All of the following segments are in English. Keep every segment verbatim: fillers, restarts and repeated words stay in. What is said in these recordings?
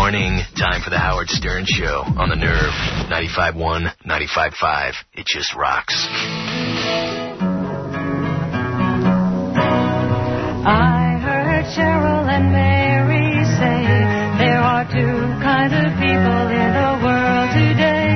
morning. Time for the Howard Stern Show on the Nerve. ninety-five point one, ninety-five point five. It just rocks. I heard Cheryl and Mary say there are two kinds of people in the world today.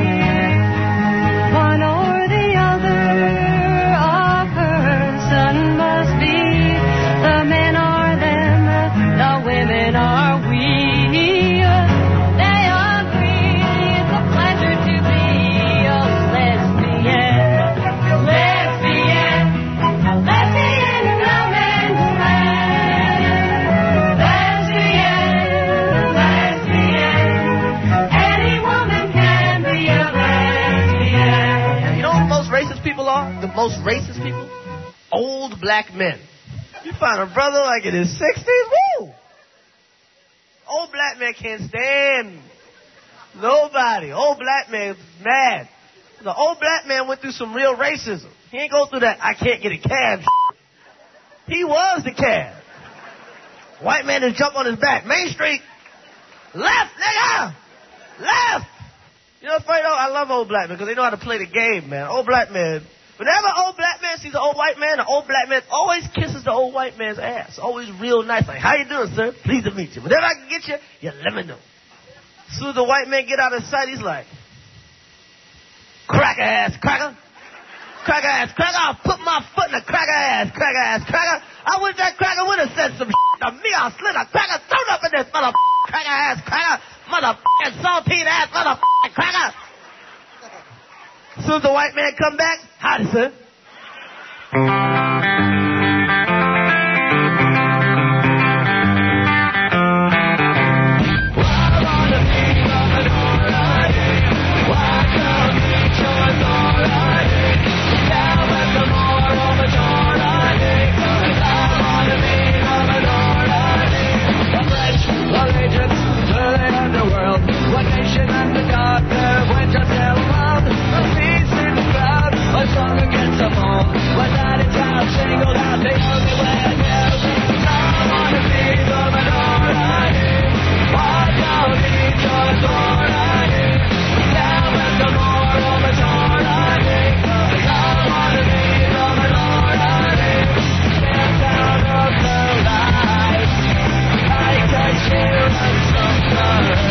One or the other, a person must be. The men are them, the women are we. They agree it's a pleasure to be a lesbian. Lesbian, a lesbian love and friend. Lesbian, lesbian, any woman can be a lesbian. You know what the most racist people are? The most racist people? Old black men. You find a brother like in his sixties, woo! Old black man can't stand nobody. Old black man's mad. The old black man went through some real racism. He ain't go through that I can't get a cab. He was the cab. White man just jump on his back. Main Street. Left, nigga! Left! You know what's funny though? I love old black men because they know how to play the game, man. Old black man. Whenever old black man sees an old white man, the old black man always kisses the old white man's ass. Always real nice. Like, how you doing, sir? Pleased to meet you. Whenever I can get you, you let me know. As soon as the white man get out of sight, he's like, cracker ass cracker. Cracker ass cracker. I'll put my foot in the cracker ass cracker ass cracker. I wish that cracker would have said some shit to me. I'll slit a cracker thrown up in this motherfucking cracker ass cracker. Motherfucking saltine ass motherfucking cracker. As soon as the white man come back, howdy, sir. What nation under God there went to tell love? The peace in the crowd, a song against the home. When that is out, singled out the only way I know. I wanna be the minority. I don't need your authority. Now with the moral majority. I wanna be the minority. Stand out of the light. I can hear something.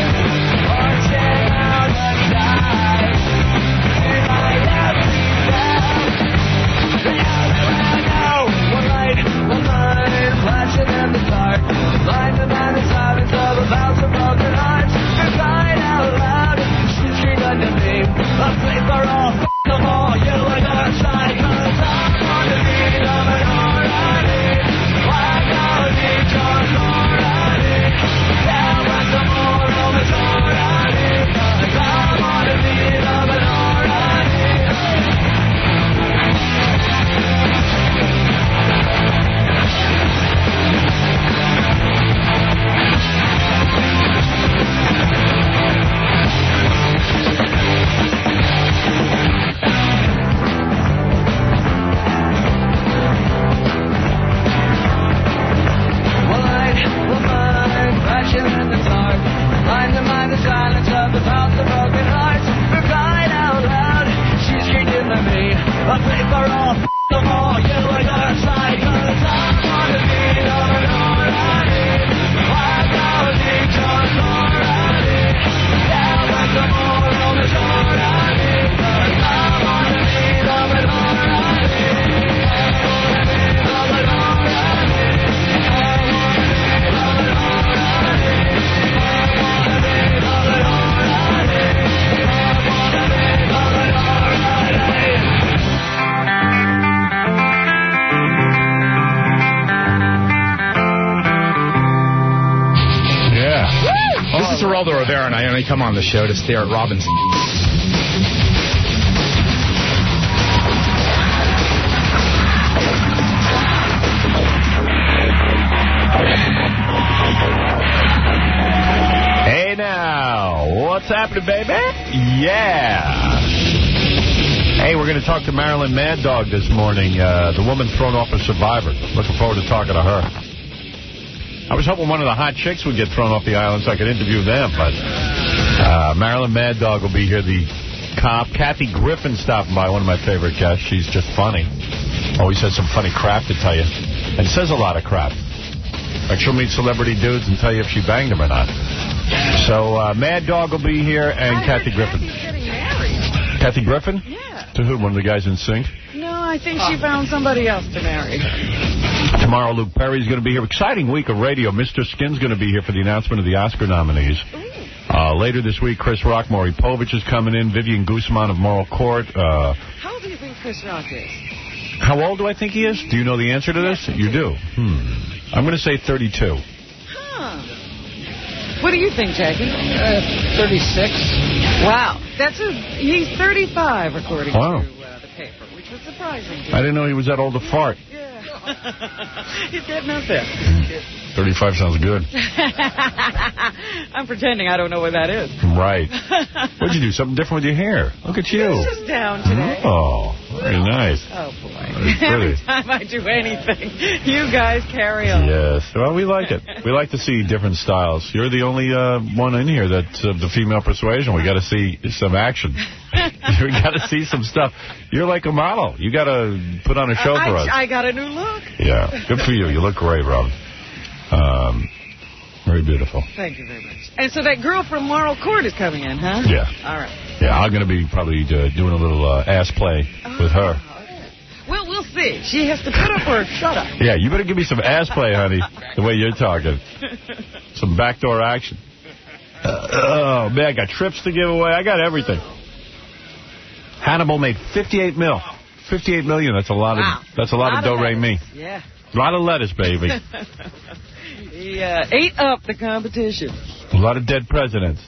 In the dark, blind and man is silence of a thousand broken hearts. You're crying out loud, she's screaming under me. A play for all, f*** them all, you are not side. Cause I wanna be the minority. I don't need your authority. Down with the moral majority. Cause I wanna be the minority. In the dark, blind to mind the silence of the thousand broken hearts. We're crying out loud, she's screaming at me. A play for all, f*** them all, you are your side. Cause I wanna be the minority. I don't need your authority. Down with the moral majority. Cause I wanna be the minority. I wanna be the minority. I wanna be the minority. This is Geraldo Rivera, and I only come on the show to stare at Robinson. Hey now, what's happening, baby? Yeah. Hey, we're going to talk to Marilyn Mad Dog this morning, uh, the woman thrown off as Survivor. Looking forward to talking to her. I was hoping one of the hot chicks would get thrown off the island so I could interview them, but uh, Marilyn Mad Dog will be here, the cop. Kathy Griffin stopping by, one of my favorite guests. She's just funny. Always has some funny crap to tell you. And says a lot of crap. Like she'll meet celebrity dudes and tell you if she banged them or not. So uh, Mad Dog will be here, and I Kathy heard Griffin. Kathy's getting married. Kathy Griffin? Yeah. To who? One of the guys in Sync? No, I think she found somebody else to marry. Tomorrow, Luke Perry's going to be here. Exciting week of radio. Mister Skin's going to be here for the announcement of the Oscar nominees. Uh, later this week, Chris Rock, Maury Povich is coming in. Vivian Guzman of Moral Court. Uh, How old do you think Chris Rock is? how old do I think he is? Do you know the answer to this? You do. Hmm. I'm going to say thirty-two. Huh. What do you think, Jackie? Uh, thirty-six. Wow. That's a, he's thirty-five, according Wow. to uh, the paper, which was surprising to me. I didn't know he was that old to fart. Yeah. He's getting up there. thirty-five sounds good. I'm pretending I don't know what that is. Right. What'd you do? Something different with your hair? Look at you. It's just down today. Oh, very nice. Oh, boy. That's Every pretty. time I do anything, you guys carry on. Yes. Well, we like it. We like to see different styles. You're the only uh, one in here that's of the female persuasion. We got to see some action. We got to see some stuff. You're like a model. You got to put on a show I, for us. I got a new look. Yeah. Good for you. You look great, Rob. Um, very beautiful. Thank you very much. And so that girl from Moral Court is coming in, huh? Yeah. All right. Yeah, I'm going to be probably uh, doing a little uh, ass play with her. Well, we'll see. She has to put up or shut up. Yeah, you better give me some ass play, honey, the way you're talking. Some backdoor action. Uh, oh, man, I got trips to give away. I got everything. Hannibal made fifty-eight mil. fifty-eight million. That's a lot Wow. of that's a lot, lot of of do-re-mi. Yeah. A lot of lettuce, baby. He uh, ate up the competition. A lot of dead presidents.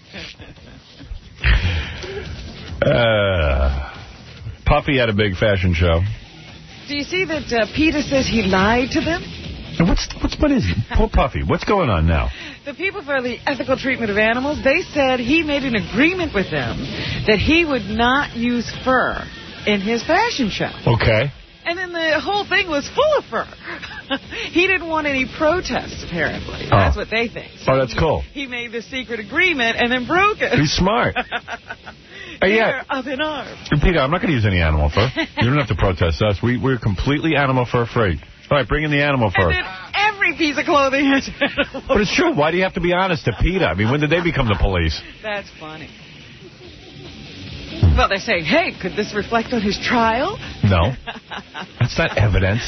uh, Puffy had a big fashion show. Do you see that uh, Peter says he lied to them? And what's what's what is poor Puffy? What's going on now? The people for the ethical treatment of animals, they said he made an agreement with them that he would not use fur in his fashion show. Okay. And then the whole thing was full of fur. He didn't want any protests, apparently. Oh. That's what they think. So Oh, that's he, cool. He made this secret agreement and then broke it. He's smart. Hey, yeah. They're up in arms. Peter, I'm not going to use any animal fur. You don't have to protest us. We, we're completely animal fur free. All right, bring in the animal fur. And then every piece of clothing has animal But it's true. Why do you have to be honest to PETA? I mean, when did they become the police? That's funny. Well, they're saying, hey, could this reflect on his trial? No. That's not evidence.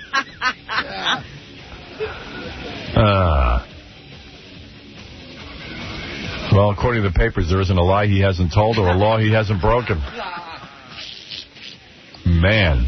Uh, well, according to the papers, there isn't a lie he hasn't told or a law he hasn't broken. Man.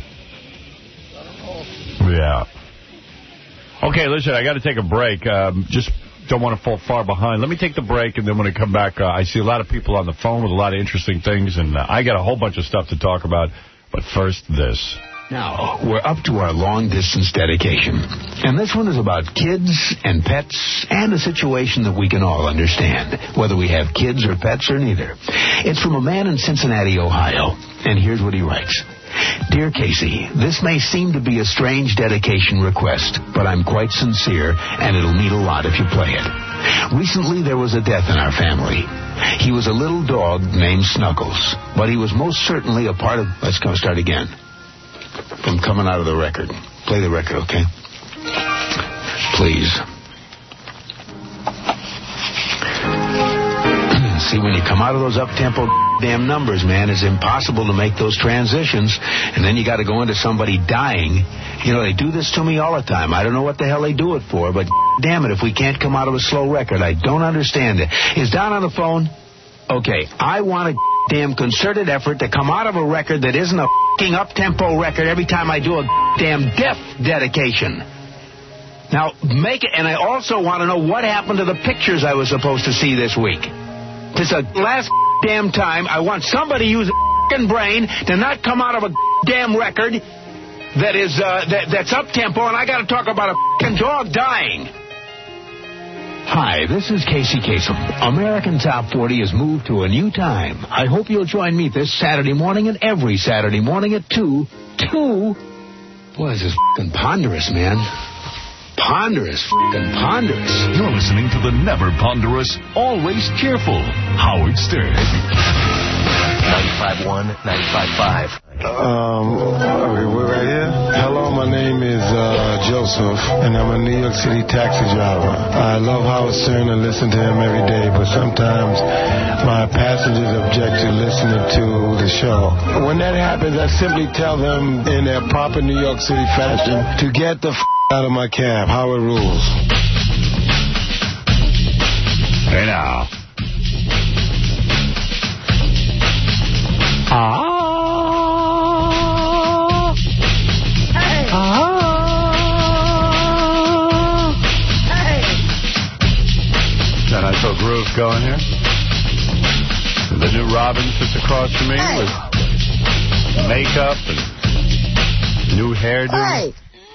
Yeah. Okay, listen, I got to take a break. Um, just don't want to fall far behind. Let me take the break, and then when I come back, uh, I see a lot of people on the phone with a lot of interesting things, and uh, I got a whole bunch of stuff to talk about. But first, this. Now, we're up to our long-distance dedication. And this one is about kids and pets and a situation that we can all understand, whether we have kids or pets or neither. It's from a man in Cincinnati, Ohio. And here's what he writes. Dear Casey, this may seem to be a strange dedication request, but I'm quite sincere, and it'll mean a lot if you play it. Recently, there was a death in our family. He was a little dog named Snuggles, but he was most certainly a part of... Let's go start again. From coming out of the record. Play the record, okay? Please. See, when you come out of those up-tempo damn numbers, man, it's impossible to make those transitions, and then you got to go into somebody dying. You know, they do this to me all the time. I don't know what the hell they do it for, but damn it, if we can't come out of a slow record, I don't understand it. Is Don on the phone? Okay, I want a damn concerted effort to come out of a record that isn't a f***ing up-tempo record every time I do a damn death dedication. Now, make it, and I also want to know what happened to the pictures I was supposed to see this week. This is the last damn time I want somebody to use a f***ing brain to not come out of a damn record that is, uh, that, that's up-tempo, and I got to talk about a f***ing dog dying. Hi, this is Casey Kasem. American Top forty has moved to a new time. I hope you'll join me this Saturday morning and every Saturday morning at two. two? Boy, this is f***ing ponderous, man. ponderous, fucking ponderous. You're listening to the never ponderous, always cheerful Howard Stern. ninety-five point one, ninety-five point five. Um, okay, we're right here. Hello, my name is uh, Joseph, and I'm a New York City taxi driver. I love Howard Stern and listen to him every day, but sometimes my passengers object to listening to the show. When that happens, I simply tell them in their proper New York City fashion to get the f*** out of my cab. Howard rules. Hey, now. Ah. Hey. Ah. Hey. Got a nice little groove going here. The new Robin sits across from me Hey. with makeup and new hairdo. Hey.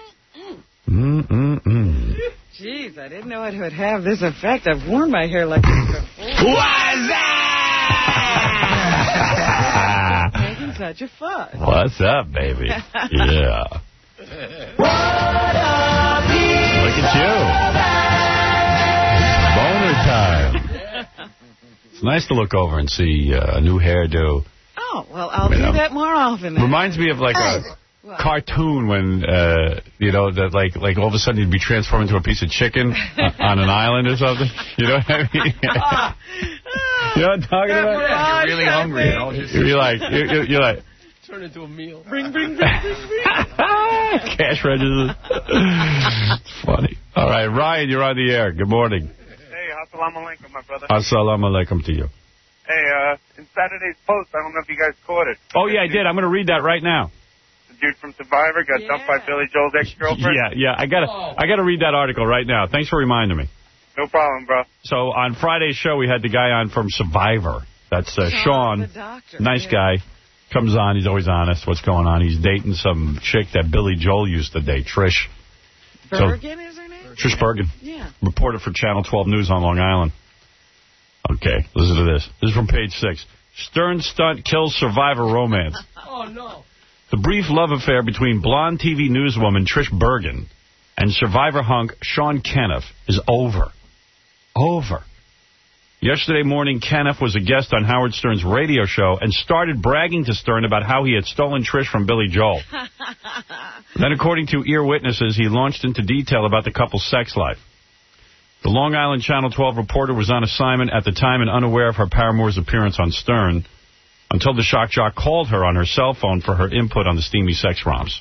Mm-mm-mm. Jeez, I didn't know it would have this effect. I've worn my hair like this before. What's that? Making such a fuss. What's up, baby? Yeah. Look at you. Boner time. It's nice to look over and see uh, a new hairdo. Oh, well, I'll You do know. that more often. Then. Reminds me of like a What? cartoon when, uh, you know, that like like all of a sudden you'd be transformed into a piece of chicken on an island or something. You know what I mean? You know what I'm talking That about? mirage You're really kind hungry, thing. you know? Just You're like, you're, you're- you're like, turn into a meal. Bring, bring, bring, bring, bring. cash registers. It's funny. All right, Ryan, you're on the air. Good morning. Hey, assalamu alaikum, my brother. Assalamu alaikum to you. Hey, uh, in Saturday's Post, I don't know if you guys caught it. Oh, yeah, I did. I'm going to read that right now. The dude from Survivor got dumped by Yeah. Billy Joel's ex-girlfriend. Yeah, yeah. I got to I got to read that article right now. Thanks for reminding me. No problem, bro. So on Friday's show, we had the guy on from Survivor. That's uh, Sean. the doctor. Nice Yeah. guy. Comes on. He's always honest. What's going on? He's dating some chick that Billy Joel used to date, Trish. Bergen is her name? Trish Bergen. Yeah. Reporter for Channel twelve News on Long Island. Okay, listen to this. This is from page six. Stern stunt kills Survivor romance. Oh, no. The brief love affair between blonde T V newswoman Trish Bergen and Survivor hunk Sean Keniff is over. Over. Yesterday morning, Keniff was a guest on Howard Stern's radio show and started bragging to Stern about how he had stolen Trish from Billy Joel. Then, according to ear witnesses, he launched into detail about the couple's sex life. The Long Island Channel twelve reporter was on assignment at the time and unaware of her paramour's appearance on Stern until the shock jock called her on her cell phone for her input on the steamy sex romps.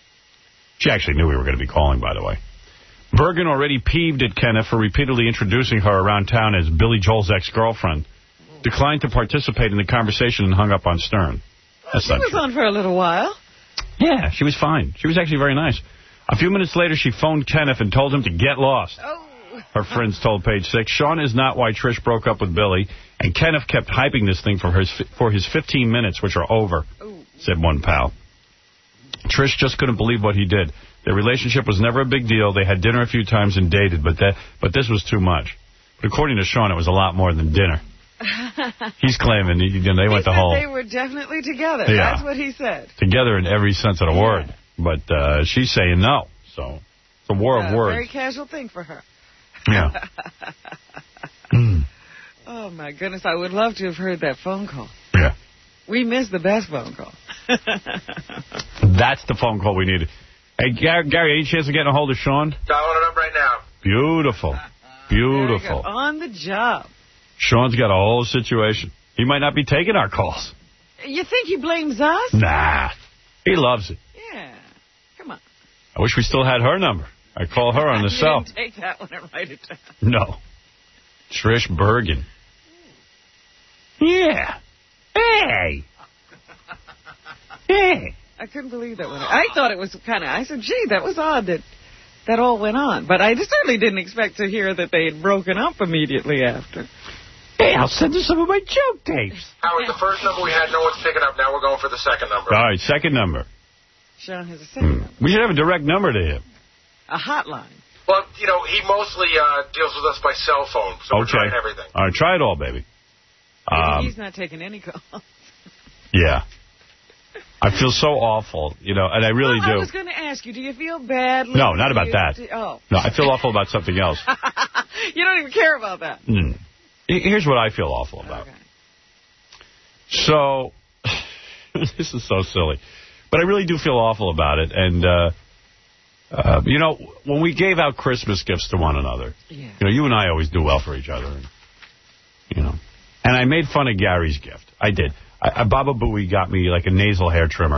She actually knew we were going to be calling, by the way. Bergen, already peeved at Keniff for repeatedly introducing her around town as Billy Joel's ex-girlfriend, declined to participate in the conversation and hung up on Stern. That's She not was true. on for a little while. Yeah, she was fine. She was actually very nice. A few minutes later, she phoned Keniff and told him to get lost. Oh. Her friends told Page Six, Sean is not why Trish broke up with Billy, and Keniff kept hyping this thing for his for his fifteen minutes, which are over, Ooh. said one pal. Trish just couldn't believe what he did. Their relationship was never a big deal. They had dinner a few times and dated, but that but this was too much. But according to Sean, it was a lot more than dinner. He's claiming you know, they He went the said whole they were definitely together. Yeah. That's what he said. together in every sense of the Yeah. word. But uh, she's saying no. So it's a war Uh, of words. very casual thing for her. Yeah. mm. Oh, my goodness. I would love to have heard that phone call. Yeah. We missed the best phone call. That's the phone call we needed. Hey, Gary, Gary, any chance of getting a hold of Sean? Dialing it up right now. Beautiful. Beautiful. Very good. On the job. Sean's got a whole situation. He might not be taking our calls. You think he blames us? Nah. He loves it. Yeah. Come on. I wish we still had her number. I call her on the you cell. didn't take that one and write it down. No. Trish Bergen. Yeah. Hey. Hey. I couldn't believe that one. I thought it was kind of, I said, gee, that was odd that that all went on. But I certainly didn't expect to hear that they had broken up immediately after. Hey, I'll send you some of my joke tapes. Howard, the first number we had, no one's picking up. Now we're going for the second number. All right, second number. Sean has a second Hmm. number. We should have a direct number to him. A hotline. Well, you know, he mostly uh, deals with us by cell phone, so we're Okay. trying everything. All right, try it all, baby. Maybe Um, he's not taking any calls. yeah. I feel so awful, you know, and I really well, do. I was going to ask you, do you feel badly? No, not about you, that. do, oh. No, I feel awful about something else. You don't even care about that. Mm. Here's what I feel awful about. Okay. So, this is so silly. But I really do feel awful about it. And, uh, uh, you know, when we gave out Christmas gifts to one another, yeah. you know, you and I always do well for each other. And, you know, and I made fun of Gary's gift. I did. I, I, Baba Booey got me like a nasal hair trimmer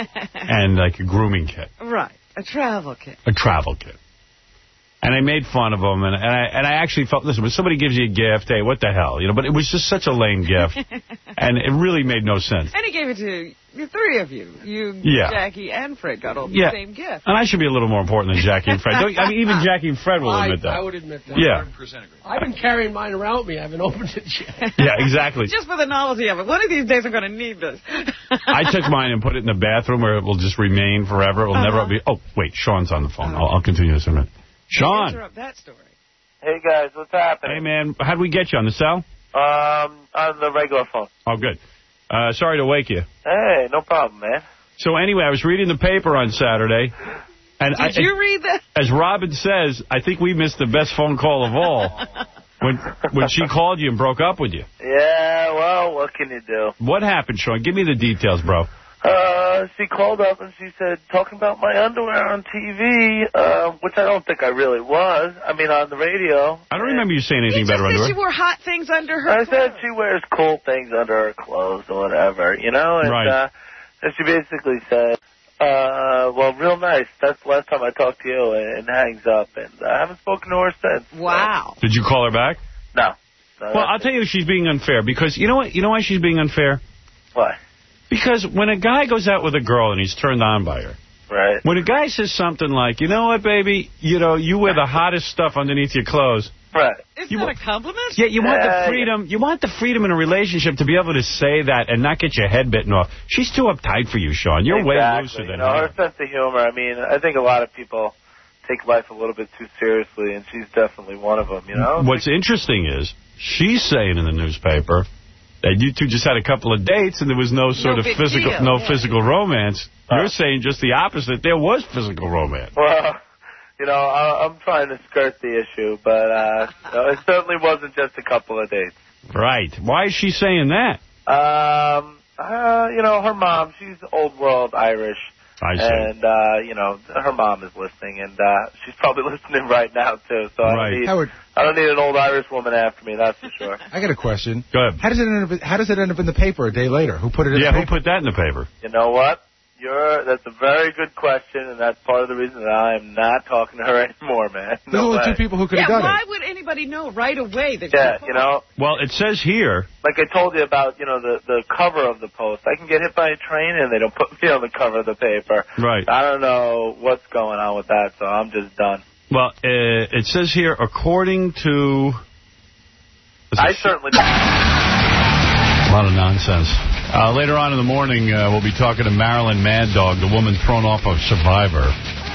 and like a grooming kit. Right. A travel kit. A travel kit. And I made fun of him, and, and I and I actually felt, listen, when somebody gives you a gift, hey, what the hell? You know, but it was just such a lame gift, and it really made no sense. And he gave it to the three of you. You, yeah. Jackie, and Fred got all the yeah. same gift. And I should be a little more important than Jackie and Fred. Don't, I mean, even Jackie and Fred will I, admit that. I would admit that. Yeah. I've been carrying mine around with me. I haven't opened it yet. Yeah, exactly. Just for the novelty of it. One of these days I'm going to need this. I took mine and put it in the bathroom where it will just remain forever. It will uh-huh. never be... Oh, wait, Sean's on the phone. Uh-huh. I'll, I'll continue this in a minute. Sean. Interrupt that story. Hey, guys, what's happening? Hey, man, how'd we get you on the cell? Um, on the regular phone. Oh, good. Uh, sorry to wake you. Hey, no problem, man. So anyway, I was reading the paper on Saturday. And Did I, you read that? As Robin says, I think we missed the best phone call of all. when when she called you and broke up with you. Yeah, well, what can you do? What happened, Sean? Give me the details, bro. Uh, she called up and she said, talking about my underwear on T V, uh, which I don't think I really was. I mean, on the radio. I don't remember you saying anything about her underwear. She wore hot things under her I clothes. said she wears cool things under her clothes or whatever, you know? And, right. uh, and she basically said, uh, well, real nice. That's the last time I talked to you, and hangs up. And I haven't spoken to her since. Wow. So. Did you call her back? No. no well, I'll tell you she's being unfair. Because you know what? You know why she's being unfair? Why? Because when a guy goes out with a girl and he's turned on by her, right? When a guy says something like, you know what, baby, you know, you wear the hottest stuff underneath your clothes. Right. Isn't that a compliment? Yeah, you want uh, the freedom. You want the freedom in a relationship to be able to say that and not get your head bitten off. She's too uptight for you, Sean. You're exactly. way looser than you know, her. Her sense of humor. I mean, I think a lot of people take life a little bit too seriously, and she's definitely one of them. You know. What's interesting is she's saying in the newspaper that you two just had a couple of dates and there was no sort no of physical, deal. no yeah. physical romance. Uh, You're saying just the opposite. There was physical romance. Well, you know, I, I'm trying to skirt the issue, but uh, no, it certainly wasn't just a couple of dates. Right. Why is she saying that? Um, uh, you know, her mom, she's old world Irish. I see. And, uh, you know, her mom is listening, and uh, she's probably listening right now, too. So I, right. don't need, Howard, I don't need an old Irish woman after me, that's for sure. I got a question. Go ahead. How does it end up, how does it end up in the paper a day later? Who put it in yeah, the paper? who put that in the paper? You know what? You're, that's a very good question, and that's part of the reason that I am not talking to her anymore, man. Those are the two people who could have yeah, done why it. would anybody know right away that Yeah, you know. Well, it says here. Like I told you about, you know, the, the cover of the Post. I can get hit by a train, and they don't put me on the cover of the paper. Right. I don't know what's going on with that, so I'm just done. Well, uh, it says here, according to... I certainly... A lot of nonsense. Uh, later on in the morning, uh, we'll be talking to Marilyn Mad Dog, the woman thrown off of Survivor.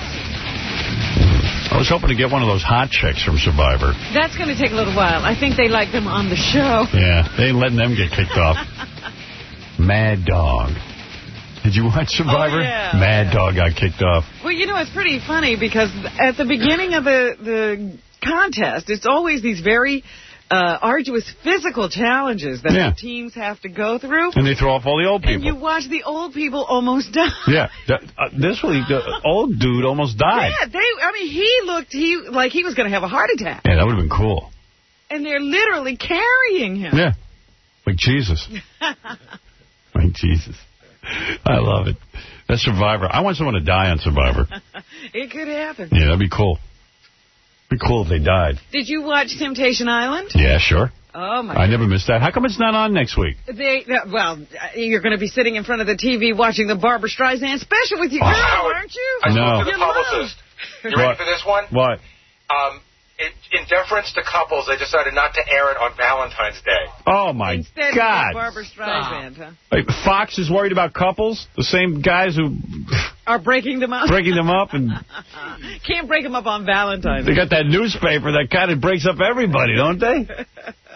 I was hoping to get one of those hot chicks from Survivor. That's going to take a little while. I think they like them on the show. Yeah, they ain't letting them get kicked off. Mad Dog. Did you watch Survivor? Oh, yeah. Mad Dog got kicked off. Well, you know, it's pretty funny because at the beginning of the, the contest, it's always these very... Uh, arduous physical challenges that yeah. the teams have to go through. And they throw off all the old people. And you watch the old people almost die. Yeah. Uh, this week, the old dude almost died. Yeah, they, I mean, he looked he like he was going to have a heart attack. Yeah, that would have been cool. And they're literally carrying him. Yeah. Like Jesus. Like Jesus. I love it. That's Survivor. I want someone to die on Survivor. It could happen. Yeah, that'd be cool. It'd be cool if they died. Did you watch Temptation Island? Yeah, sure. Oh, my I God. never missed that. How come it's not on next week? They, well, you're going to be sitting in front of the T V watching the Barbra Streisand special with your girl, Oh. aren't you? I spoke No. to the You publicist. You What? ready for this one? What? Um, in, in deference to couples, they decided not to air it on Valentine's Day. Oh, my Instead God. of Barbra Streisand, huh? Wait, Fox is worried about couples? The same guys who... Are breaking them up? breaking them up, and... Can't break them up on Valentine's They got that newspaper that kind of breaks up everybody, don't they?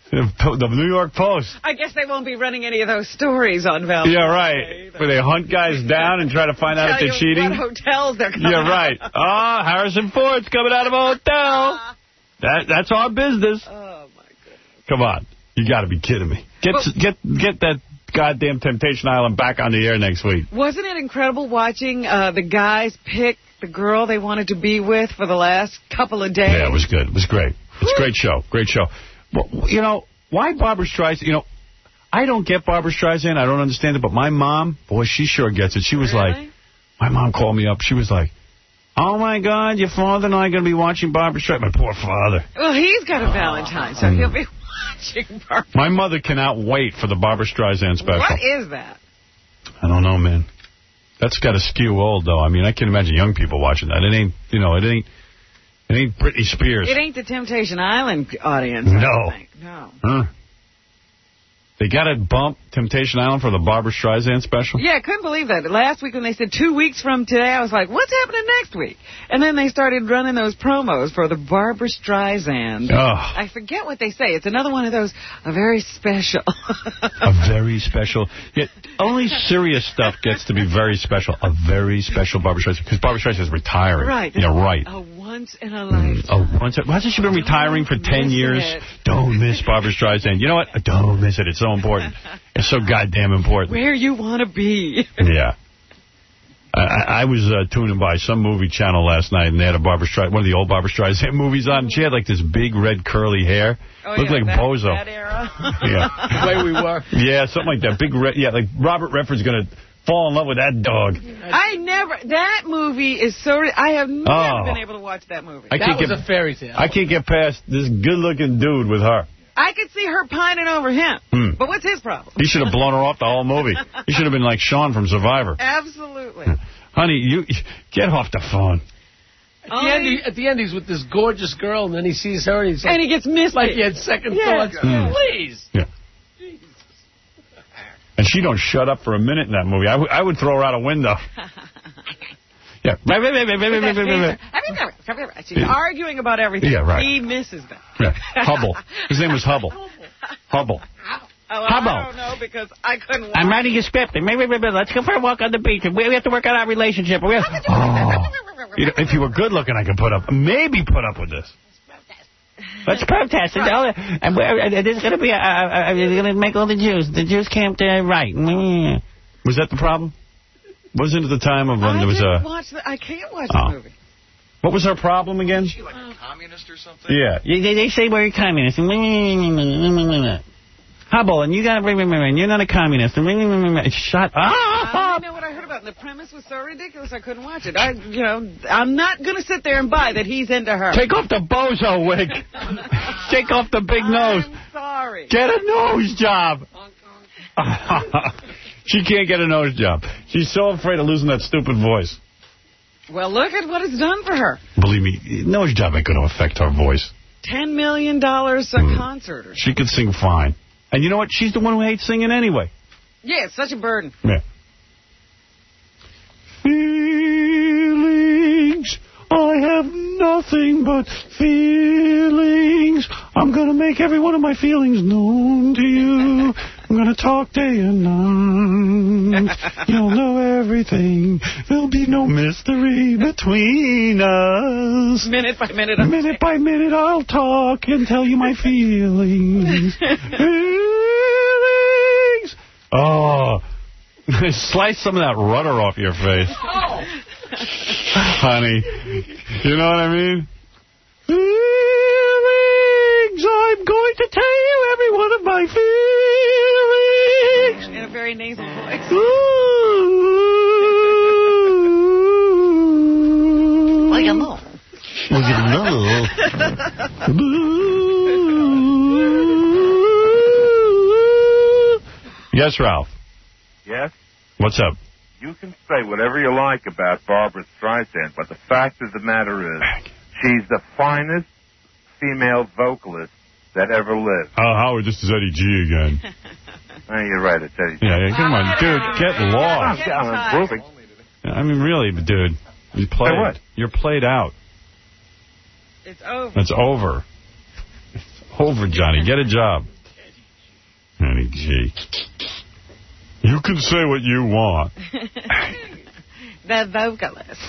The New York Post. I guess they won't be running any of those stories on Valentine's Yeah, right. Where they hunt guys down and try to find out if they're cheating. What hotels they're coming Yeah, right. Oh, Harrison Ford's coming out of a hotel. That That's our business. Oh, my goodness. Come on. You got to be kidding me. Get Well, get get that goddamn Temptation Island back on the air next week. Wasn't it incredible watching uh, the guys pick the girl they wanted to be with for the last couple of days? Yeah, it was good. It was great. It's a great show. Great show. Well, you know, why Barbra Streisand? You know, I don't get Barbra Streisand. I don't understand it. But my mom, boy, she sure gets it. She was Really? like, my mom called me up. She was like, oh, my God, your father and I are going to be watching Barbra Streisand. My poor father. Well, he's got a Valentine, so Mm. he'll be watching Barbra. My mother cannot wait for the Barbra Streisand special. What is that? I don't know, man. That's got to skew old, though. I mean, I can imagine young people watching that. It ain't, you know, it ain't, it ain't Britney Spears. It ain't the Temptation Island audience. I No. don't think. No. Huh? They got to bump Temptation Island for the Barbra Streisand special? Yeah, I couldn't believe that. Last week when they said two weeks from today, I was like, what's happening next week? And then they started running those promos for the Barbra Streisand. Oh. I forget what they say. It's another one of those, a very special. A very special. Yeah, only serious stuff gets to be very special. A very special Barbra Streisand. Because Barbra Streisand is retiring. Right. Yeah, right. A once in a lifetime. Oh, once, hasn't she been retiring for ten years? it. Don't miss Barbra Streisand. You know what? Don't miss it. It's so important. It's so goddamn important. Where you want to be. Yeah. I, I was uh, tuning by some movie channel last night, and they had a Barbra Streisand, one of the old Barbra Streisand movies on. And she had like this big red curly hair. Oh, Looked yeah, like that, Bozo. that era. Yeah. The way we were. Yeah, something like that. Big red. Yeah, like Robert Redford's going to fall in love with that dog. I never, that movie is so, I have never Oh. been able to watch that movie. I That can't was get, a fairy tale. I can't get past this good-looking dude with her. I could see her pining over him. Hmm. But what's his problem? He should have blown her off the whole movie. He should have been like Sean from Survivor. Absolutely. Honey, you get off the phone. At the, end, he, at the end, he's with this gorgeous girl, and then he sees her, and he's like, And he gets missed. like he had second Yeah. thoughts. Mm. Please. Yeah. And she don't shut up for a minute in that movie. I, w I would throw her out a window. Yeah. She's arguing about everything. Yeah, right. He misses that. Yeah. Hubble. His name was Hubble. Hubble. Oh, Hubble. I don't know because I couldn't watch. I'm writing a script. Let's go for a walk on the beach. We have to work on our relationship. We have... Oh. You know, if you were good looking, I could put up, maybe put up with this. Let's protest. And, all, and, we're, and there's going to be a, a, a, they're going to make all the Jews. The Jews can't uh, write. Was that the problem? Wasn't it the time of when I there was didn't a... watch the, I can't watch Oh. the movie. What was her problem again? Is she like a communist or something? Yeah. They, they say we're communists. Hubble, and you got to... And you're not a communist. Shut up. I know what I heard about. The premise was so ridiculous I couldn't watch it. I, you know, I'm not going to sit there and buy that he's into her. Take off the bozo wig. Take off the big nose. I'm sorry. Get a nose job. She can't get a nose job. She's so afraid of losing that stupid voice. Well, look at what it's done for her. Believe me, nose job ain't going to affect her voice. Ten million dollars a Mm. concert or something. She could sing fine. And you know what? She's the one who hates singing anyway. Yeah, it's such a burden. Yeah. Feelings, I have nothing but feelings. I'm going to make every one of my feelings known to you. I'm going to talk day and night. You'll know everything. There'll be no mystery between us. Minute by minute. Minute by minute, I'll talk and tell you my feelings. Feelings. Oh. Slice some of that rudder off your face. Oh. Honey. You know what I mean? Feelings. I'm going to tell you every one of my feelings. In a very nasal voice. Like a law. Yes, Ralph. Yes? What's up? You can say whatever you like about Barbra Streisand, but the fact of the matter is she's the finest female vocalist that ever lived. Oh, Howard, this is Eddie G again. Oh, you're right, it's Eddie G. Yeah, yeah, come on, dude, get lost. I'm improving. I mean, really, dude, you played. Say what? You're played out. It's over. It's over. It's over, Johnny. Get a job. gee. You can say what you want. That vocalist.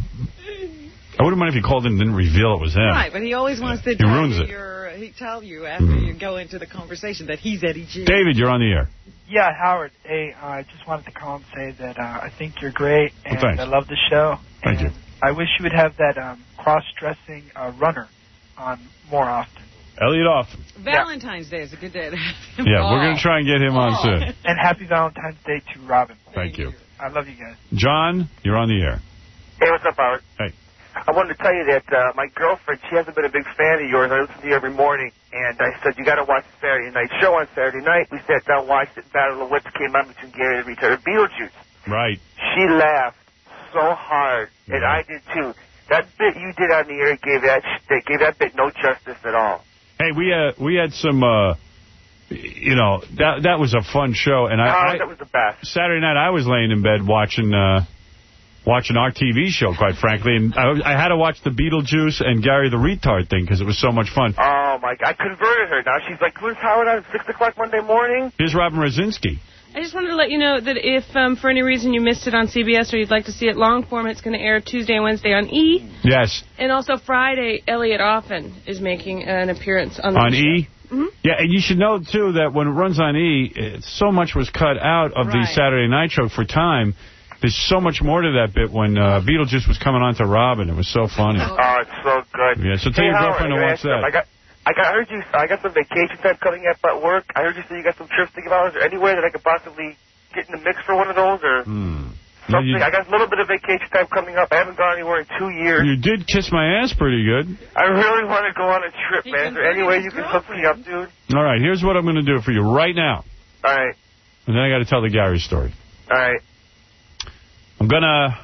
I wouldn't mind if he called in and didn't reveal it was him. Right, but he always wants to He tell ruins you it. your, he tell you after Mm. you go into the conversation that he's Eddie G. David, you're on the air. Yeah, Howard. Hey, uh, I just wanted to call and say that uh, I think you're great, and Well, thanks. I love the show. Thank and you. I wish you would have that um, cross-dressing uh, runner on more often. Elliot Off. Valentine's Day is a good day to have him Yeah, on. we're going to try and get him on soon. And happy Valentine's Day to Robin. Thank you. I love you guys. John, you're on the air. Hey, what's up, Howard? Hey. I wanted to tell you that uh, my girlfriend, she hasn't been a big fan of yours. I listen to you every morning, and I said, you got to watch the Saturday night show on Saturday night. We sat down, watched it, Battle of the Wits came on between Gary and Rita Beetlejuice. Right. She laughed so hard, and Yeah. I did too. That bit you did on the air gave that sh- gave that bit no justice at all. Hey, we uh, we had some, uh, you know, that that was a fun show. And I, oh, I that was the best. Saturday night I was laying in bed watching uh, watching our T V show, quite frankly. And I, I had to watch the Beetlejuice and Gary the Retard thing because it was so much fun. Oh, my God. I converted her now. She's like, who's Howard on six o'clock Monday morning? Here's Robin Rosinski. I just wanted to let you know that if, um, for any reason, you missed it on C B S or you'd like to see it long form, it's going to air Tuesday and Wednesday on E. Yes. And also Friday, Elliot Offen is making an appearance on the On show. E? Mm-hmm. Yeah, and you should know, too, that when it runs on E, it, so much was cut out of the Right. Saturday Night Show for time. There's so much more to that bit when uh, Beetlejuice was coming on to Robin. It was so funny. Oh, it's so good. Yeah, so tell hey, your Howard, girlfriend to I gotta watch ask you something. that. I got, I got, I heard you. I got some vacation time coming up at work. I heard you say you got some trips to give out. Is there anywhere that I could possibly get in the mix for one of those, or Hmm. something? You, I got a little bit of vacation time coming up. I haven't gone anywhere in two years. you did kiss my ass pretty good. I really want to go on a trip, man. Is there any way you can hook me up, dude? All right, here's what I'm going to do for you right now. All right, And then I got to tell the Gary story. all right. I'm going to...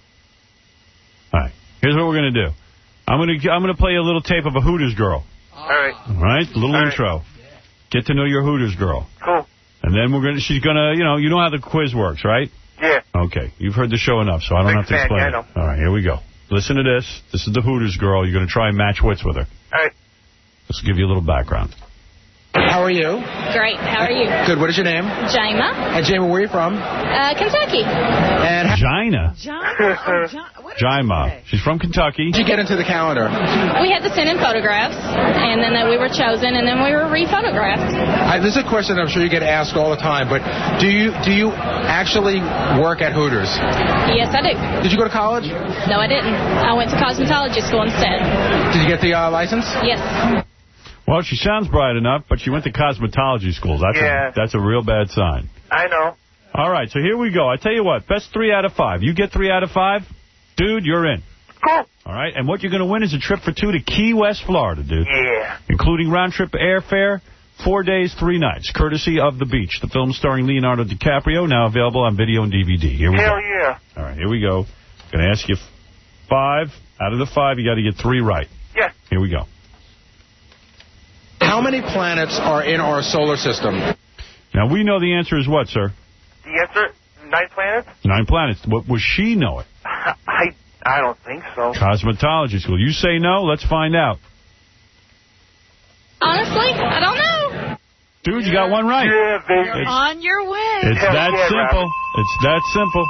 All right, here's what we're going to do. I'm going to I'm going to play you a little tape of a Hooters girl. All right. All right, a little All right. intro. Get to know your Hooters girl. Cool. And then we're going to, she's going to, you know, you know how the quiz works, right? Yeah. Okay, you've heard the show enough, so I don't Big have to fan, explain yeah, I it. know. All right, here we go. Listen to this. This is the Hooters girl. You're going to try and match wits with her. All right. Let's give you a little background. How are you? Great. How are you? Good. What is your name? Jima. And Jamie, where are you from? Uh, Kentucky. And how Gina. John, John, what Jima. She's from Kentucky. did you get into the calendar? We had to send in photographs, and then uh, we were chosen, and then we were re-photographed. I, this is a question I'm sure you get asked all the time, but do you do you actually work at Hooters? Yes, I do. Did you go to college? No, I didn't. I went to cosmetology school instead. Did you get the uh, license? Yes. Well, she sounds bright enough, but she went to cosmetology schools. That's, Yeah. a, that's a real bad sign. I know. All right, so here we go. I tell you what, best three out of five. You get three out of five, dude, you're in. Cool. All right, and what you're going to win is a trip for two to Key West, Florida, dude. Yeah. Including round-trip airfare, four days, three nights, courtesy of The Beach, the film starring Leonardo DiCaprio, now available on video and D V D. Here we Hell go. yeah. All right, here we go. Going to ask you five. Out of the five, you got to get three right. Yeah. Here we go. How many planets are in our solar system? Now, we know the answer is what, sir? The answer, nine planets? Nine planets. What was she know it? I I don't think so. Cosmetology school. You say no? Let's find out. Honestly, I don't know. Dude, you got one right. Yeah, baby. It's, on your way. it's Hell that yeah, simple. Robin. It's that simple.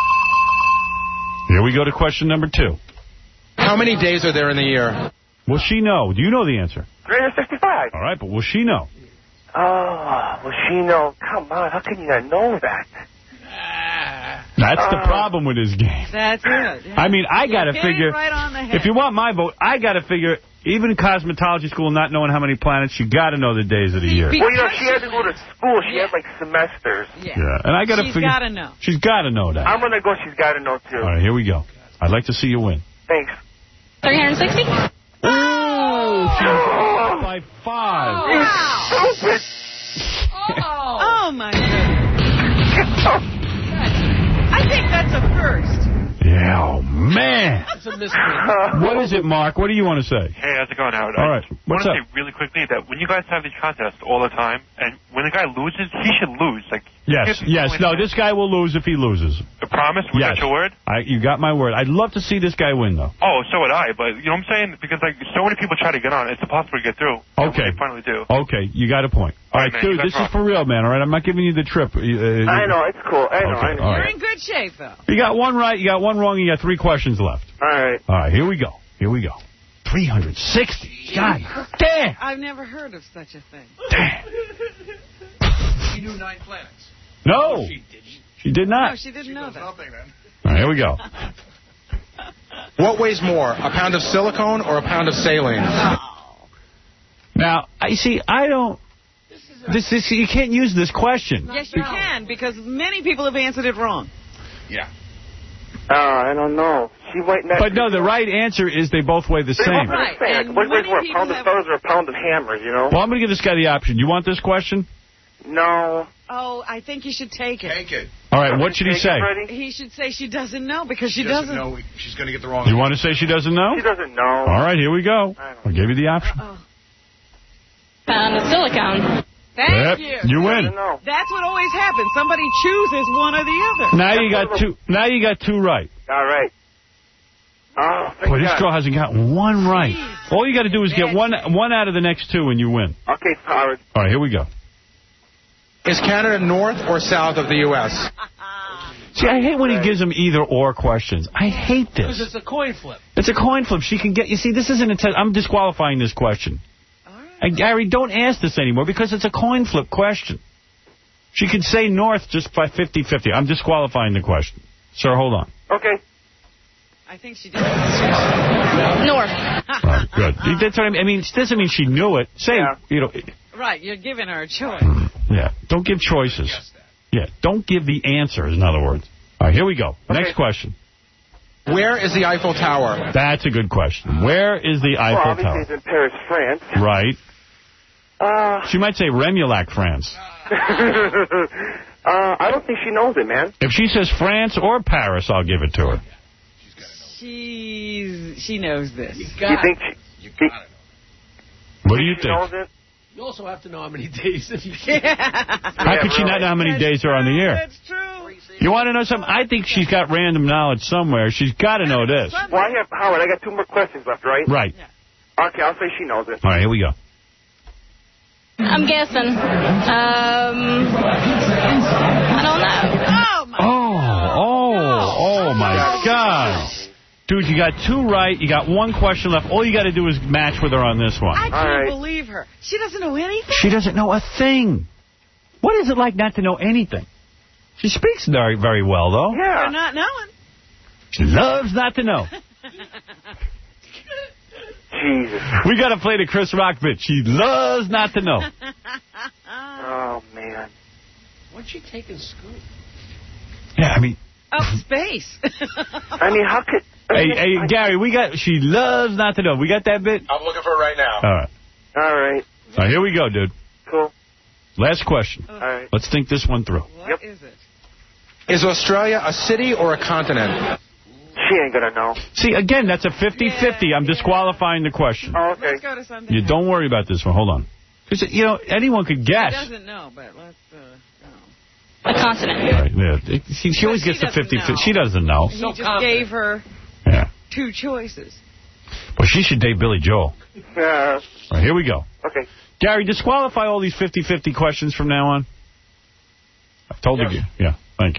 Here we go to question number two. How many days are there in the year? Will she know? Do you know the answer? three hundred sixty-five. All right, but will she know? Oh, well, she know. Come on, how can you not know that? That's the Uh, problem with this game. That's it. I mean, I got to You're hitting figure, right on the head. if you want my vote, I got to figure, even in cosmetology school, not knowing how many planets, you got to know the days of the year. Well, you know, she had to go to school. She had, like, semesters. Yeah. Yeah, and I got to She's figure. gotta know. She's got to know that. I'm going to go. She's got to know, too. All right, here we go. I'd like to see you win. Thanks. three hundred sixty? Oh, she's off by five. Wow. Stupid. Oh. Oh, my goodness. I think that's a first. Yeah, oh, man. It's a mystery. What is it, Mark? What do you want to say? Hey, how's it going, Howard? All right, I what's want to up? say really quickly that when you guys have these contests all the time, and when the guy loses, he should lose. Like Yes, he yes. can't be No, doing this guy will lose if he loses. that. The promise? We yes. got your word? I, you got my word. I'd love to see this guy win, though. Oh, so would I. But, you know what I'm saying? Because, like, so many people try to get on. It's impossible to get through. Okay. They finally do. Okay, you got a point. All right, man, dude, this is for real, man, all right? I'm not giving you the trip. Uh, I know, it's cool. I know, okay, I know. all You're right. in good shape, though. You got one right, you got one wrong, you got three questions left. All right. All right, here we go. Here we go. three hundred sixty. God damn. I've never heard of such a thing. Damn. She knew nine planets. No. She didn't. She did not. No, she didn't she know knows that. nothing, then. All right, here we go. What weighs more, a pound of silicone or a pound of saline? Now, I see, I don't... This is You can't use this question. Yes, you can, because many people have answered it wrong. Yeah. Uh, I don't know. She might not... But no, the right answer is they both weigh the They same. both weigh the same. Like, what weighs more, a pound of stars or a pound of hammers, you know? Well, I'm going to give this guy the option. You want this question? No. Oh, I think you should take it. Take it. All right, what should he say? He should say she doesn't know because she, She doesn't. know she's going to get the wrong You want to say she doesn't know? She doesn't know. All right, here we go. I'll give you the option. Uh-oh. Pound of silicone. Thank Yep, you. you win. That's what always happens. Somebody chooses one or the other. Now you got two. Now you got two right. All right. Oh, thank Boy, this God. girl hasn't got one right. All you got to do is get one one out of the next two, and you win. Okay, Howard. All right, here we go. Is Canada north or south of the U S? See, I hate when he gives them either or questions. I hate Because this. it's a coin flip. It's a coin flip. She can get. You see, this isn't a test. I'm disqualifying this question. And Gary, don't ask this anymore because it's a coin flip question. She could say north just by fifty fifty. I'm disqualifying the question. Sir, hold on. Okay. I think she did. North. Right, good. That's what I mean. I mean, it doesn't mean she knew it. Say, Yeah. you know, Right, you're giving her a choice. yeah, don't give choices. Yeah, don't give the answers, in other words. All right, here we go. Okay. Next question. Where is the Eiffel Tower? That's a good question. Where is the Well, Eiffel obviously Tower? it's in Paris, France. Right. Uh, She might say Remulac, France. uh, I don't think she knows it, man. If she says France or Paris, I'll give it to her. She's she knows this. You think she... You got it. What do you She knows think? it? You also have to know how many days. If you How could she not know how many days are on the air? That's true. You want to know something? I think she's got random knowledge somewhere. She's got to know this. Well, I have... Howard, I got two more questions left, right? Right. Okay, I'll say she knows it. All right, here we go. I'm guessing. Um, I don't know. Oh, oh, oh, my God. Dude, you got two right. You got one question left. All you got to do is match with her on this one. I can't believe her. She doesn't know anything. She doesn't know a thing. What is it like not to know anything? She speaks very, very well, though. Yeah. For not knowing. She loves not to know. Jesus. We got to play the Chris Rock bit. She loves not to know. Oh, man. What'd she take in school? Yeah, I mean... Up space. I mean, how could... Hey, hey, Gary, we got... She loves not to know. We got that bit? I'm looking for it right now. All right. All right. All right, here we go, dude. Cool. Last question. All right. Let's think this one through. What Yep. is it? Is Australia a city or a continent? She ain't gonna know. See, again, that's a fifty fifty. I'm disqualifying the question. Oh, okay. Let's go to something. You don't worry about this one. Hold on. Because, you know, anyone could guess. She doesn't know, but let's uh, A continent. Right, yeah. She, she always But gets she the fifty doesn't fifty. She doesn't know. He just gave her Yeah. two choices. Well, she should date Billy Joel. Yeah. All right, here we go. Okay. Gary, disqualify all these fifty fifty questions from now on. I've told Yes. you. Yeah, thank you.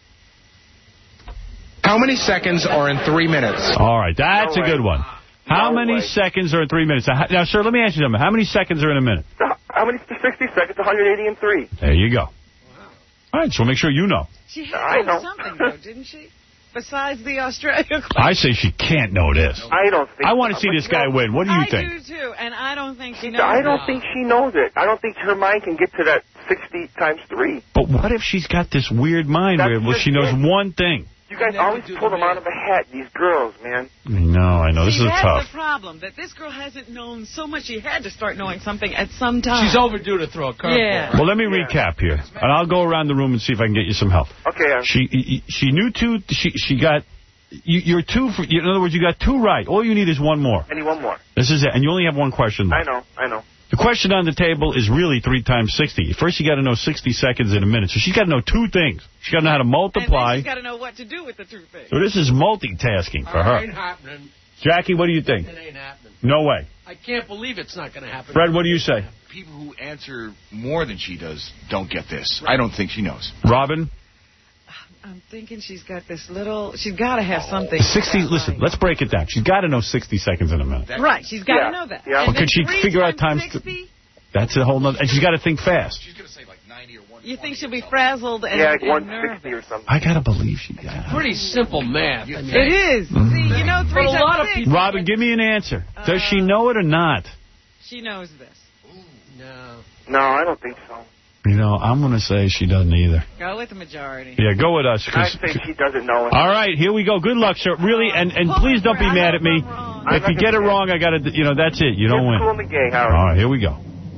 How many seconds are in three minutes? All right, that's No a good way. one. How No many way. seconds are in three minutes? Now, how- now, sir, let me ask you something. How many seconds are in a minute? How many? sixty seconds, one hundred eighty and three. There you go. All right, so make sure you know. She had I know. something, though, didn't she? Besides the Australia question. I say she can't know this. I don't think I want to so, see but this you guy know, win. What do you I think? do, too, and I don't think she knows I don't it. think she knows it. I don't think her mind can get to that sixty times three. But what if she's got this weird mind That's where well, just she knows it. one thing? You guys always pull them out of a hat, these girls, man. I know, I know. This See, is that's tough. the problem, that this girl hasn't known so much. She had to start knowing something at some time. She's overdue to throw a curveball. Yeah. Well, let me recap here, and I'll go around the room and see if I can get you some help. Okay. Uh, She she knew two. She she got. You, you're two. For, in other words, you got two right. All you need is one more. I need one more. This is it, and you only have one question I left. know. I know. The question on the table is really three times sixty. First, you got to know sixty seconds in a minute. So she's got to know two things. She's got to know how to multiply. And then she's got to know what to do with the two things. So this is multitasking for It her. ain't happening. Jackie, what do you think? It ain't happening. No way. I can't believe it's not going to happen. Fred, what do you say? People who answer more than she does don't get this. I don't think she knows. Robin? I'm thinking she's got this little... She's got to have something. sixty. Listen, let's break it down. She's got to know sixty seconds in a minute. Right, she's got to Yeah. know that. Yeah. And But could she then figure out times times... sixty? That's a whole nother... And she's got to think fast. You think she'll be frazzled and, Yeah, like and one nervous? sixty or something. I got to believe she... Yeah. Pretty simple math. I mean, It is. See, you know, three But a times lot of six. people- Robin, give me an answer. Does she know it or not? She knows this. No. No, I don't think so. You know, I'm going to say she doesn't either. Go with the majority. Yeah, go with us. I 'cause- think she doesn't know it. All right, here we go. Good luck, sir. Really, and, and please don't be mad at me. If you get it wrong, I got to, you know, that's it. You don't Just win. call me gay, Howard. All right, here we go.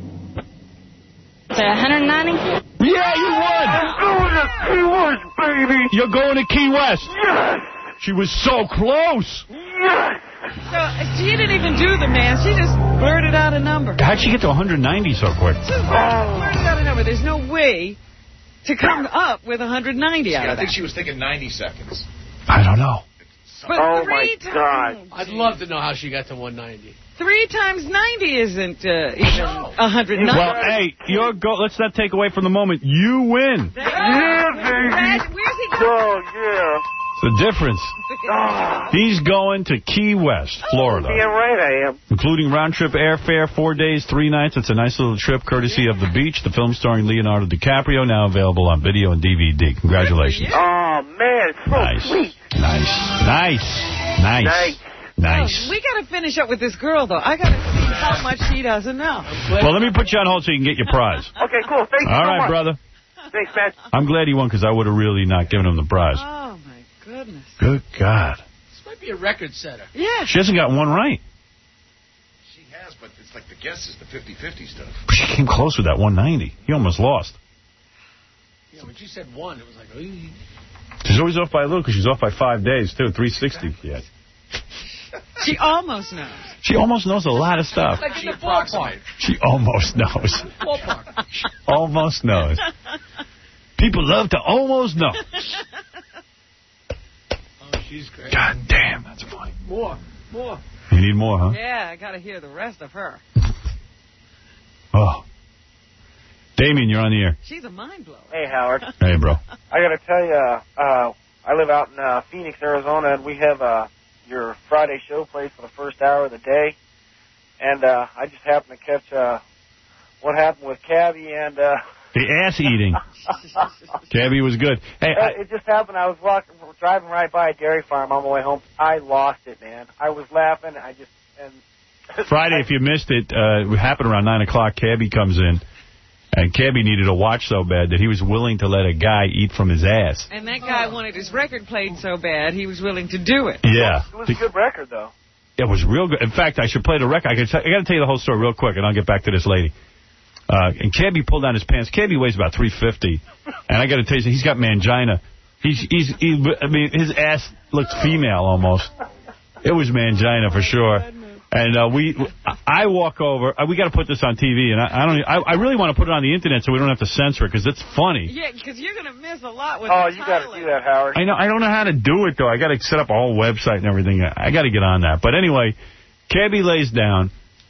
So one hundred ninety? Yeah, you won. I'm going to Key West, baby. You're going to Key West. Yes. She was so close. Yes. So she didn't even do the math. She just blurted out a number. How'd she get to one hundred ninety so quick? Just blurted out a number. There's no way to come up with one hundred ninety out I of think that. she was thinking ninety seconds. I don't know. But Oh, three my times, God. I'd love to know how she got to one ninety. Three times ninety isn't uh, even one hundred ninety. Well, hey, you're go. Let's not take away from the moment. You win. Yeah, baby. Where's he Oh, yeah. The difference. Ah. He's going to Key West, Florida. Damn right I am. Including round-trip airfare, four days, three nights. It's a nice little trip courtesy of The Beach, the film starring Leonardo DiCaprio, now available on video and D V D. Congratulations. Oh, man, it's so Nice. sweet. Nice. Nice. Nice. Nice. Nice. We got to finish up with this girl, though. I got to see how much she doesn't know. Well, let me put you on hold so you can get your prize. Okay, cool. Thank you All so right, much. brother. Thanks, man. I'm glad he won because I would have really not given him the prize. Oh, my goodness. Good God. This might be a record setter. Yeah. She hasn't got one right. She has, but it's like the guesses, the fifty-fifty stuff. She came close with that one ninety. He almost lost. Yeah, when she said one, it was like, ooh. She's always off by a little because she's off by five days, too. three sixty yet. She almost knows. She almost knows a lot of stuff. Like in the ballpark. She almost knows. Ballpark. She almost knows. People love to almost know. Oh, she's great. God damn, that's funny. More. More. You need more, huh? Yeah, I got to hear the rest of her. Oh. Damien, you're on the air. She's a mind blower. Hey, Howard. Hey, bro. I got to tell you, uh, I live out in uh, Phoenix, Arizona, and we have uh, your Friday show played for the first hour of the day. And uh, I just happened to catch uh, what happened with Cabby and... Uh, The ass eating. Cabby was good. Hey, uh, I, it just happened. I was walking, driving right by a dairy farm on my way home. I lost it, man. I was laughing. I just... and Friday, if you missed it, uh, it happened around nine o'clock. Cabby comes in, and Cabby needed a watch so bad that he was willing to let a guy eat from his ass. And that guy wanted his record played so bad, he was willing to do it. Yeah. It was a good record, though. It was real good. In fact, I should play the record. I, could t- I got to tell you the whole story real quick, and I'll get back to this lady. Uh, and Cabby pulled down his pants. Cabby weighs about three fifty, and I got to tell you, he's got mangina. He's, he's, he, I mean, his ass looked female almost. It was mangina for sure. And uh, we, I walk over. Uh, we got to put this on T V, and I, I don't. I, I really want to put it on the internet so we don't have to censor it because it's funny. Yeah, because you're going to miss a lot with Oh, the you got to do that, Howard. I know. I don't know how to do it though. I got to set up a whole website and everything. I, I got to get on that. But anyway, Cabby lays down.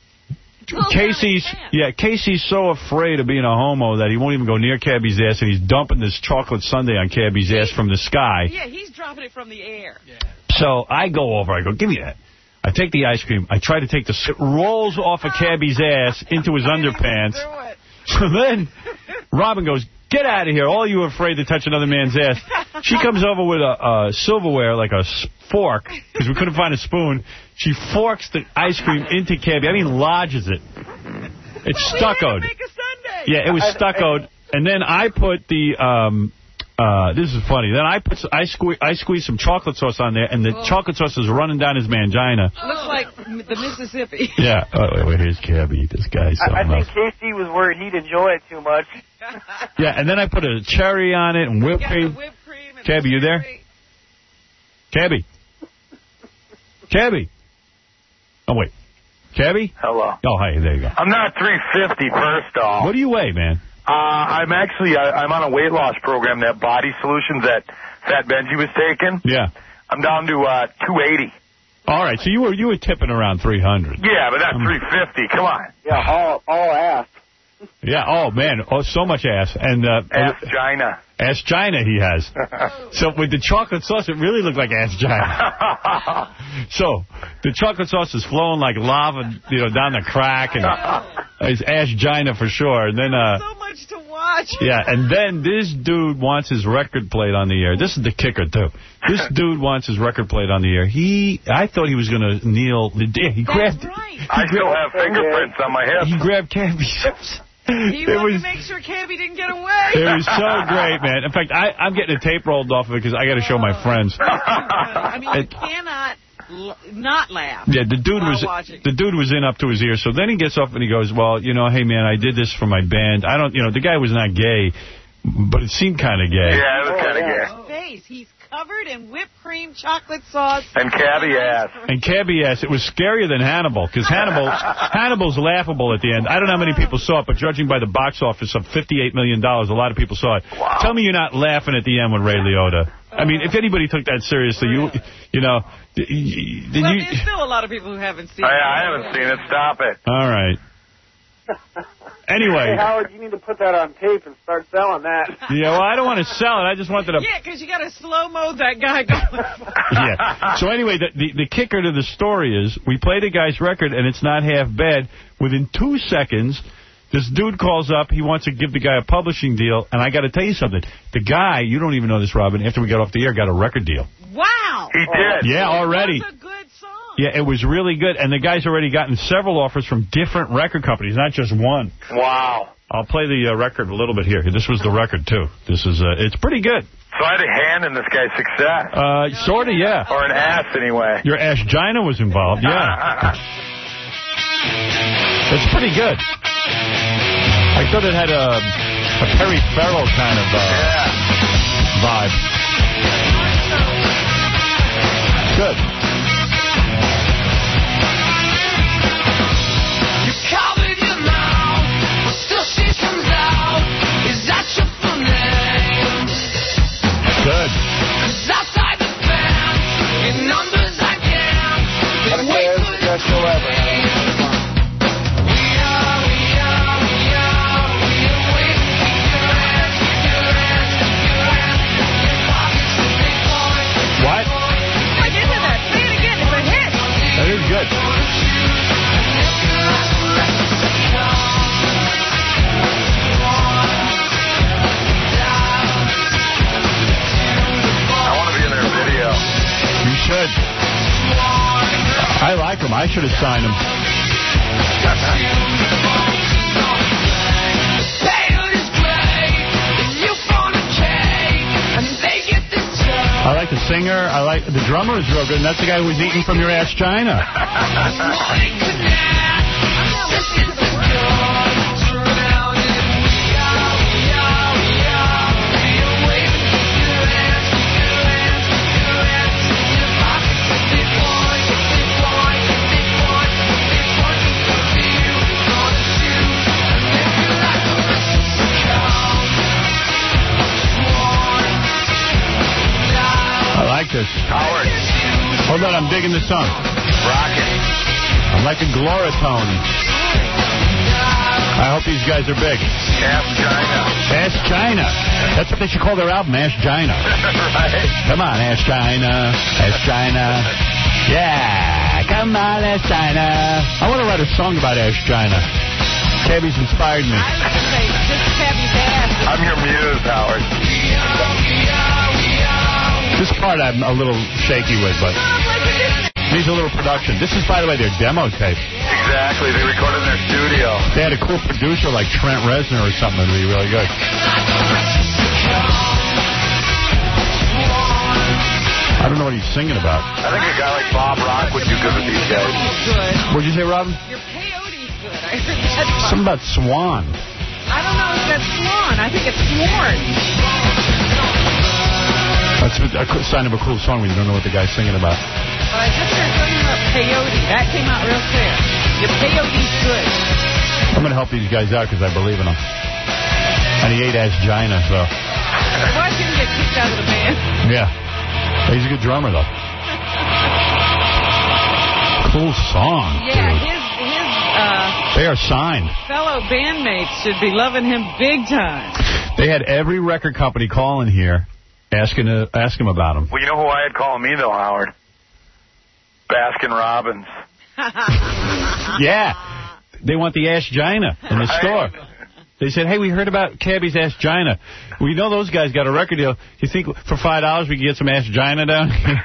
Casey's, yeah, Casey's so afraid of being a homo that he won't even go near Cabby's ass, and he's dumping this chocolate sundae on Cabby's ass from the sky. Yeah, he's dropping it from the air. Yeah. So I go over, I go, give me that. I take the ice cream, I try to take the, it rolls off of Cabby's ass into his underpants. So then Robin goes, get out of here, all you are afraid to touch another man's ass. She comes over with a, a silverware, like a fork, because we couldn't find a spoon. She forks the ice cream into Cabby. I mean, lodges it. It's stuccoed. Yeah, it was stuccoed. And then I put the, um, uh, this is funny. Then I put, I squeeze, I squeeze some chocolate sauce on there, and the Oh. chocolate sauce is running down his mangina. Looks like m- the Mississippi. Yeah. Oh, wait, wait, here's Cabby. This guy's I, I something think else. Casey was worried he'd enjoy it too much. Yeah, and then I put a cherry on it and whipped cream. Cabby, you there? Cabby. Cabby. Oh, wait. Cabby? Hello. Oh, hi. There you go. I'm not three fifty, first off. What do you weigh, man? Uh, I'm actually, I, I'm on a weight loss program, that Body Solutions that Fat Benji was taking. Yeah. I'm down to uh, two eighty. All right, so you were you were tipping around three hundred. Yeah, but that's um, three fifty. Come on. Yeah, all all ass. Yeah, oh, man, oh, so much ass. And uh, Ass Gina. Ass Gina he has. So with the chocolate sauce, it really looked like Ass Gina. So the chocolate sauce is flowing like lava, you know, down the crack, and it's Ass Gina for sure. And then, uh, so much to watch. Yeah, and then this dude wants his record played on the air. This is the kicker, too. This dude wants his record played on the air. He, I thought he was going to kneel. He grabbed. Right. He I grabbed, still have fingerprints on my hip. He grabbed Cabby's. He it wanted was, to make sure Cabby didn't get away. It was so great, man. In fact, I, I'm getting a tape rolled off of it because I got to show my friends. I mean, you it, cannot l not laugh. Yeah, the dude was watching. the dude was in up to his ears. So then he gets off and he goes, well, you know, hey, man, I did this for my band. I don't, you know, the guy was not gay, but it seemed kind of gay. Yeah, it was kind of gay. His face, he's covered in whipped cream, chocolate sauce. And Cabby ass. And Cabby ass. It was scarier than Hannibal, because Hannibal, Hannibal's laughable at the end. I don't know how many people saw it, but judging by the box office of fifty-eight million dollars, a lot of people saw it. Wow. Tell me you're not laughing at the end with Ray Liotta. I mean, if anybody took that seriously, you you know... Did well, you, there's still a lot of people who haven't seen I, it. I haven't seen it. Stop it. All right. Anyway. Hey, Howard, you need to put that on tape and start selling that. Yeah, well, I don't want to sell it. I just wanted to... Yeah, because you got to slow-mo that guy going. Yeah. So anyway, the, the, the kicker to the story is we play the guy's record, and it's not half bad. Within two seconds, this dude calls up. He wants to give the guy a publishing deal, and I got to tell you something. The guy, you don't even know this, Robin, after we got off the air, got a record deal. Wow. He did. Yeah, already. That's a good song. Yeah, it was really good. And the guy's already gotten several offers from different record companies, not just one. Wow. I'll play the uh, record a little bit here. This was the record, too. This is, uh, it's pretty good. So I had a hand in this guy's success. Uh, sort of, yeah. Or an ass, anyway. Your Ass Gina was involved, yeah. It's pretty good. I thought it had a, a Perry Farrell kind of uh, yeah. vibe. Good. You covered your mouth, but still she comes out. Is that your full name? Good. 'Cause outside the fence, in numbers I count. They wait for the train. What? Like into that. Say it again. It's a hit. That is good. I want to be in their video. You should. I like him. I should have signed him. I like the singer. I like the drummer is real good, and that's the guy who was eating from your Ass China. I like this. Howard. Hold on, I'm digging the song. Rocket. I'm like a Gloratone. I hope these guys are big. Ass China. Ass China. That's what they should call their album, Ass China. Right. Come on, Ass China. Ass China. Yeah, come on, Ass China. I want to write a song about Ass China. Cabby's inspired me. I was going to say, just Cabby's ass. I'm your muse, Howard. This part I'm a little shaky with, but needs a little production. This is, by the way, their demo tape. Exactly. They recorded in their studio. They had a cool producer like Trent Reznor or something. It'd be really good. I don't know what he's singing about. I think a guy like Bob Rock would do good with these guys. Good. What'd you say, Robin? Your peyote's good. I heard that. Something about Swan. I don't know if that's Swan. I think it's Sworn. That's a sign of a cool song when you don't know what the guy's singing about. But I just heard something about peyote. That came out real clear. Your peyote's good. I'm going to help these guys out because I believe in them. And he ate Ashgina, so. Why didn't he get kicked out of the band? Yeah. He's a good drummer, though. Cool song, Yeah, dude. his, his uh, They are signed. fellow bandmates should be loving him big time. They had every record company calling here, asking to ask him about him. Well, you know who I had calling me, though, Howard? Baskin Robbins. Yeah. They want the Ashgina in the store. They said, hey, we heard about Cabby's Ashgina. We know those guys got a record deal. You think for five dollars we can get some Ashgina down here?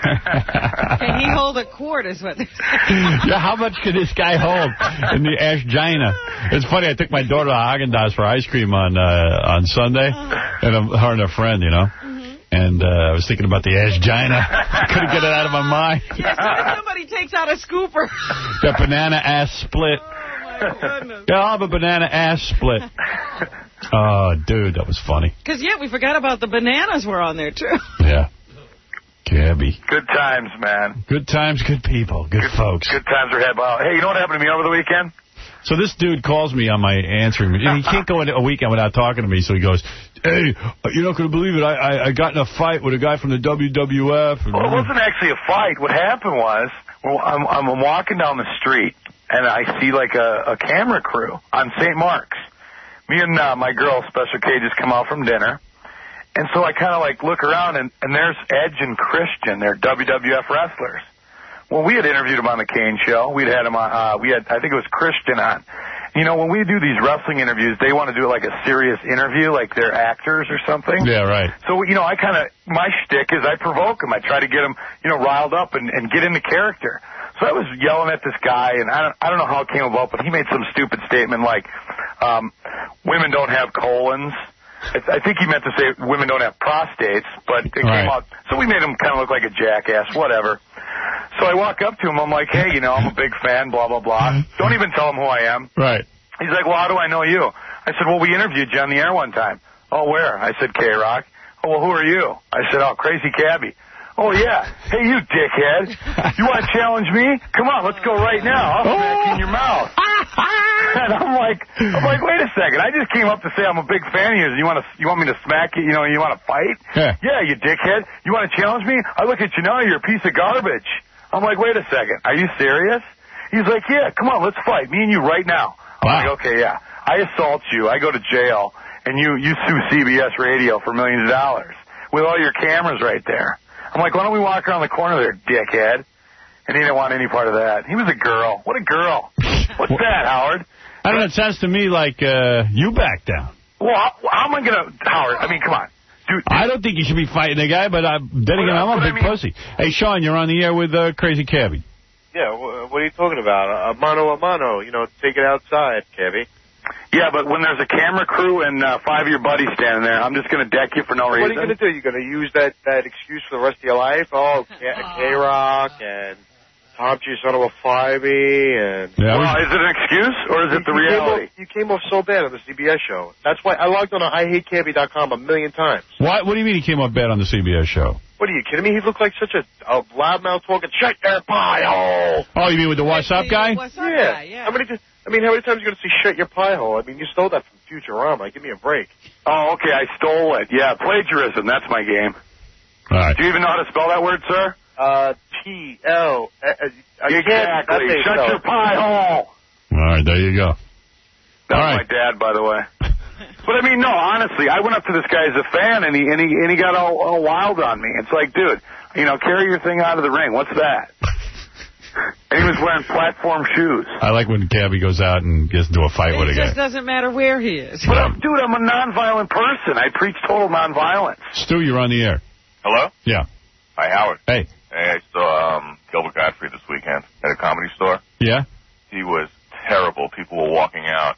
Can he hold a quart is what they're saying. Yeah, how much could this guy hold in the Ashgina? It's funny, I took my daughter to Haagen-Dazs for ice cream on uh, on Sunday, and um, her and her friend, you know. And uh, I was thinking about the Ashgina. I couldn't get it out of my mind. Yes, what if somebody takes out a scooper? That banana ass split. Yeah, I'll have a banana ass split. Oh, dude, that was funny. Because, yeah, we forgot about the bananas were on there, too. Yeah. Cabby. Good times, man. Good times, good people, good, good folks. Good times are had. Well, hey, you know what happened to me over the weekend? So this dude calls me on my answering machine. He can't go into a weekend without talking to me, so he goes, hey, you're not going to believe it. I, I, I got in a fight with a guy from the W W F. And, well, it wasn't actually a fight. What happened was, well, I'm, I'm walking down the street, and I see like a, a camera crew on Saint Mark's. Me and uh, my girl, Special K, just come out from dinner. And so I kind of like look around, and, and there's Edge and Christian. They're W W F wrestlers. Well, we had interviewed him on the Kane Show. We'd had him on, uh, we had, I think it was Christian on. You know, when we do these wrestling interviews, they want to do like a serious interview, like they're actors or something. Yeah, right. So, you know, I kind of, my shtick is I provoke them. I try to get them, you know, riled up and, and get into character. So I was yelling at this guy, and I don't, I don't know how it came about, but he made some stupid statement like, um, women don't have colons. I think he meant to say women don't have prostates, but it right. came out. So we made him kind of look like a jackass, whatever. So I walk up to him. I'm like, hey, you know, I'm a big fan, blah, blah, blah. Don't even tell him who I am. Right. He's like, well, how do I know you? I said, well, we interviewed you on the air one time. Oh, where? I said, K-Rock. Oh, well, who are you? I said, oh, Crazy Cabby. Oh, yeah. Hey, you dickhead. You want to challenge me? Come on, let's go right now. I'll smack you in your mouth. And I'm like, I'm like, wait a second. I just came up to say I'm a big fan of yours. You want to, you want me to smack you? You know, you want to fight? Yeah. Yeah, you dickhead. You want to challenge me? I look at you now. You're a piece of garbage. I'm like, wait a second. Are you serious? He's like, yeah, come on, let's fight. Me and you right now. I'm wow. like, okay, yeah. I assault you. I go to jail, and you, you sue C B S Radio for millions of dollars with all your cameras right there. I'm like, why don't we walk around the corner there, dickhead? And he didn't want any part of that. He was a girl. What a girl. What's that, Howard? I don't know. It sounds to me like uh, you back down. Well, how, how am I going to, Howard, I mean, come on. Dude, I don't think you should be fighting a guy, but uh, then again, I'm a big I mean, pussy. Hey, Sean, you're on the air with uh, Crazy Cabby. Yeah, what are you talking about? A mano a mano, you know, take it outside, Cabby. Yeah, but when there's a camera crew and uh, five of your buddies standing there, I'm just going to deck you for no reason. What are you going to do? You're going to use that, that excuse for the rest of your life? Oh, K-Rock and Tom G, son of a Fivey and... Yeah, well, is it an excuse or is it the you reality? Came off, you came off so bad on the C B S show. That's why I logged on to I hate cabby dot com a million times. What, what do you mean he came off bad on the C B S show? What are you kidding me? He looked like such a, a loudmouth talking, shut your pie hole. Oh, you mean with the what's up guy? What's up yeah. guy, yeah. How many, I mean, how many times are you going to see shut your pie hole? I mean, you stole that from Futurama. Give me a break. Oh, okay, I stole it. Yeah, plagiarism, that's my game. All right. Do you even know how to spell that word, sir? Uh, T L. Uh, exactly. Shut so. your pie hole. All right, there you go. That All was right. my dad, by the way. But I mean, no, honestly, I went up to this guy as a fan, and he and he and he got all, all wild on me. It's like, dude, you know, carry your thing out of the ring. What's that? And he was wearing platform shoes. I like when Cabby goes out and gets into a fight it with a guy. It just doesn't matter where he is. But, I'm, dude, I'm a nonviolent person. I preach total nonviolence. Stu, you're on the air. Hello? Yeah. Hi, Howard. Hey. Hey, I saw um, Gilbert Gottfried this weekend at a comedy store. Yeah? He was terrible. People were walking out.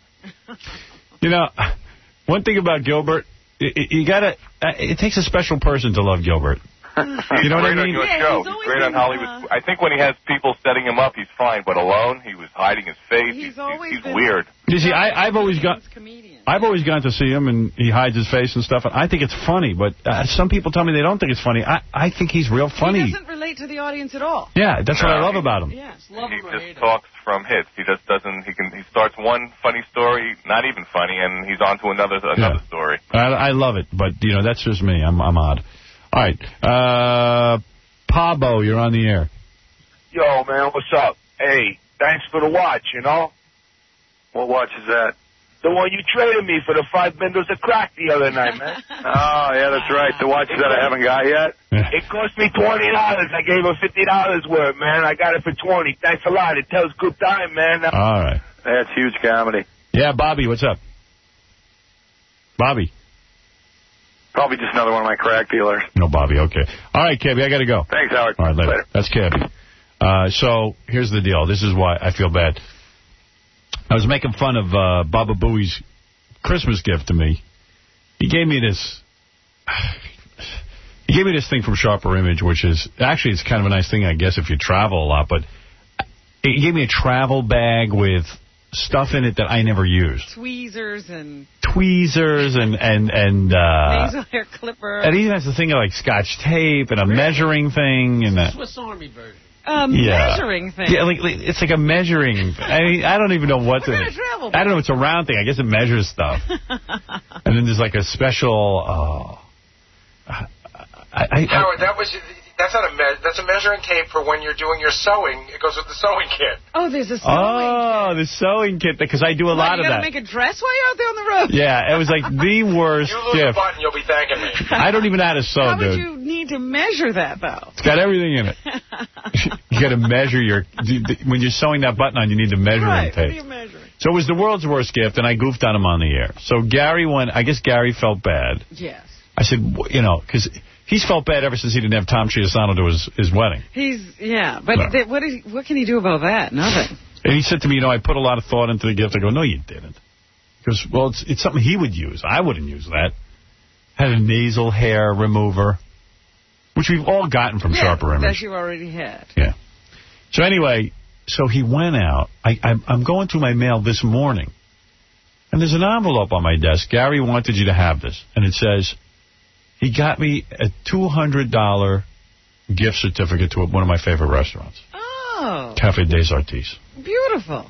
You know, one thing about Gilbert, you, you gotta, it takes a special person to love Gilbert. He's you know great what I mean? on your yeah, show. He's, he's great on Hollywood. Uh, I think when he has people setting him up, he's fine. But alone, he was hiding his face. He's, he's, always he's, he's weird. You see, I, I've always got, I've always gone to see him, and he hides his face and stuff. And I think it's funny, but uh, some people tell me they don't think it's funny. I, I think he's real funny. He doesn't relate relate to the audience at all. Yeah, that's what I love about him. Yes, He just talks from hits. He just doesn't. He can. He starts one funny story, not even funny, and he's on to another another Yeah. story. I, I love it, but, you know, that's just me. I'm, I'm odd. All right. Uh, Pablo, you're on the air. Yo, man, what's up? Hey, thanks for the watch, you know? What watch is that? The one you traded me for the five bindles of crack the other night, man. Oh, yeah, that's right. The watch that I haven't got yet. It cost me twenty dollars. I gave him fifty dollars worth, man. I got it for twenty. Thanks a lot. It tells good time, man. All right. That's huge comedy. Yeah, Bobby, what's up? Bobby. Probably just another one of my crack dealers. No, Bobby, okay. All right, Cabby, I got to go. Thanks, Howard. All right, later. Later. That's Cabby. Uh, so, here's the deal. This is why I feel bad. I was making fun of uh, Baba Booey's Christmas gift to me. He gave me this... He gave me this thing from Sharper Image, which is... Actually, it's kind of a nice thing, I guess, if you travel a lot, but... He gave me a travel bag with stuff in it that I never used. Tweezers and... Tweezers and... and, and uh, nasal hair clipper. And he even has the thing of, like, Scotch tape and a measuring thing. and a, Swiss Army version. A yeah. measuring thing. Yeah, like, like it's like a measuring... I mean, I don't even know what, what to... Kind of travel I don't know. It's a round thing. I guess it measures stuff. And then there's like a special... Oh, I, I, Howard, that was... That's not a me that's a measuring tape for when you're doing your sewing. It goes with the sewing kit. Oh, there's a sewing Oh, kit. the sewing kit, because I do a what, lot you of gotta that. make a dress while you're out there on the road? Yeah, it was like the worst You lose gift. a button, you'll be thanking me. I don't even know how to sew, How dude. would you need to measure that, though? It's got everything in it. You got to measure your... When you're sewing that button on, you need the measuring right, tape. what are you measuring? So it was the world's worst gift, and I goofed on him on the air. So Gary went... I guess Gary felt bad. Yes. I said, you know, because he's felt bad ever since he didn't have Tom Chiasano to his, his wedding. He's, yeah, but No. th what, is, what can he do about that? Nothing. And he said to me, you know, I put a lot of thought into the gift. I go, no, you didn't. He goes, well, it's, it's something he would use. I wouldn't use that. Had a nasal hair remover, which we've all gotten from yeah, Sharper Image. that you already had. Yeah. So anyway, so he went out. I, I'm, I'm going through my mail this morning, and there's an envelope on my desk. Gary wanted you to have this. And it says, he got me a two hundred dollar gift certificate to one of my favorite restaurants. Oh. Cafe des Artistes. Beautiful.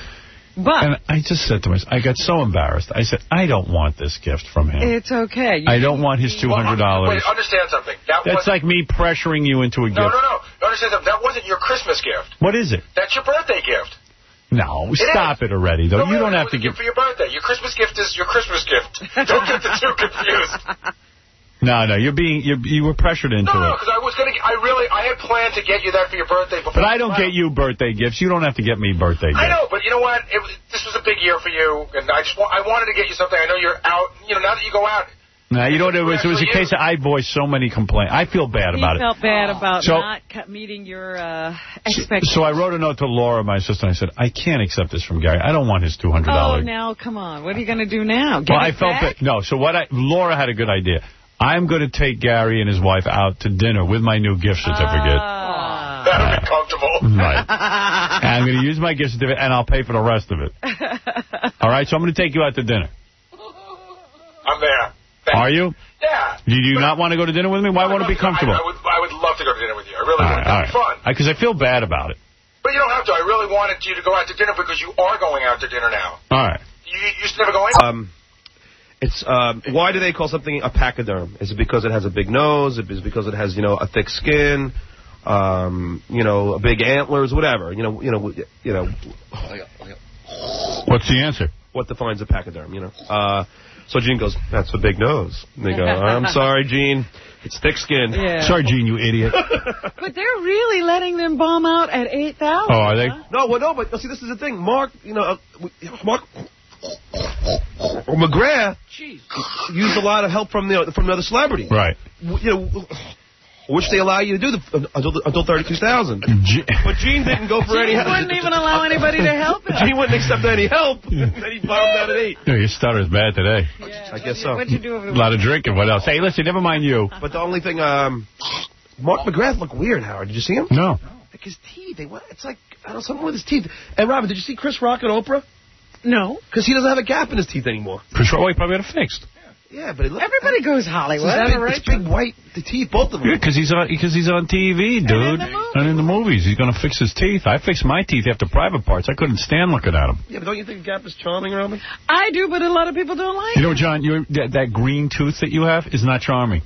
But and I just said to myself, I got so embarrassed. I said, I don't want this gift from him. it's okay. You I don't want his two hundred dollars. Wait, understand something. That That's wasn't- like me pressuring you into a No, gift. no, no. Understand something. That wasn't your Christmas gift. What is it? That's your birthday gift. No, It stop it already, though. No, you really, don't have it to was give... for your birthday. Your Christmas gift is your Christmas gift. Don't get the two confused. No, no, you're being... You're, you were pressured into No, no, it. because I was gonna. I really. I had planned to get you that for your birthday. Before But I don't get you birthday gifts. You don't have to get me birthday gifts. I know, but you know what? It was, this was a big year for you, and I just wa I wanted to get you something. I know you're out. You know, now that you go out. No, you know what it was? It was a For case of I voiced so many complaints. I feel bad he about it. felt bad about So- not cu- meeting your uh, expectations. So I wrote a note to Laura, my sister, and I said, I can't accept this from Gary. I don't want his two hundred Oh, dollars. now, come on. What are you going to do now? Get Well, it I felt back? bad. No, so what I... Laura had a good idea. I'm going to take Gary and his wife out to dinner with my new gift certificate. Ah. That'll be comfortable. Right. And I'm going to use my gift certificate, and I'll pay for the rest of it. All right, so I'm going to take you out to dinner. I'm there. Are you? Yeah. Do you not want to go to dinner with me? Why won't it be comfortable? I, I would. I would love to go to dinner with you. I really All would. right, all That'd be fun. right. Because I feel bad about it. But you don't have to. I really wanted you to go out to dinner because you are going out to dinner now. All right. You, you used to never go in. Um, it's um, why do they call something a pachyderm? Is it because it has a big nose? Is it because it has, you know, a thick skin? Um, you know, big antlers, whatever. You know, you know, you know. What's the answer? What defines a pachyderm? You know. Uh, so Gene goes, "That's a big nose." And they go, "I'm sorry, Gene. It's thick skin." Yeah. Sorry, Gene, you idiot. But they're really letting them bomb out at eight thousand. Oh, are they? No, well, no, but see, this is the thing. Mark, you know, uh, Mark McGrath used a lot of help from the from the other celebrities. Right. You know, which they allow you to do the, until until thirty-two thousand. But Gene didn't go for Gene any help. wouldn't even allow anybody to help him. Gene wouldn't accept any help. Then he bombed out at eight. Yeah, your stutter's bad today. I guess so. What'd you do over A the lot of drinking. What else? Hey, listen, never mind you. But the only thing, um, Mark McGrath looked weird, Howard. Did you see him? No. Like his teeth. They, what, it's like, I don't know, something with his teeth. And Robin, did you see Chris Rock and Oprah? No. Because he doesn't have a gap in his teeth anymore. Chris Rock, oh, he probably had it fixed. Yeah, but it looks... Everybody goes Hollywood. It's, big, it's big white, the teeth, both of them. Yeah, because he's on because he's on T V, dude. And in the movies. And in the movies. He's going to fix his teeth. I fixed my teeth after private parts. I couldn't stand looking at them. Yeah, but don't you think Gap is charming, Robin? I do, but a lot of people don't like You know, John, you that, that green tooth that you have is not charming.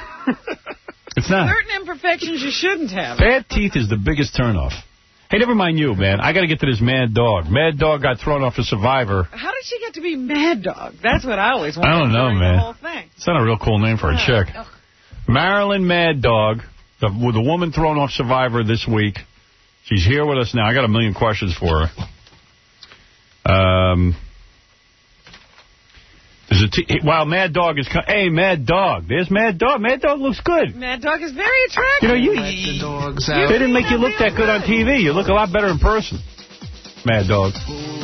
It's not. Certain imperfections you shouldn't have. Bad teeth is the biggest turnoff. Hey, never mind you, man. I got to get to this Mad Dog. Mad Dog got thrown off of Survivor. How did she get to be Mad Dog? That's what I always wanted. I don't know, man. The whole thing. It's not a real cool name for a chick. Ugh. Marilyn Mad Dog, the, with the woman thrown off Survivor this week. She's here with us now. I got a million questions for her. Um... There's a t wow, Mad Dog is... Hey, Mad Dog. There's Mad Dog. Mad Dog looks good. Mad Dog is very attractive. You know, you, you, you they didn't make you look that good on T V. You look a lot better in person. Mad Dog.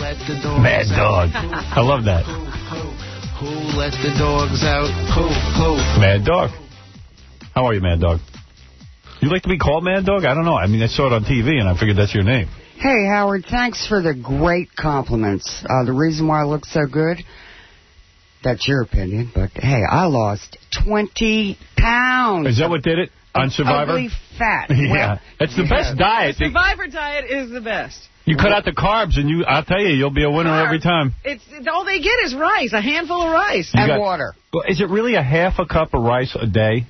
Mad Dog. I love that. Who let the dogs out? Who, who? Mad Dog. How are you, Mad Dog? You like to be called Mad Dog? I don't know. I mean, I saw it on T V, and I figured that's your name. Hey, Howard, thanks for the great compliments. Uh, the reason why I look so good... That's your opinion, but hey, I lost twenty pounds. Is that what did it on Survivor? Ugly fat. Yeah, well, that's the yeah. best diet. The Survivor diet is the best. You cut out the carbs, and you, I'll tell you, you'll be a winner Carbs. every time. It's all they get is rice, a handful of rice You and got, water. Is it really a half a cup of rice a day?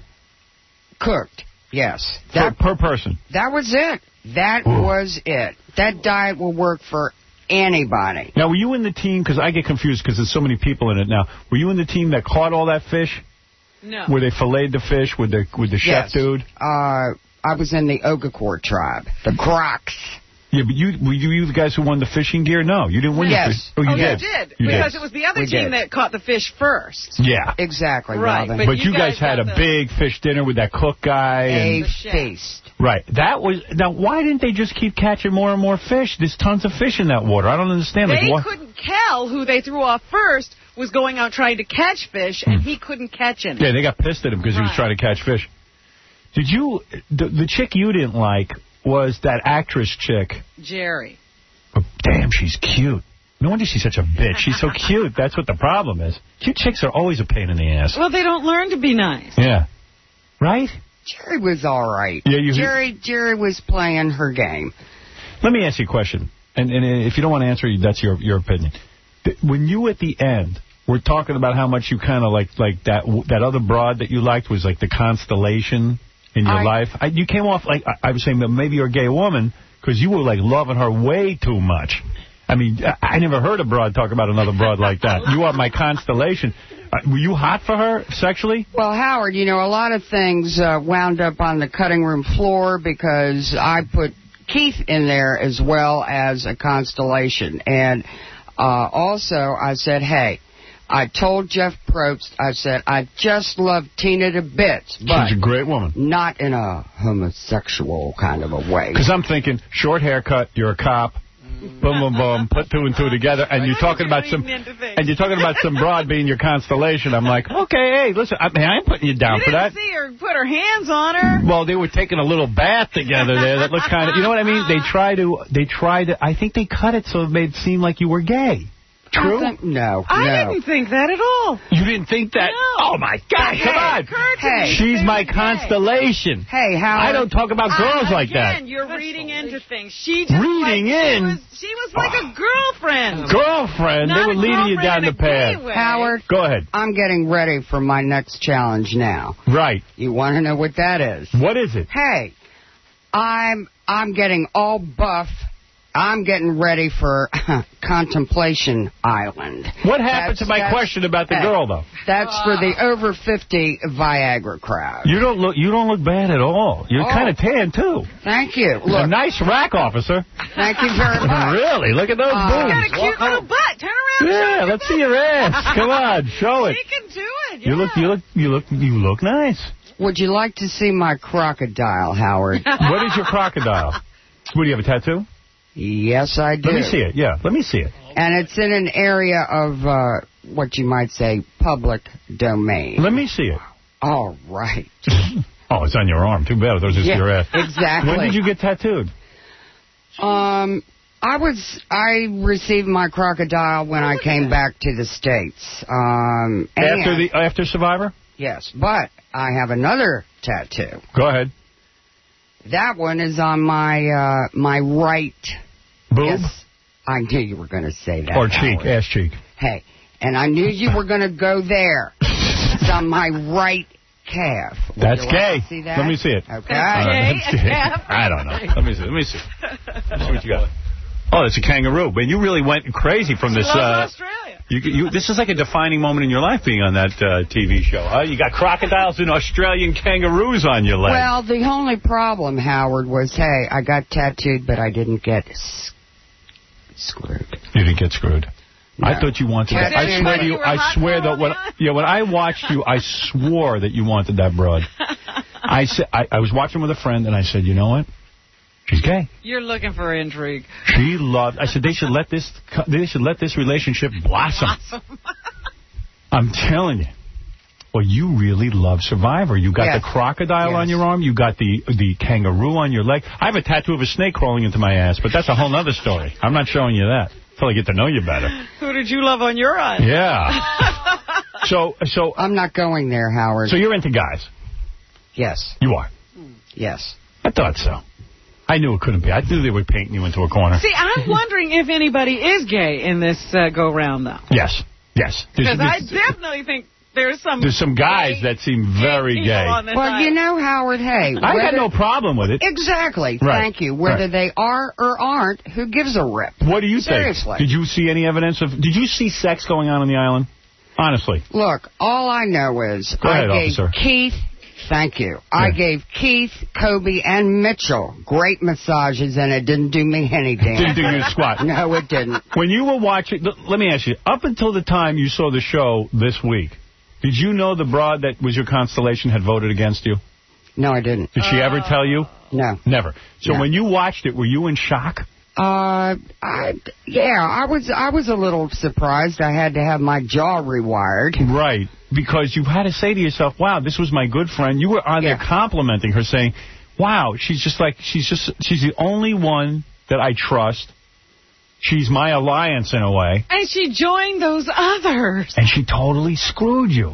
Cooked, yes. Per, That per person? That was it. That Ooh. was it. That diet will work for anybody. Now, were you in the team, because I get confused because there's so many people in it now, were you in the team that caught all that fish? No. Where they filleted the fish with the with the yes. chef dude? Uh, I was in the Ogacore tribe, the Crocs. Yeah, but you were you the guys who won the fishing gear? No, you didn't win yes. the fish. Oh, you oh, did. You did. You because did. it was the other we team did. that caught the fish first. Yeah. Exactly, right, Robin. But, but you, you guys, guys had a the... big fish dinner with that cook guy. A and... feast. Right. That was now. Why didn't they just keep catching more and more fish? There's tons of fish in that water. I don't understand. They like, what... couldn't tell who they threw off first was going out trying to catch fish, and he couldn't catch any. Yeah, they got pissed at him because right. he was trying to catch fish. Did you? The, the chick you didn't like was that actress chick. Jerry. Oh, damn, she's cute. No wonder she's such a bitch. She's so cute. That's what the problem is. Cute chicks are always a pain in the ass. Well, they don't learn to be nice. Yeah. Right? Jerry was all right. Yeah, you, Jerry Jerry was playing her game. Let me ask you a question. And, and if you don't want to answer, that's your your opinion. When you, at the end, were talking about how much you kind of like, like that that other broad that you liked was like the constellation in your I, life, I, you came off like, I, I was saying that maybe you're a gay woman because you were like loving her way too much. I mean, I, I never heard a broad talk about another broad like that. You are my constellation. Uh, were you hot for her sexually? Well, Howard, you know, a lot of things uh, wound up on the cutting room floor because I put Keith in there as well as a constellation. And uh, also I said, hey, I told Jeff Probst, I said, I just love Tina to bits. But she's a great woman. Not in a homosexual kind of a way. Because I'm thinking, short haircut, you're a cop. Boom, boom, boom. Put two and two together, and you're talking about some, and you're talking about some broad being your constellation. I'm like, okay, hey, listen, I mean, I ain't putting you down you for that. You didn't see her put her hands on her. Well, they were taking a little bath together there. That looked kind of, you know what I mean? They try to, they try to. I think they cut it so it made it seem like you were gay. True? Think, no, I no. didn't think that at all. You didn't think that? No. Oh, my God, hey, come on. Hey. She's my constellation. Hey, Howard. I don't talk about girls uh, like again, that. You're reading into things. She just Reading like, in? She was, she was like a girlfriend. Girlfriend? Not they were leading you down the path. Howard. Go ahead. I'm getting ready for my next challenge now. Right. You want to know what that is? What is it? Hey, I'm I'm getting all buff. I'm getting ready for Contemplation Island. What happened that's, to my question about the hey, girl, though? That's uh, for the over fifty Viagra crowd. You don't look. You don't look bad at all. You're oh. kind of tan too. Thank you. Look, a nice rack, officer. Thank you very much. Really? Look at those uh, boobs. You got a cute little butt. Turn around. Yeah, let's see your ass. Come on, show it. She can do it. Yeah. You look. You look. You look. You look nice. Would you like to see my crocodile, Howard? What is your crocodile? What, do you have a tattoo? Yes, I do. Let me see it. Yeah, let me see it. And it's in an area of uh, what you might say public domain. Let me see it. All right. Oh, it's on your arm. Too bad. It was just yeah, your ass. Exactly. When did you get tattooed? Um, I was I received my crocodile when I came back to the States. Um, After and, the after Survivor? Yes, but I have another tattoo. Go ahead. That one is on my uh, my right boob. Yes, I knew you were going to say that. Or cheek, Howard. ass cheek. Hey, and I knew you were going to go there. It's on my right calf. Would That's you gay. like to see that? Let me see it. Okay. All right, let's see it. I don't know. Let me see. Let me see. Let me see what you got. Oh, it's a kangaroo. Man, you really went crazy from this. Uh, Australia. You, you, this is like a defining moment in your life being on that uh, T V show. Huh? You got crocodiles and Australian kangaroos on your leg. Well, the only problem, Howard, was, hey, I got tattooed, but I didn't get s- screwed. You didn't get screwed. No. I thought you wanted that. I swear to you, I swear that when, yeah, when I watched you, I swore that you wanted that broad. I, said, I, I was watching with a friend, and I said, you know what? She's gay. You're looking for intrigue. She loved. I said they should let this. They should let this relationship blossom. Blossom. I'm telling you. Well, you really love Survivor. You got Yes. the crocodile Yes. on your arm. You got the the kangaroo on your leg. I have a tattoo of a snake crawling into my ass, but that's a whole other story. I'm not showing you that until I get to know you better. Who did you love on your eyes? Yeah. so so I'm not going there, Howard. so you're into guys. Yes. You are. Yes. I thought so. I knew it couldn't be. I knew they were painting you into a corner. See, I'm wondering if anybody is gay in this uh, go-round, though. Yes. Yes. There's- Because I there's- definitely think there's some There's some guys gay that seem very people gay. on this Well, island. you know, Howard, hey. I got whether- no problem with it. Exactly. Right. Thank you. Whether Right. they are or aren't, who gives a rip? What do you Seriously. think? Did you see any evidence of... Did you see sex going on on the island? Honestly. Look, all I know is Go ahead, I gave officer. Keith, thank you, I gave Keith, Kobe, and Mitchell great massages, and it didn't do me any damage. Didn't do you a squat. No, it didn't. When you were watching... Let me ask you. Up until the time you saw the show this week, did you know the broad that was your constellation had voted against you? No, I didn't. Did she ever tell you? No. Never. So No. when you watched it, were you in shock? Uh, I, yeah, I was I was a little surprised. I had to have my jaw rewired. Right. Because you had to say to yourself, wow, this was my good friend. You were on there complimenting her, saying, wow, she's just like, she's just, she's the only one that I trust. She's my alliance in a way. And she joined those others. And she totally screwed you.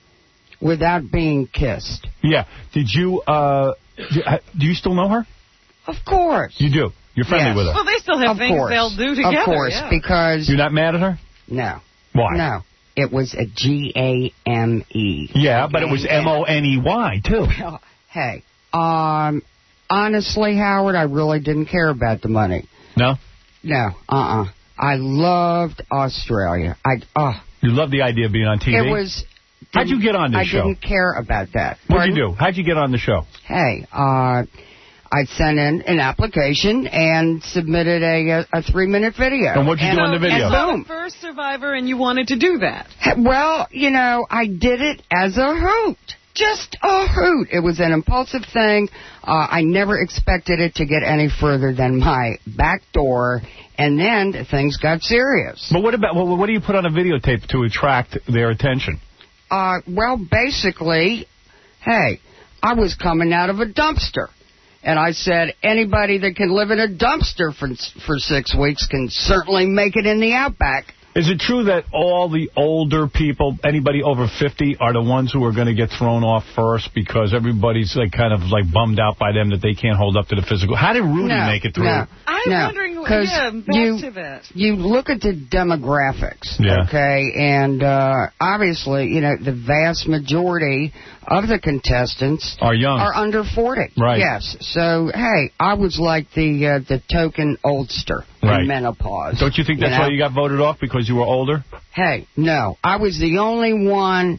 Without being kissed. Yeah. Did you, uh, do you still know her? Of course. You do. You're friendly Yes. with her. Well, they still have Of things course. they'll do together. Of course, yeah. because... You're not mad at her? No. Why? No. It was a G A M E. Yeah, but it was M O N E Y, too. Well, hey, um, honestly, Howard, I really didn't care about the money. No? No, uh-uh. I loved Australia. I, oh. You love the idea of being on T V? It was... How'd you get on this I show? I didn't care about that. What'd you do? How'd you get on the show? Hey, uh... I sent in an application and submitted a a, a three-minute video. And what'd you do on the video? And You boom. were the first Survivor, and you wanted to do that. Well, you know, I did it as a hoot. Just a hoot. It was an impulsive thing. Uh, I never expected it to get any further than my back door, and then things got serious. But what about, what, what do you put on a videotape to attract their attention? Uh, well, basically, hey, I was coming out of a dumpster. And I said, anybody that can live in a dumpster for for six weeks can certainly make it in the outback. Is it true that all the older people, anybody over fifty, are the ones who are going to get thrown off first because everybody's like kind of like bummed out by them that they can't hold up to the physical? How did Rudy no, make it through? No, I'm no, wondering, because yeah, back you, to that. you look at the demographics, Yeah. okay, and uh, obviously, you know, the vast majority of the contestants Are young. are under forty. Right. Yes. So, hey, I was like the uh, the token oldster Right. in menopause. Don't you think that's know? why you got voted off, because you were older? Hey, no. I was the only one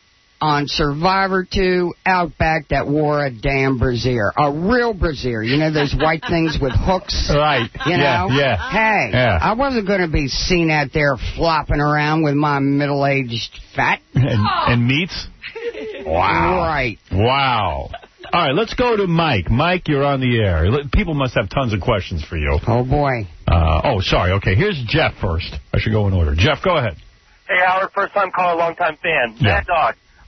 on Survivor two Outback that wore a damn brassiere. A real brassiere. You know those white things with hooks? Right. You know? Yeah, yeah. Hey, Yeah. I wasn't going to be seen out there flopping around with my middle-aged fat. And, and meats? Wow. Right. Wow. All right, let's go to Mike. Mike, you're on the air. People must have tons of questions for you. Oh, boy. Uh, oh, sorry. Okay, here's Jeff first. I should go in order. Jeff, go ahead. Hey, Howard, first time caller, long time fan. Yeah. Mad Dog.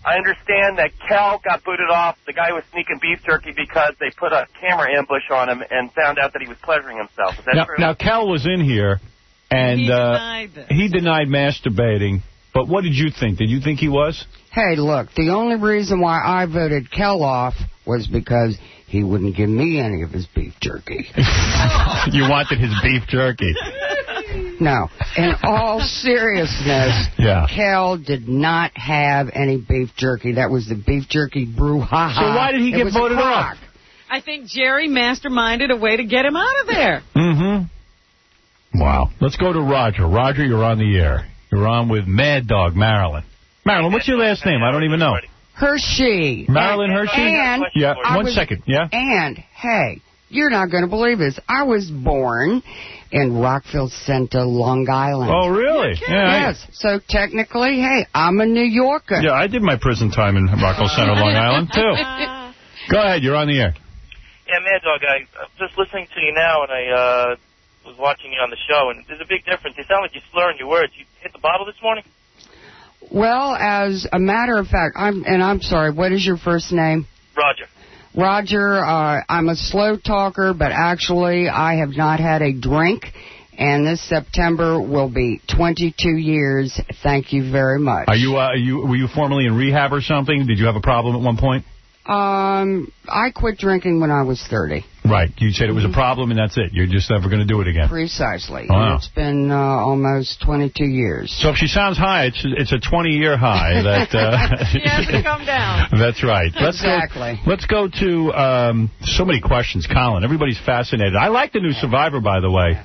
I understand that Cal got booted off. The guy was sneaking beef jerky because they put a camera ambush on him and found out that he was pleasuring himself. Is that now, true? now, Cal was in here, and He uh, denied this. he denied masturbating. But what did you think? Did you think he was? Hey, look, the only reason why I voted Kel off was because he wouldn't give me any of his beef jerky. You wanted his beef jerky. No, in all seriousness, Yeah. Kel did not have any beef jerky. That was the beef jerky brouhaha. So why did he It get was a voted crock. off? I think Jerry masterminded a way to get him out of there. Mm-hmm. Wow. Let's go to Roger. Roger, you're on the air. You're on with Mad Dog Marilyn. Marilyn, what's your last name? I don't even know. Hershey. Marilyn Hershey? And Yeah, I one was- second. Yeah? And, hey, you're not going to believe this. I was born in Rockville Center, Long Island. Oh, really? Yeah, I- Yes. So technically, hey, I'm a New Yorker. Yeah, I did my prison time in Rockville Center, Long Island, too. Go ahead. You're on the air. Yeah, Mad Dog, I, I'm just listening to you now, and I uh, was watching you on the show, and there's a big difference. You sound like you're slurring your words. You hit the bottle this morning? Well, as a matter of fact, I'm and I'm sorry, what is your first name? Roger. Roger, uh, I'm a slow talker, but actually I have not had a drink, and this September will be twenty-two years. Thank you very much. Are you, uh, are you, were you formerly in rehab or something? Did you have a problem at one point? Um, I quit drinking when I was thirty. Right. You said it was a problem and that's it. You're just never going to do it again. Precisely. Wow. It's been uh, almost twenty-two years. So if she sounds high, it's it's a twenty-year high. That uh, She has to come down. That's right. Let's Exactly. Go, let's go to um, so many questions, Colin. Everybody's fascinated. I like the new Survivor, by the way.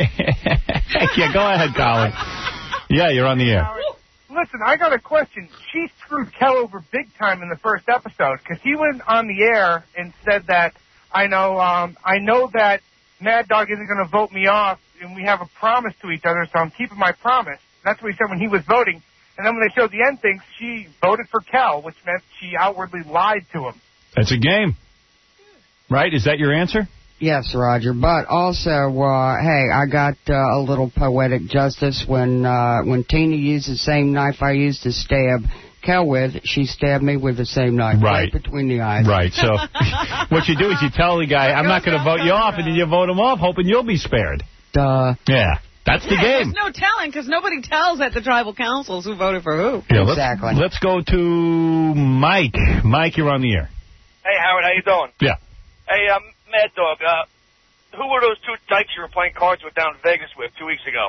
Yeah, go ahead, Colin. Yeah, you're on the air. Listen, I got a question. She screwed Kel over big time in the first episode because he went on the air and said that I know, um, I know that Mad Dog isn't going to vote me off, and we have a promise to each other, so I'm keeping my promise. That's what he said when he was voting. And then when they showed the end things, she voted for Kel, which meant she outwardly lied to him. That's a game. Right? Is that your answer? Yes, Roger. But also, uh, hey, I got uh, a little poetic justice when uh, when Tina used the same knife I used to stab Kel with. She stabbed me with the same knife Right. between the eyes. Right. So what you do is you tell the guy, I'm not going to vote you off, and then you vote him off, hoping you'll be spared. Duh. Yeah. That's the Yeah, game. There's no telling because nobody tells at the tribal councils who voted for who. Yeah, let's, let's go to Mike. Mike, you're on the air. Hey, Howard, how you doing? Yeah. Hey, um, Mad Dog, uh, who were those two dykes you were playing cards with down in Vegas with two weeks ago?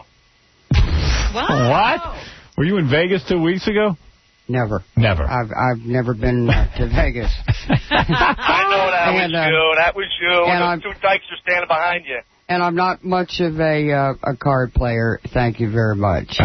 What? Were you in Vegas two weeks ago? Never. Never. I've I've never been uh, to Vegas. I know that And, was uh, you. That was you. and Those I'm- two dykes are standing behind you. And I'm not much of a uh, a card player. Thank you very much.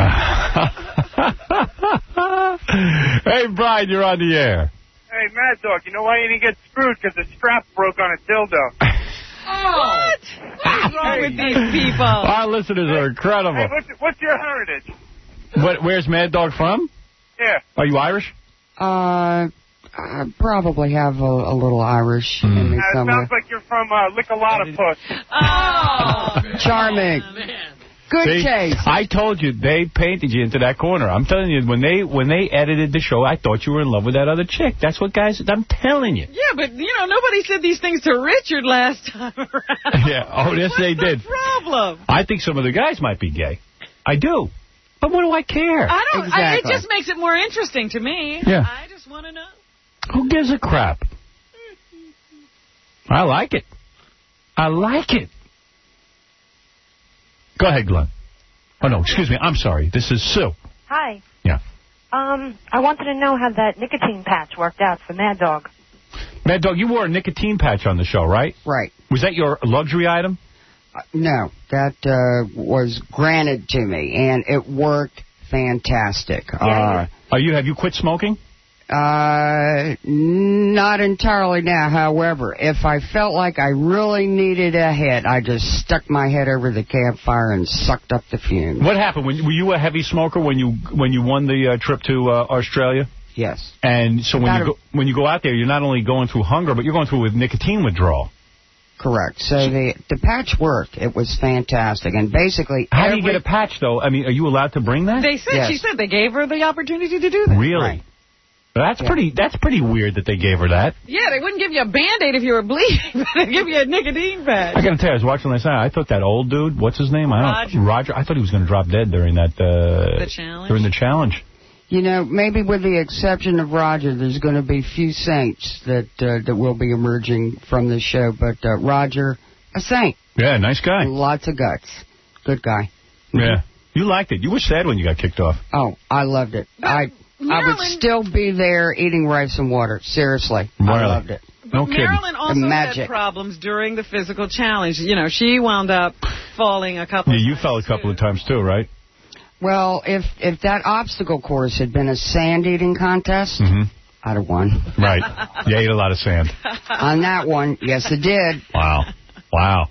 Hey, Brian, you're on the air. Hey, Mad Dog, you know why you didn't get screwed? Because the strap broke on a dildo. What? What's wrong with these people? Our listeners are incredible. Hey, what's, what's your heritage? What, where's Mad Dog from? Yeah. Are you Irish? Uh, I probably have a, a little Irish in me Uh, it somewhere. sounds like you're from uh, Lick-a-Lotta Puss. Oh, Charming. Good See, case. I told you they painted you into that corner. I'm telling you, when they when they edited the show, I thought you were in love with that other chick. That's what guys. I'm telling you. yeah, but, you know, nobody said these things to Richard last time around. Yeah. Oh, yes, they did. Problem. I think some of the guys might be gay. I do. But what do I care? I don't. I, it Exactly. just makes it more interesting to me. Yeah. I just want to know. Who gives a crap? I like it. I like it. Go ahead, Glenn. Oh, no, excuse me. I'm sorry. This is Sue. Hi. Yeah. Um, I wanted to know how that nicotine patch worked out for Mad Dog. Mad Dog, you wore a nicotine patch on the show, right? Right. Was that your luxury item? Uh, no, that uh, was granted to me, and it worked fantastic. Uh, Are you? Have you quit smoking? Uh, not entirely now. However, if I felt like I really needed a hit, I just stuck my head over the campfire and sucked up the fumes. What happened? When, were you a heavy smoker when you when you won the uh, trip to uh, Australia? Yes. And so when About you go, when you go out there, you're not only going through hunger, but you're going through with nicotine withdrawal. Correct. So the the patch worked. It was fantastic, and basically, How every, do you get a patch, though? I mean, are you allowed to bring that? They said Yes. she said they gave her the opportunity to do that. Really? That's Yeah. pretty That's pretty weird that they gave her that. Yeah, they wouldn't give you a Band-Aid if you were bleeding, but they'd give you a nicotine patch. I got to tell you, I was watching last night. I thought that old dude, what's his name? I don't, Roger. Roger. I thought he was going to drop dead during that. Uh, The challenge? During the challenge. You know, maybe with the exception of Roger, there's going to be few saints that uh, that will be emerging from this show. But uh, Roger, a saint. Yeah, nice guy. Lots of guts. Good guy. Yeah. You liked it. You were sad when you got kicked off. Oh, I loved it. I I would still be there eating rice and water. Seriously. Really? I loved it. No kidding. Marilyn also The had magic. problems during the physical challenge. You know, she wound up falling a couple Yeah, of you fell a couple of times too, right? Well, if if that obstacle course had been a sand eating contest, Mm-hmm. I'd have won. Right. You ate a lot of sand. On that one, yes, it did. Wow. Wow.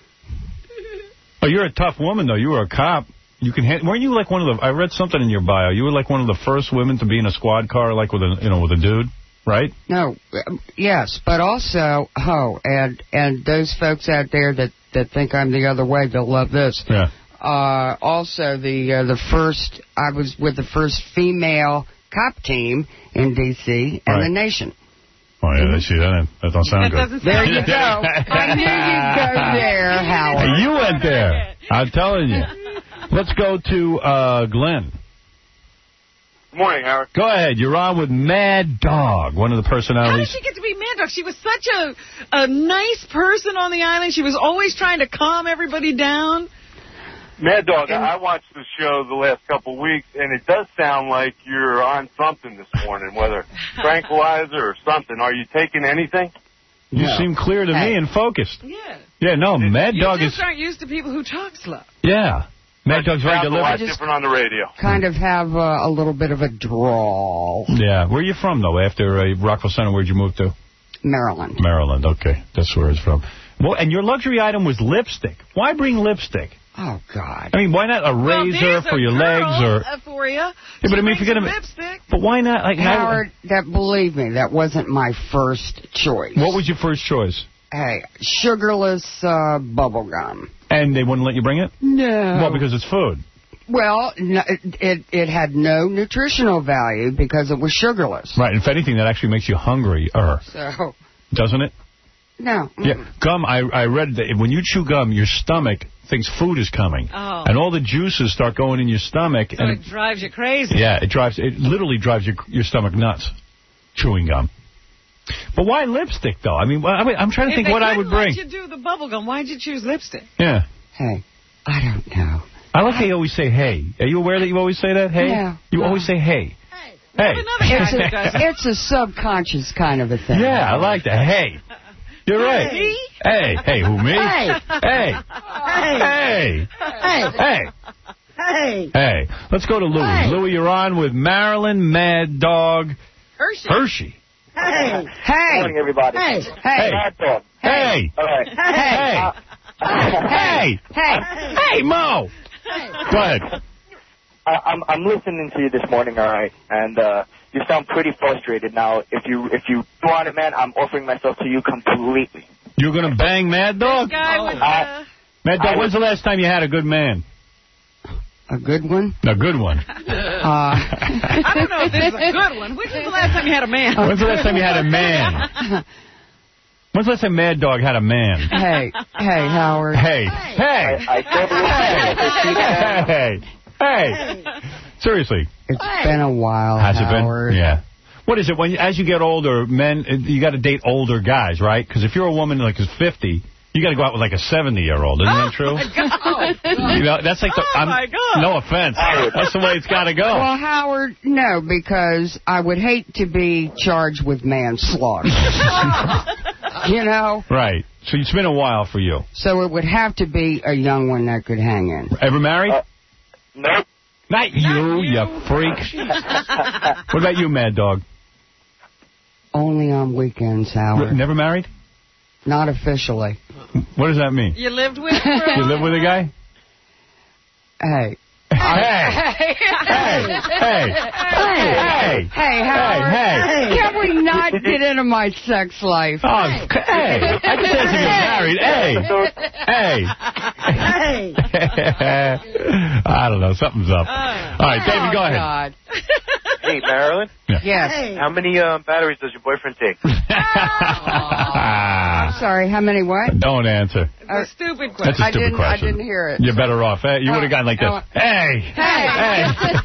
Oh, you're a tough woman, though. You were a cop. You can. Ha- weren't you like one of the? I read something in your bio. You were like one of the first women to be in a squad car, like with a, you know, with a dude, right? No, um, yes, but also, oh, and and those folks out there that that think I'm the other way, they'll love this. Yeah. Uh, also, the uh, the first I was with the first female cop team in D C and Right. the nation. Oh yeah, I see that. That don't sound That good. doesn't sound There you good. go. I knew you'd go there, Howard. Hey, you went there. I'm telling you. Let's go to uh, Glenn. Good morning, Howard. Go ahead. You're on with Mad Dog, one of the How did personalities. she get to be Mad Dog? She was such a a nice person on the island. She was always trying to calm everybody down. Mad Dog, I watched the show the last couple of weeks, and it does sound like you're on something this morning, whether tranquilizer or something. Are you taking anything? You No. seem clear to me and focused. Yeah. Yeah, no, Mad You Dog just is... aren't used to people who talk slow. Yeah. Mad Dog's very Sounds a lot deliberate. different on the radio. Kind of have uh, a little bit of a drawl. Yeah. Where are you from, though? After uh, Rockville Center, where'd you move to? Maryland. Maryland. Okay. That's where it's from. Well, and your luxury item was lipstick. Why bring lipstick? Oh, God. I mean, why not a Well, razor there's for a your girl, legs or... uh, for you. Yeah, but I mean, She forget brings about- lipstick. But why not? Like Howard, that believe me, that wasn't my first choice. What was your first choice? Hey, sugarless uh, bubble gum. And they wouldn't let you bring it? No. Well, because it's food. Well, no, it, it it had no nutritional value because it was sugarless. Right. If anything, that actually makes you hungrier. So, Doesn't it? no. Yeah. Gum, I, I read that when you chew gum, your stomach thinks food is coming. Oh. And all the juices start going in your stomach. So and it drives you crazy. Yeah, it drives. It literally drives your your stomach nuts. Chewing gum. But why lipstick, though? I mean, I mean I'm trying to If think they what I would couldn't let bring. you do the bubble gum, why'd you choose lipstick? Yeah. Hey, I don't know. I like how you always say hey. Are you aware that you always say that? Hey. Yeah. You always say hey. Hey. It's a, it's a subconscious kind of a thing. Yeah, I like that. Hey. You're right. Hey. Hey. Hey, who, me? Hey. Hey. Hey. Hey. Hey. Hey. Hey. Hey. Let's go to Louie. Hey. Louie, you're on with Marilyn Mad Dog Hershey. Hershey. Hey. Hey. Good morning, everybody. Hey. Hey. Mad Dog. Hey. All right. Hey. Hey. Hey. Hey, Mo. Go ahead. I, I'm I'm listening to you this morning, all right, and uh, you sound pretty frustrated now. If you if you want it, man, I'm offering myself to you completely. You're going to bang Mad Dog? Guy with, uh, Mad Dog, when's the last time you had a good man? A good one? A good one. Uh, I don't know if this is a good one. Which was the last time you had a man? When's the last time you had a man? When's the last time Mad Dog had a man? Hey. Hey, Howard. Hey. Hey. I, I totally Hey. Hey. Seriously. It's been a while, Has it Howard. been? Yeah. What is it? When you, as you get older, men, you got to date older guys, right? Because if you're a woman like who's fifty, you got to go out with like a seventy-year-old. Isn't that true? You know, that's like the. Oh, I'm, my God. No offense. That's the way it's got to go. Well, Howard, no, because I would hate to be charged with manslaughter. You know? Right. So it's been a while for you. So it would have to be a young one that could hang in. Ever married? Uh, nope. Not you, you freak. What about you, Mad Dog? Only on weekends, Howard. Never married? Not officially. What does that mean? You lived with her? You live with a guy? Hey. Hey! Hey! Hey! Hey! Hey! Hey, Howard. Hey! Hey! Can we not get into my sex life? Oh, hey! I just asked if you're married. Hey! Hey! Hey. I don't know. Something's up. All right, David, go Oh, ahead. God. Hey, Marilyn. Yeah. Yes. Hey. How many um, batteries does your boyfriend take? I'm sorry, how many what? Don't answer. It's a stupid question. That's a stupid I didn't, question. I didn't hear it. You're better off. Hey, you would have gotten like this. Oh. Hey! Hey!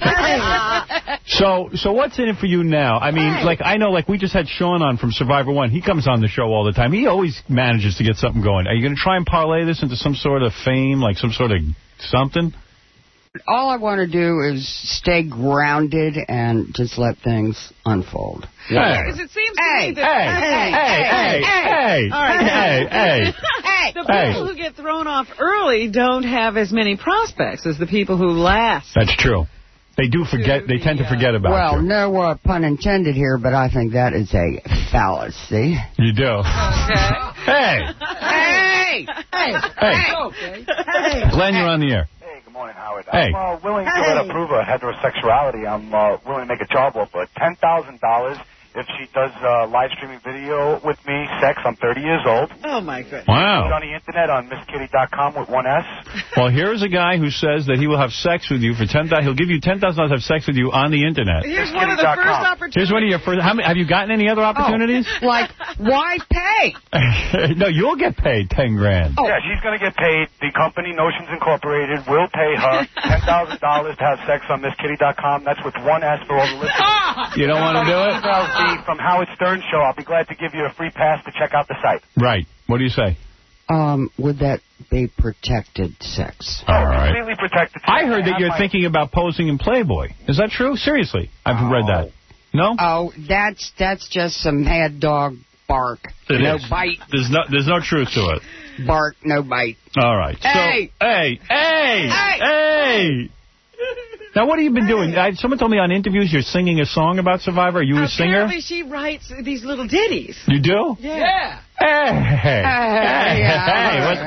Hey! So, so what's in it for you now? I mean, Hey. like, I know, like, we just had Sean on from Survivor One. He comes on the show all the time. He always manages to get something going. Are you going to try and parlay this into some sort of fame, like some sort of something? All I want to do is stay grounded and just let things unfold. Yeah, because it seems to Hey. me that... Hey, hey, hey, hey, All right. hey, hey. The people Hey. who get thrown off early don't have as many prospects as the people who last. That's true. They do forget. They tend to forget about Well, you. no uh, pun intended here, but I think that is a fallacy. You do. Okay. Hey, Hey! Hey! hey, Hey! Glenn, you're on the air. Hey, good morning, Howard. Hey. I'm uh, willing to let her prove her heterosexuality. I'm uh, willing to make a job offer. ten thousand dollars if she does uh, live streaming video with me, sex. I'm thirty years old. Oh, my goodness. Wow. It's on the internet on miss kitty dot com with one S. Well, here's a guy who says that he will have sex with you for ten thousand. He'll give you ten thousand dollars to have sex with you on the internet. Here's one of the first opportunities. Here's one of your first. How many, have you gotten any other opportunities? Oh, like, why pay? No, you'll get paid ten grand. Oh. Yeah, she's going to get paid. The company, Notions Incorporated, will pay her ten thousand dollars to have sex on miss kitty dot com. That's with one S for all the listeners. You don't want to do it? From Howard Stern Show. I'll be glad to give you a free pass to check out the site. Right. What do you say? Um, would that be protected sex? All right. Completely protected. I heard that have you're my- thinking about posing in Playboy. Is that true? Seriously. I've read that. No? Oh, that's that's just some mad dog bark. It no is. bite. There's no, there's no truth to it. Bark, no bite. All right. Hey! So, hey! Hey! Hey! Hey! Now, what have you been doing? I, someone told me on interviews you're singing a song about Survivor. Are you a singer? Apparently she writes these little ditties. You do? Yeah. Hey! Hey! Hey, Hey! What's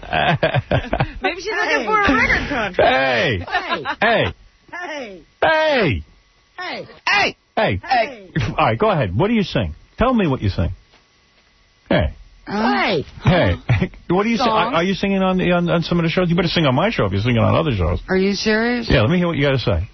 that? Maybe she's looking for a record contract. Hey! Hey. Hey! Hey. Hey! Hey. Hey! Hey! Hey. All right, go ahead. What do you sing? Tell me what you sing. Hey. Hey. Hey. What do you sing? Song? Are you singing on, the, on on some of the shows? You better sing on my show if you're singing on other shows. Are you serious? Yeah, let me hear what you got to say.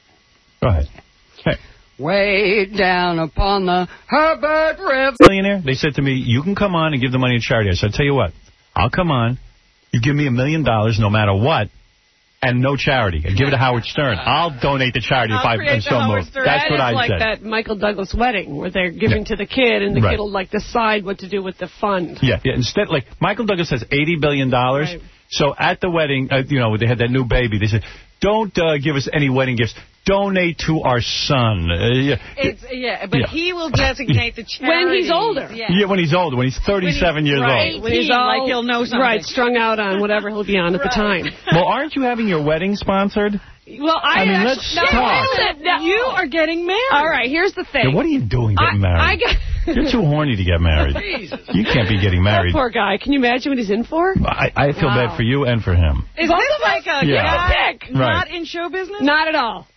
Go ahead. Hey. Way down upon the Herbert River. Millionaire, they said to me, you can come on and give the money to charity. I said, tell you what, I'll come on. You give me a million dollars no matter what, and no charity. And give it to Howard Stern. I'll donate to charity if I'll I'm create the so Howard moved. Stern. That's That what is I like said. that Michael Douglas wedding where they're giving Yeah. to the kid and the Right. kid will like decide what to do with the fund. Yeah, yeah. Instead, like, Michael Douglas has eighty billion dollars. Right. So at the wedding, uh, you know, they had that new baby. They said, don't uh, give us any wedding gifts. Donate to our son. Uh, yeah. It's, yeah, but Yeah. he will designate the charity. When he's older. Yeah. Yeah, when he's older, when he's thirty-seven years right, old. When he's all, like he'll know something. Right, strung out on whatever he'll be on at the time. Well, aren't you having your wedding sponsored? Well, I, I mean, actually, let's no, talk. wait a minute. No. You are getting married. All right, here's the thing. Yeah, what are you doing getting I, married? I got You're too horny to get married. Jesus. You can't be getting married. That poor guy. Can you imagine what he's in for? I, I feel Wow. bad for you and for him. Is Both this of us? like a Yeah. guy Pick. not Right. in show business? Not at all.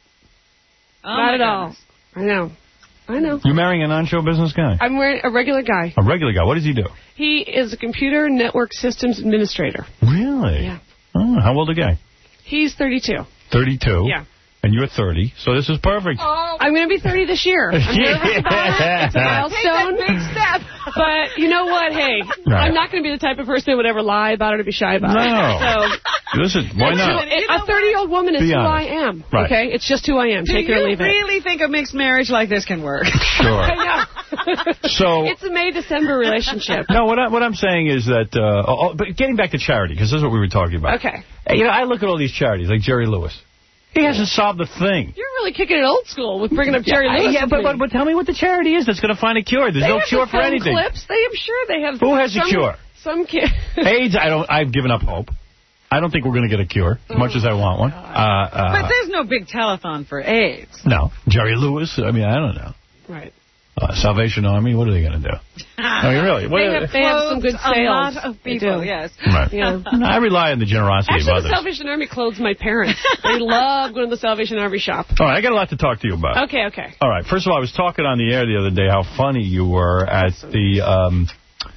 Oh, Not my at all. goodness. I know. I know. You're marrying a non-show business guy? I'm wearing a regular guy. A regular guy. What does he do? He is a computer network systems administrator. Really? Yeah. Oh, how old a guy? He's thirty-two. thirty-two. Yeah. And you're thirty, so this is perfect. Oh, I'm going to be thirty this year. I'm nervous about it. It's a milestone. Take that big step. But you know what? Hey, Right. I'm not going to be the type of person that would ever lie about it or be shy about No. it. So Listen, why not? a thirty-year-old woman is Be who honest. I am. Right. Okay, it's just who I am. Do Take you it or leave it. really think a mixed marriage like this can work? Sure. I know. So- it's a May-December relationship. No, what, I, what I'm saying is that, uh, oh, but getting back to charity, because this is what we were talking about. Okay. Hey, you know, I look at all these charities, like Jerry Lewis. He hasn't solved a thing. You're really kicking it old school with bringing up Jerry yeah, Lewis. Yeah, with but, me. but, but tell me what the charity is that's going to find a cure. There's They no have cure the for phone anything. Clips. They, I'm sure they have. Who has some, a cure? Some kid. AIDS, I don't. I've given up hope. I don't think we're going to get a cure, as much as I want one. Uh, uh, But there's no big telethon for AIDS. no. Jerry Lewis, I mean, I don't know. Right. Uh, Salvation Army, what are they going to do? I mean, really. What They are have, they have some good Clothes sales. A lot of They people, do. yes. Right. Yeah. No, I rely on the generosity Actually, of the others. Salvation Army clothes my parents. They love going to the Salvation Army shop. All right, I got a lot to talk to you about. Okay, okay. All right, first of all, I was talking on the air the other day how funny you were at the um,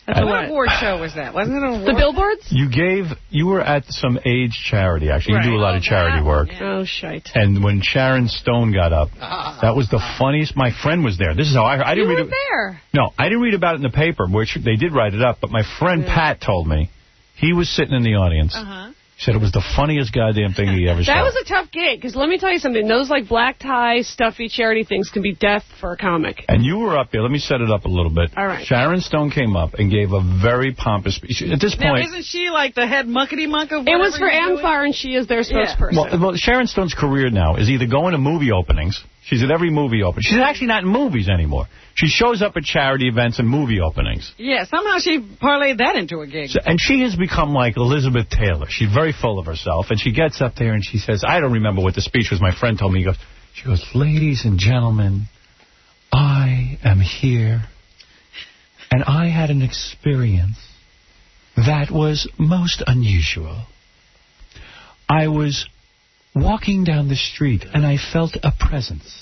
What award show was that? Wasn't it an award? The billboards? You gave, you were at some AIDS charity, actually. Right. You do a lot of charity work. Oh, shite. And when Sharon Stone got up, that was the funniest. My friend was there. This is how I heard. I didn't you read were it. there. No, I didn't read about it in the paper, which they did write it up. But my friend Yeah. Pat told me he was sitting in the audience. Uh-huh. He said it was the funniest goddamn thing he ever saw. That was a tough gig, because let me tell you something. Those, like, black tie, stuffy charity things can be death for a comic. And you were up there. Let me set it up a little bit. All right. Sharon Stone came up and gave a very pompous speech. At this Now, point... isn't she like the head muckety-muck of It was for whatever you're doing? Amfar, and she is their spokesperson. Well, well, Sharon Stone's career now is either going to movie openings. She's at every movie opening. She's actually not in movies anymore. She shows up at charity events and movie openings. Yeah, somehow she parlayed that into a gig. So, and she has become like Elizabeth Taylor. She's very full of herself. And she gets up there and she says, I don't remember what the speech was. My friend told me. He goes, she goes, ladies and gentlemen, I am here. And I had an experience that was most unusual. I was walking down the street and I felt a presence.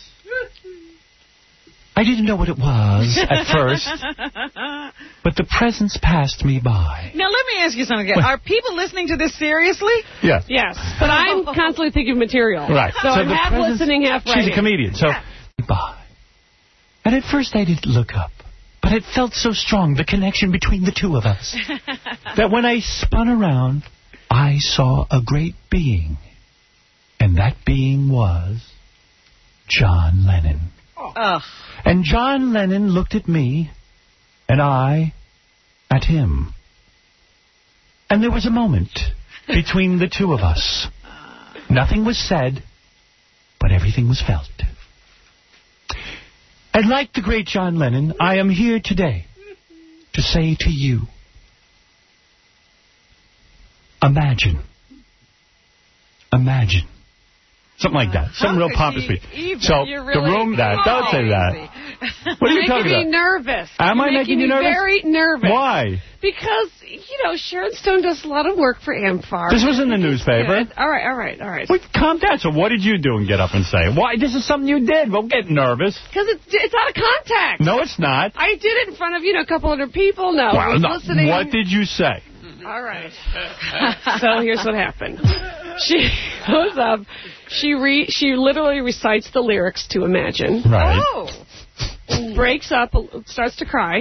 I didn't know what it was at first, but the presence passed me by. Now, let me ask you something again. Are people listening to this seriously? Yeah. Yes, but I'm constantly thinking of material. Right. So, I'm the half presence- listening, half writing. She's a comedian, so... By. And at first I didn't look up, but it felt so strong, the connection between the two of us, that when I spun around, I saw a great being. And that being was John Lennon. Oh. And John Lennon looked at me, and I at him. And there was a moment between the two of us. Nothing was said, but everything was felt. And like the great John Lennon, I am here today to say to you, imagine. Imagine. Something like that. Some real pompous speech. So, You're the really room, that, don't say that. What are you You're talking making me about? nervous. Am You're I making you me nervous? very nervous. Why? Because, you know, Sharon Stone does a lot of work for Amfar. This was in the newspaper. Good. All right, all right, all right. Wait, calm down. So what did you do and get up and say? Why? This is something you did. Don't get nervous. Because it's, it's out of context. No, it's not. I did it in front of, you know, a couple hundred people. No, I Well, was no. listening. What did you say? All right. So here's what happened. She goes up. She re she literally recites the lyrics to Imagine. Right. Oh. Breaks up, starts to cry.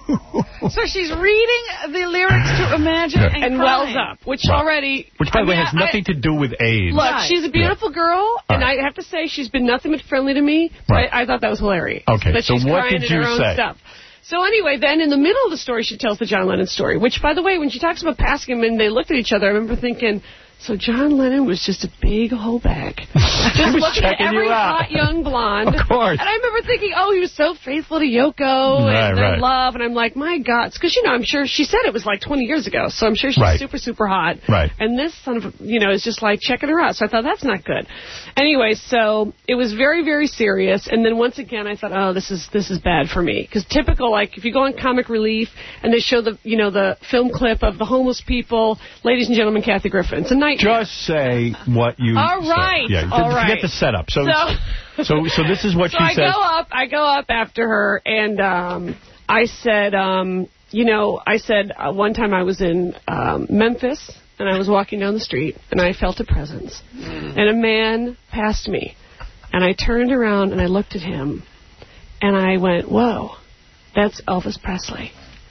So she's reading the lyrics to Imagine Yeah. and, and crying. wells up, which Right. already... Which, by I the way, mean, has I- nothing to do with AIDS. Look, Right. she's a beautiful girl, and I have to say she's been nothing but friendly to me. But Right. I, I thought that was hilarious. Okay, That so she's what crying did in you her own say? Stuff. So anyway, then in the middle of the story, she tells the John Lennon story, which, by the way, when she talks about passing him and they looked at each other, I remember thinking, so John Lennon was just a big whole bag. Just was looking at checking every you out. hot young blonde. Of course. And I remember thinking, oh, he was so faithful to Yoko Right, and their right. love. And I'm like, my God. Because, you know, I'm sure she said it was like twenty years ago. So I'm sure she's Right. super, super hot. Right. And this son of a, you know, is just like checking her out. So I thought, that's not good. Anyway, so it was very, very serious. And then once again, I thought, oh, this is this is bad for me. Because typical, like, if you go on Comic Relief and they show the, you know, the film clip of the homeless people, ladies and gentlemen, Kathy Griffin. It's a nightmare. Just say what you All said. right. Yeah, All forget right. the setup. So, So- so, so this is what so she I says. go up, I go up after her, and um, I said, um, you know, I said uh, one time I was in um, Memphis, and I was walking down the street, and I felt a presence, and a man passed me, and I turned around and I looked at him, and I went, whoa, that's Elvis Presley,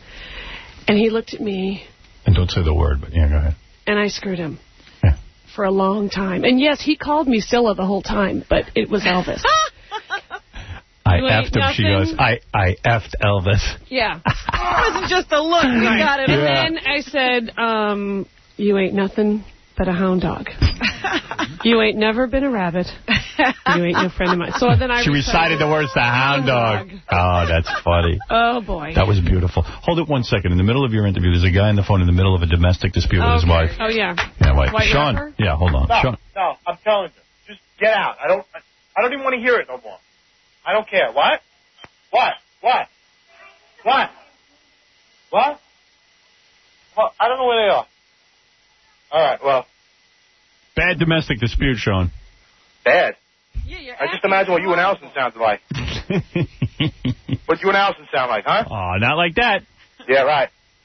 and he looked at me, And don't say the word, but yeah, go ahead. and I screwed him. For a long time. And yes, he called me Scylla the whole time, but it was Elvis. I You ain't effed him. She nothing? goes, I, I effed Elvis. Yeah. It wasn't just a look. You got it. And Yeah. then I said, um, you ain't nothing but a hound dog. You ain't never been a rabbit. You ain't no friend of mine. So then I She recited the words to hound dog. Oh, that's funny. Oh, boy. That was beautiful. Hold it one second. In the middle of your interview, there's a guy on the phone in the middle of a domestic dispute with his Okay. wife. Oh, yeah. Yeah, wait. White Sean. rapper? Yeah, hold on. No, Sean. no, I'm telling you. Just get out. I don't. I don't even want to hear it no more. I don't care. What? What? What? What? What? Well, I don't know where they are. All right. Well, Bad domestic dispute, Sean. bad. I just imagine what you and Allison sounded like. What you and Allison sound like, huh? Oh, not like that. Yeah, right.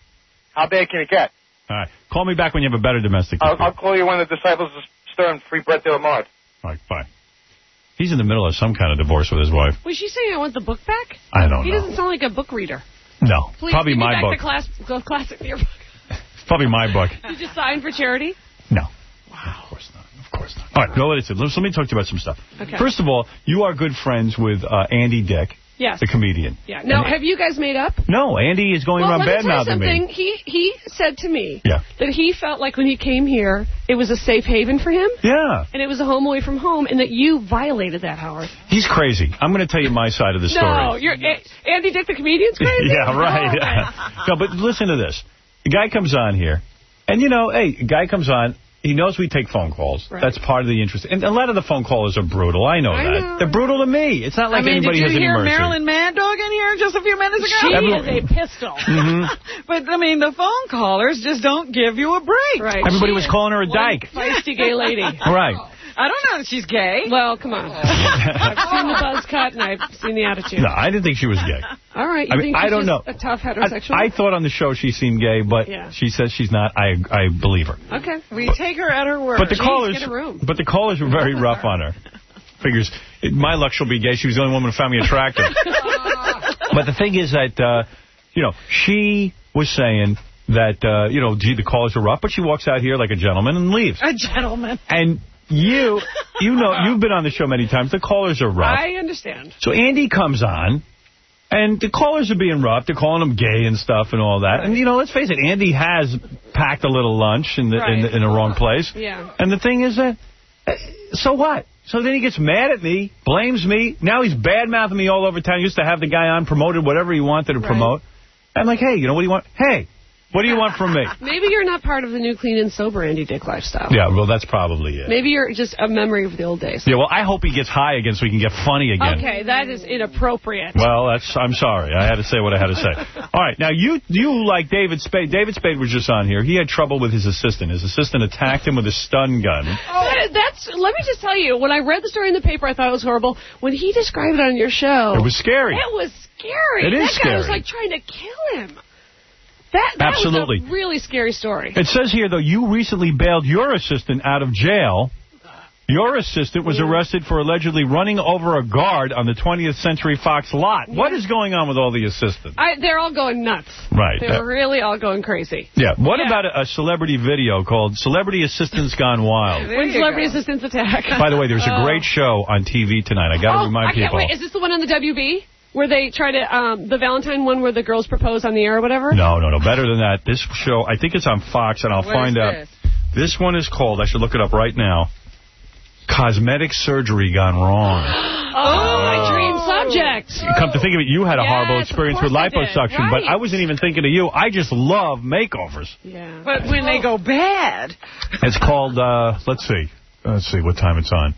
How bad can it get? All right. Call me back when you have a better domestic I'll, dispute. I'll call you when the disciples are stirring free Brett de la Mard. All right, bye. He's in the middle of some kind of divorce with his wife. Was she saying I want the book back? I don't he know. He doesn't sound like a book reader. No. Please Probably give me my back book. the class, the classic yearbook. Probably my book. Did you sign for charity? No. Wow. Of course not. Of course not. All right, no, listen, let me talk to you about some stuff. Okay. First of all, you are good friends with uh, Andy Dick, yes. the comedian. Yeah. Now, And have you guys made up? No, Andy is going well, around let me tell you bad-mouthing something. me. He, he said to me Yeah. that he felt like when he came here, it was a safe haven for him. Yeah. And it was a home away from home, and that you violated that, Howard. He's crazy. I'm going to tell you my side of the story. No, you're A- Andy Dick the comedian's crazy? Yeah, right. No. No, but listen to this. The guy comes on here, and, you know, hey, a guy comes on. He knows we take phone calls. Right. That's part of the interest. And a lot of the phone callers are brutal. I know I that. know. They're brutal to me. It's not like I mean, anybody did has you any hear mercy. Marilyn Mad Dog in here just a few minutes ago? She Everyone- is a pistol. Mm-hmm. But, I mean, the phone callers just don't give you a break. Right. Everybody She was is calling her a one dyke. feisty gay lady. Right. I don't know if she's gay. Well, come on. I've seen the buzz cut, and I've seen the attitude. No, I didn't think she was gay. All right. You I mean, think I she's don't just know. a tough heterosexual? I, I thought on the show she seemed gay, but Yeah. she says she's not. I I believe her. Okay. We take her at her word. But the Jeez, callers, get a room. but the callers were very rough on her. Figures, it, my luck she'll be gay. She was the only woman who found me attractive. But the thing is that, uh, you know, she was saying that, uh, you know, gee, the callers are rough, but she walks out here like a gentleman and leaves. A gentleman. And you, you know, you've been on the show many times. The callers are rough. I understand. So Andy comes on, and the callers are being rough. They're calling him gay and stuff and all that. Right. And, you know, let's face it, Andy has packed a little lunch in the, right. in, the in the wrong place. Yeah. And the thing is that, uh, so what? So then he gets mad at me, blames me. Now he's bad-mouthing me all over town. He used to have the guy on, promoted whatever he wanted to Right. promote. I'm like, hey, you know what do you want? Hey, what do you want from me? Maybe you're not part of the new clean and sober Andy Dick lifestyle. Yeah, well, that's probably it. Maybe you're just a memory of the old days. Yeah, well, I hope he gets high again so he can get funny again. Okay, that is inappropriate. Well, that's. I'm sorry. I had to say what I had to say. All right. Now, you you like David Spade. David Spade was just on here. He had trouble with his assistant. His assistant attacked him with a stun gun. That, that's. Let me just tell you, when I read the story in the paper, I thought it was horrible. When he described it on your show... It was scary. It was scary. It is that guy was scary. like trying to kill him. That, that Absolutely. was a really scary story. It says here, though, you recently bailed your assistant out of jail. Your assistant was arrested for allegedly running over a guard on the twentieth Century Fox lot. Yeah. What is going on with all the assistants? I, they're all going nuts. Right. They're That, really all going crazy. yeah. What Yeah. about a, a celebrity video called Celebrity Assistants Gone Wild? When Celebrity Assistants Attack. By the way, there's a Oh. great show on T V tonight. I got to oh, remind I can't people. wait. Is this the one on the W B? Where they try to, um, the Valentine one where the girls propose on the air or whatever? No, no, no. Better than that. This show, I think it's on Fox, and I'll What find is out. this? This one is called, I should look it up right now, Cosmetic Surgery Gone Wrong. Oh, my dream subject. Come to think of it, you had a Yes, horrible of experience with course I did. liposuction, but Right. I wasn't even thinking of you. I just love makeovers. Yeah. But when they go bad... It's called, uh, let's see. Let's see what time it's on.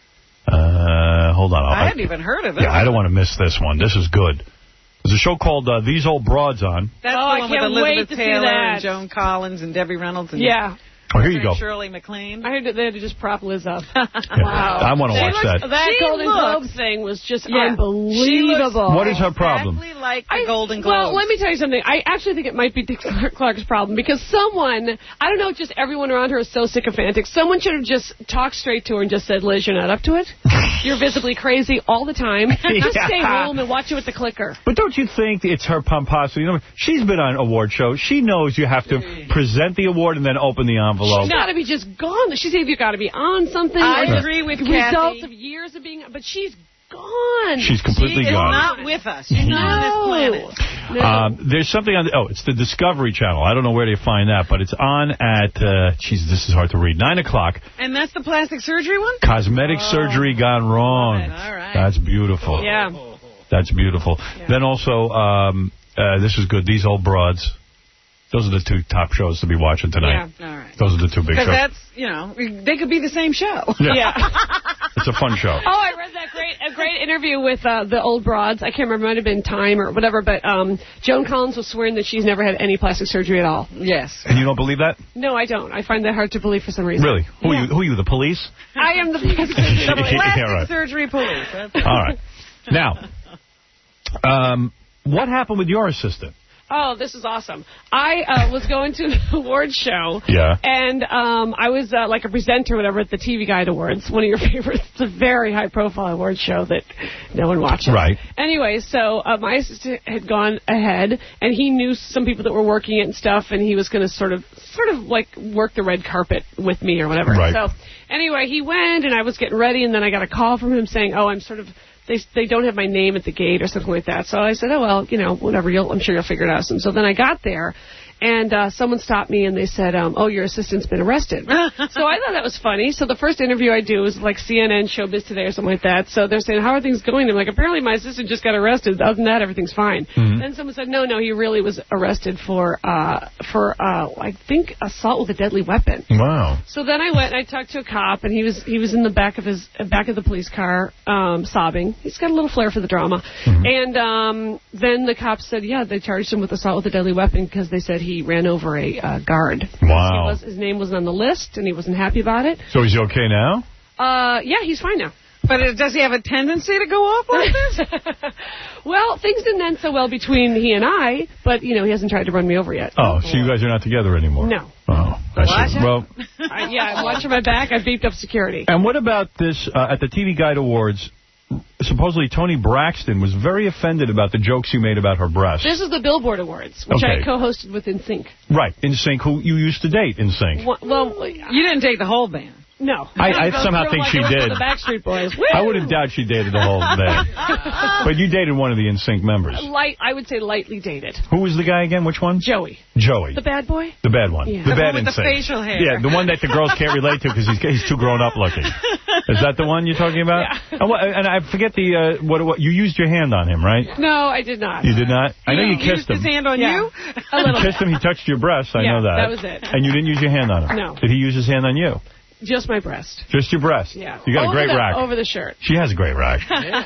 Uh, hold on. I hadn't even heard of it. Yeah, I don't want to miss this one. This is good. There's a show called uh, These Old Broads on. That's Oh, the I one can't with wait Elizabeth to see Taylor that. and Joan Collins and Debbie Reynolds. And Yeah. Oh, here you go. Shirley MacLaine. I heard that they had to just prop Liz up. Yeah. I want to She watch looks- that. That She Golden looks- Globe thing was just Yeah. unbelievable. What is her problem? Exactly like the I- Golden Globes. Well, let me tell you something. I actually think it might be Dick Clark's problem because someone, I don't know, just everyone around her is so sycophantic. Someone should have just talked straight to her and just said, Liz, you're not up to it. You're visibly crazy all the time. Just Yeah. stay home and watch it with the clicker. But don't you think it's her pomposity? You know, she's been on award shows. She knows you have to present the award and then open the envelope. She's got to be just gone. She's either got to be on something. I or agree with the Kathy. results of years of being, but she's gone. She's completely she is gone. not with us. She's not on this planet. No. Um, there's something on the, oh, it's the Discovery Channel. I don't know where to find that, but it's on at, uh, geez, this is hard to read, nine o'clock. And that's the plastic surgery one? Cosmetic Oh. Surgery Gone Wrong. All right. That's beautiful. Yeah. That's beautiful. Then also, um, uh, this is good, These Old Broads. Those are the two top shows to be watching tonight. Yeah. All right. Those are the two big Because shows. that's, you know, they could be the same show. Yeah. It's a fun show. Oh, I read that great a great interview with uh, the old broads. I can't remember, it might have been Time or whatever, but um, Joan Collins was swearing that she's never had any plastic surgery at all. Yes. And you don't believe that? No, I don't. I find that hard to believe for some reason. Really? Who Yeah. are you? Who are you? The police? I am the plastic surgery. The plastic Yeah, right. surgery police. That's All right. Now, um, what happened with your assistant? Oh, this is awesome. I uh, was going to an awards show. Yeah. And um, I was uh, like a presenter or whatever at the T V Guide Awards, one of your favorites. It's a very high-profile awards show that no one watches. Right. Anyway, so uh, my assistant had gone ahead, and he knew some people that were working it and stuff, and he was going to sort of, sort of like work the red carpet with me or whatever. Right. So anyway, he went, and I was getting ready, and then I got a call from him saying, oh, I'm sort of... They they don't have my name at the gate or something like that. So I said, oh, well, you know, whatever. You'll, I'm sure you'll figure it out. And so then I got there, and uh, someone stopped me, and they said, um, oh, your assistant's been arrested. So I thought that was funny. So the first interview I do is like C N N, Showbiz Today or something like that. So they're saying, how are things going? I'm like, apparently my assistant just got arrested. Other than that, everything's fine. Mm-hmm. Then someone said, no, no, he really was arrested for, uh, for uh, I think, assault with a deadly weapon. Wow. So then I went and I talked to a cop, and he was he was in the back of his back of the police car, um, sobbing. He's got a little flair for the drama. Mm-hmm. And um, then the cops said, yeah, they charged him with assault with a deadly weapon because they said he ran over a uh, guard. Wow. He was, his name wasn't on the list, and he wasn't happy about it. So he's okay now? Uh, yeah, he's fine now. But it, does he have a tendency to go off like this? Well, things didn't end so well between he and I, but, you know, he hasn't tried to run me over yet. Oh, so you guys are not together anymore? No. Oh, I see. Well, I, yeah, I'm watching my back. I beefed up security. and what about this, uh, at the T V Guide Awards, supposedly Toni Braxton was very offended about the jokes you made about her breasts. This is the Billboard Awards, which Okay. I co-hosted with N Sync. Right, In Sync, who you used to date, In Sync. Well, well, you didn't take the whole band. No. I, I somehow think she did. The Backstreet Boys. I wouldn't doubt she dated the whole band. But you dated one of the In Sync members. Light, I would say lightly dated. Who was the guy again? Which one? Joey. Joey. The bad boy? The bad one. Yeah. The, The bad one with In the Sync. facial hair. Yeah, the one that the girls can't relate to because he's, he's too grown up looking. Is that the one you're talking about? Yeah. And, what, and I forget the, uh, what, what, you used your hand on him, right? No, I did not. You did not? I know you He kissed used him. his hand on Yeah. you? A You little kissed him, he touched your breast, I Yeah, know that. that was it. And you didn't use your hand on him? No. Did he use his hand on you? Just my breast. Just your breast? Yeah. You got over a great the, rack. Over the shirt. She has a great rack.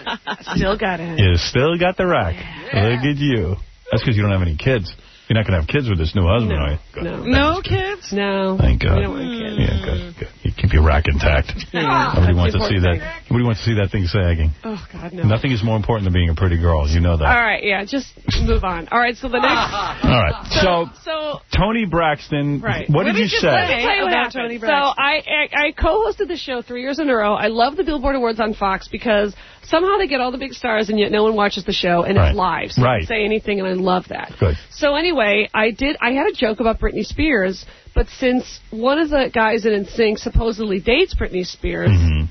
Still got it. You still got the rack. Look at you. That's because you don't have any kids. You're not going to have kids with this new husband, No. are you? Good. No. No kids? No. Thank God. We don't want kids. Yeah, good, good. You keep your rack intact. Yeah. Nobody That's wants the to see important that. Nobody wants to see that thing sagging. Oh, God, no. Nothing is more important than being a pretty girl. You know that. All right, yeah, just move on. All right, so the next... All right. So, So... Toni Braxton, Right. what, did you say? Let me tell you what about happened. Toni So Braxton? I, I I co-hosted the show three years in a row. I love the Billboard Awards on Fox because somehow they get all the big stars and yet no one watches the show and Right. it's live. So Right. I can say anything and I love that. Good. So anyway, I did. I had a joke about Britney Spears, but since one of the guys in N Sync supposedly dates Britney Spears. Mm-hmm.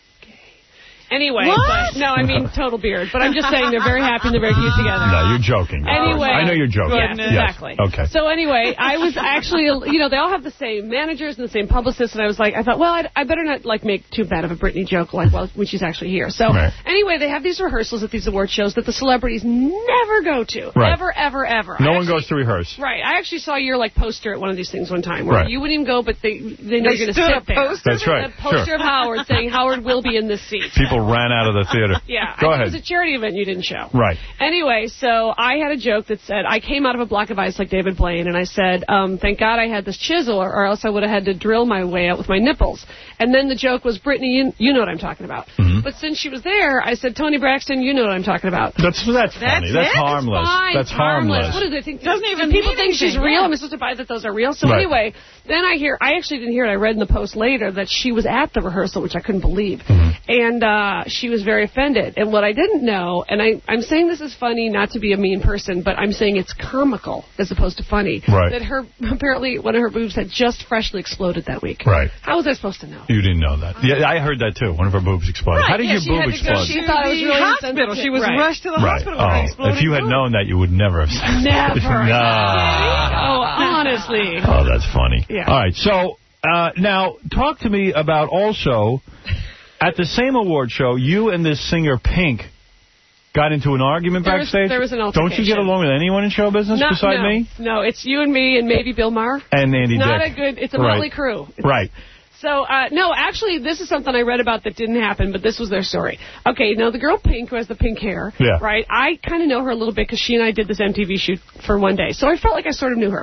Anyway, What? but, no, I mean total beard. But I'm just saying they're very happy and they're very cute together. No, you're joking. Anyway. I know you're joking. Yeah, Yes. exactly. Okay. So anyway, I was actually, you know, they all have the same managers and the same publicists, and I was like, I thought, well, I'd, I better not, like, make too bad of a Britney joke, like, well, when she's actually here. So Right. anyway, they have these rehearsals at these award shows that the celebrities never go to. Right. Ever, ever, ever. No I one actually- goes to rehearse. Right. I actually saw your, like, poster at one of these things one time, where Right. you wouldn't even go, but they, they know They you're going to stood sit up there. poster? That's right. A poster Sure. of Howard saying Howard will be in this seat. People ran out of the theater. Yeah. Go I ahead. It was a charity event you didn't show. Right. Anyway, so I had a joke that said, I came out of a block of ice like David Blaine, and I said, um, thank God I had this chisel, or, or else I would have had to drill my way out with my nipples. And then the joke was, Brittany, you, you know what I'm talking about. Mm-hmm. But since she was there, I said, Toni Braxton, you know what I'm talking about. That's that's funny. That's That's, it? harmless. It's fine. That's It's harmless. harmless. What do they think? Doesn't even people mean think she's anything, real. yeah. Am I supposed to buy that those are real? So Right. anyway, then I hear, I actually didn't hear it. I read in the Post later that she was at the rehearsal, which I couldn't believe. Mm-hmm. And uh, she was very offended. And what I didn't know, and I, I'm saying this is funny, not to be a mean person, but I'm saying it's comical as opposed to funny. Right. That her, apparently one of her boobs had just freshly exploded that week. Right. How was I supposed to know? You didn't know that. Yeah, I heard that too. One of her boobs exploded. Right, How did yeah, your she boob had to go- explode? she thought it was The really hospital. insensitive. She was Right. rushed to the Right. hospital. with an Oh, exploding if you had boob. known that, you would never have said that. Never. Nah. Oh, honestly. Oh, that's funny. Yeah. All right, so uh, now talk to me about also, at the same award show, you and this singer Pink got into an argument There was- backstage? there was an Don't you get altercation. along with anyone in show business No, beside no, me? No, it's you and me and maybe Bill Maher. And Andy It's not Dick. a good, it's a Right. motley crew. It's- Right. So, uh, no, actually, this is something I read about that didn't happen, but this was their story. Okay, now the girl Pink, who has the pink hair, Yeah. right, I kind of know her a little bit because she and I did this M T V shoot for one day, so I felt like I sort of knew her.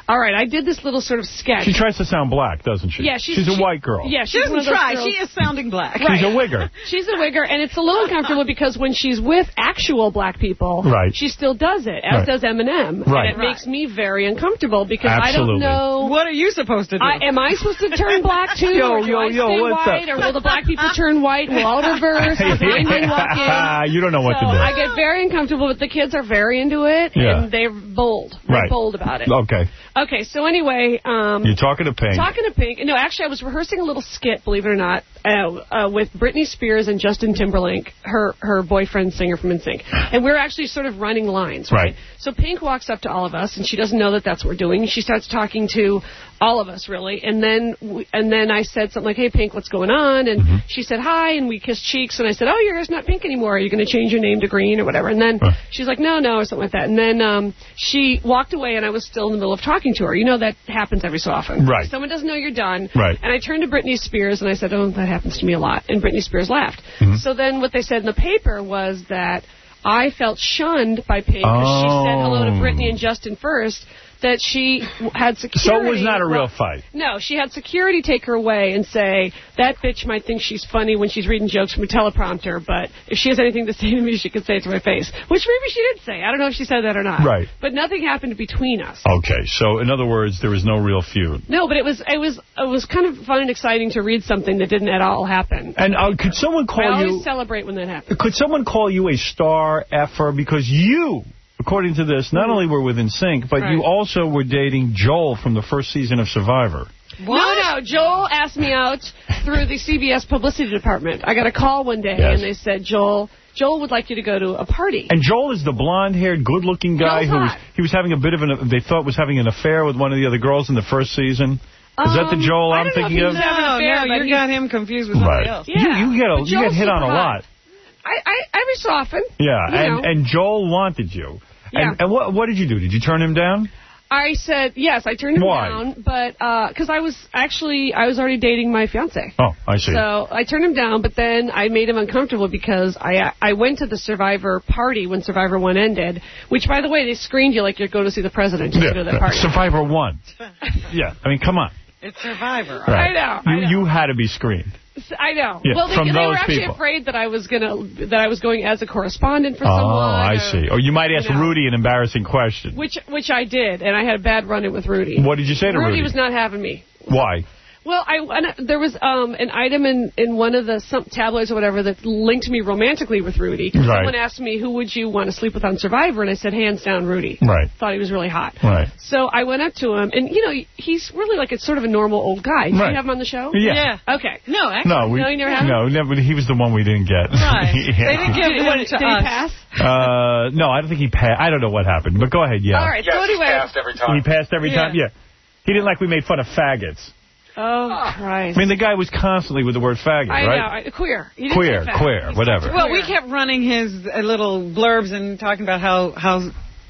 All right, I did this little sort of sketch. She tries to sound black, doesn't she? Yeah, she's, she's a she, white girl. Yeah, She she's one doesn't of those try. girls- She is sounding black. She's a wigger. She's a wigger, and it's a little uncomfortable because when she's with actual black people, Right. she still does it, as Right. does Eminem. Right. And it makes me very uncomfortable because Absolutely. I don't know... What are you supposed to do? I, am I supposed to turn black, too? Yo, or do yo, I yo, stay what's white? up? Or will the black people turn white? Will all reverse? Will blind men walk in? You don't know what so to do. I get very uncomfortable, but the kids are very into it, Yeah. and they're bold. They're Right. bold about it. Okay. Okay, so anyway... Um, You're talking to Pink. Talking to Pink. No, actually, I was rehearsing a little skit, believe it or not, uh, uh, with Britney Spears and Justin Timberlake, her her boyfriend, singer from N Sync. And we're actually sort of running lines, right? Right. So Pink walks up to all of us, and she doesn't know that that's what we're doing. She starts talking to all of us, really. And then we, and then I said something like, hey, Pink, what's going on? And Mm-hmm. she said hi, and we kissed cheeks. And I said, oh, your hair's not pink anymore. Are you going to change your name to green or whatever? And then she's like, no, no, or something like that. And then um, she walked away, and I was still in the middle of talking to her. You know, that happens every so often. Right. Someone doesn't know you're done. Right. And I turned to Britney Spears, and I said, oh, that happens to me a lot. And Britney Spears laughed. Mm-hmm. So then what they said in the paper was that I felt shunned by Pink because she said hello to Oh. Britney and Justin first, that she w- had security. So it was not a real well, fight. No, she had security take her away and say, that bitch might think she's funny when she's reading jokes from a teleprompter, but if she has anything to say to me, she can say it to my face. Which maybe she did say. I don't know if she said that or not. Right. But nothing happened between us. Okay, so in other words, there was no real feud. No, but it was it was it was kind of fun and exciting to read something that didn't at all happen. And uh, could someone call I always you... celebrate when that happens. Could someone call you a star effer? Because you, according to this, not only were within sync, but Right. you also were dating Joel from the first season of Survivor. No, no. Joel asked me out through the C B S publicity department. I got a call one day, Yes. and they said, Joel, Joel would like you to go to a party. And Joel is the blonde-haired, good-looking guy Joel's who was hot. he was having a bit of an they thought was having an affair with one of the other girls in the first season. Is that the Um, Joel I I'm don't know if thinking he of? was having an No, affair, no, but you he- got him confused with somebody Right. else. Yeah. You, you get a, But you get Joel's hit on a super hot. lot. I, I, every so often. Yeah, You and know. and Joel wanted you. Yeah. And, and what what did you do? Did you turn him down? I said, yes, I turned him Why? down, but because I was actually, I was already dating my fiance. Oh, I see. So I turned him down, but then I made him uncomfortable because I I went to the Survivor party when Survivor one ended, which, by the way, they screened you like you're going to see the president to Yeah, go to the party. Survivor one. Yeah, I mean, come on. It's Survivor. Right. I know, You I know. you had to be screened. I know. Yeah, well, they, from they were those actually people. afraid that I was gonna that I was going as a correspondent for Oh, someone. I or- see. Or you might ask you know. Rudy an embarrassing question. Which which I did, and I had a bad run-in with Rudy. What did you say to Rudy? Rudy was not having me. Why? Well, I and there was um, an item in, in one of the some tabloids or whatever that linked me romantically with Rudy. Right. Someone asked me, who would you want to sleep with on Survivor? And I said, hands down, Rudy. Right. Thought he was really hot. Right. So I went up to him, and, you know, he's really like, it's sort of a normal old guy. Did Right. you have him on the show? Yeah. Okay. No, actually. No, we, no, you never had him? no, never, he was the one we didn't get. Right. Yeah. They didn't give him What, to did he us. pass? Uh, no, I don't think he passed. I don't know what happened, but go ahead, yeah. All right, so anyway. every He passed every Yeah. time? Yeah. He didn't like we made fun of faggots. Oh, Christ. I mean, the guy was constantly with the word faggot, I right? know. I- Queer. He didn't Queer, say fat. queer, He's whatever. Well, we kept running his uh, little blurbs and talking about how how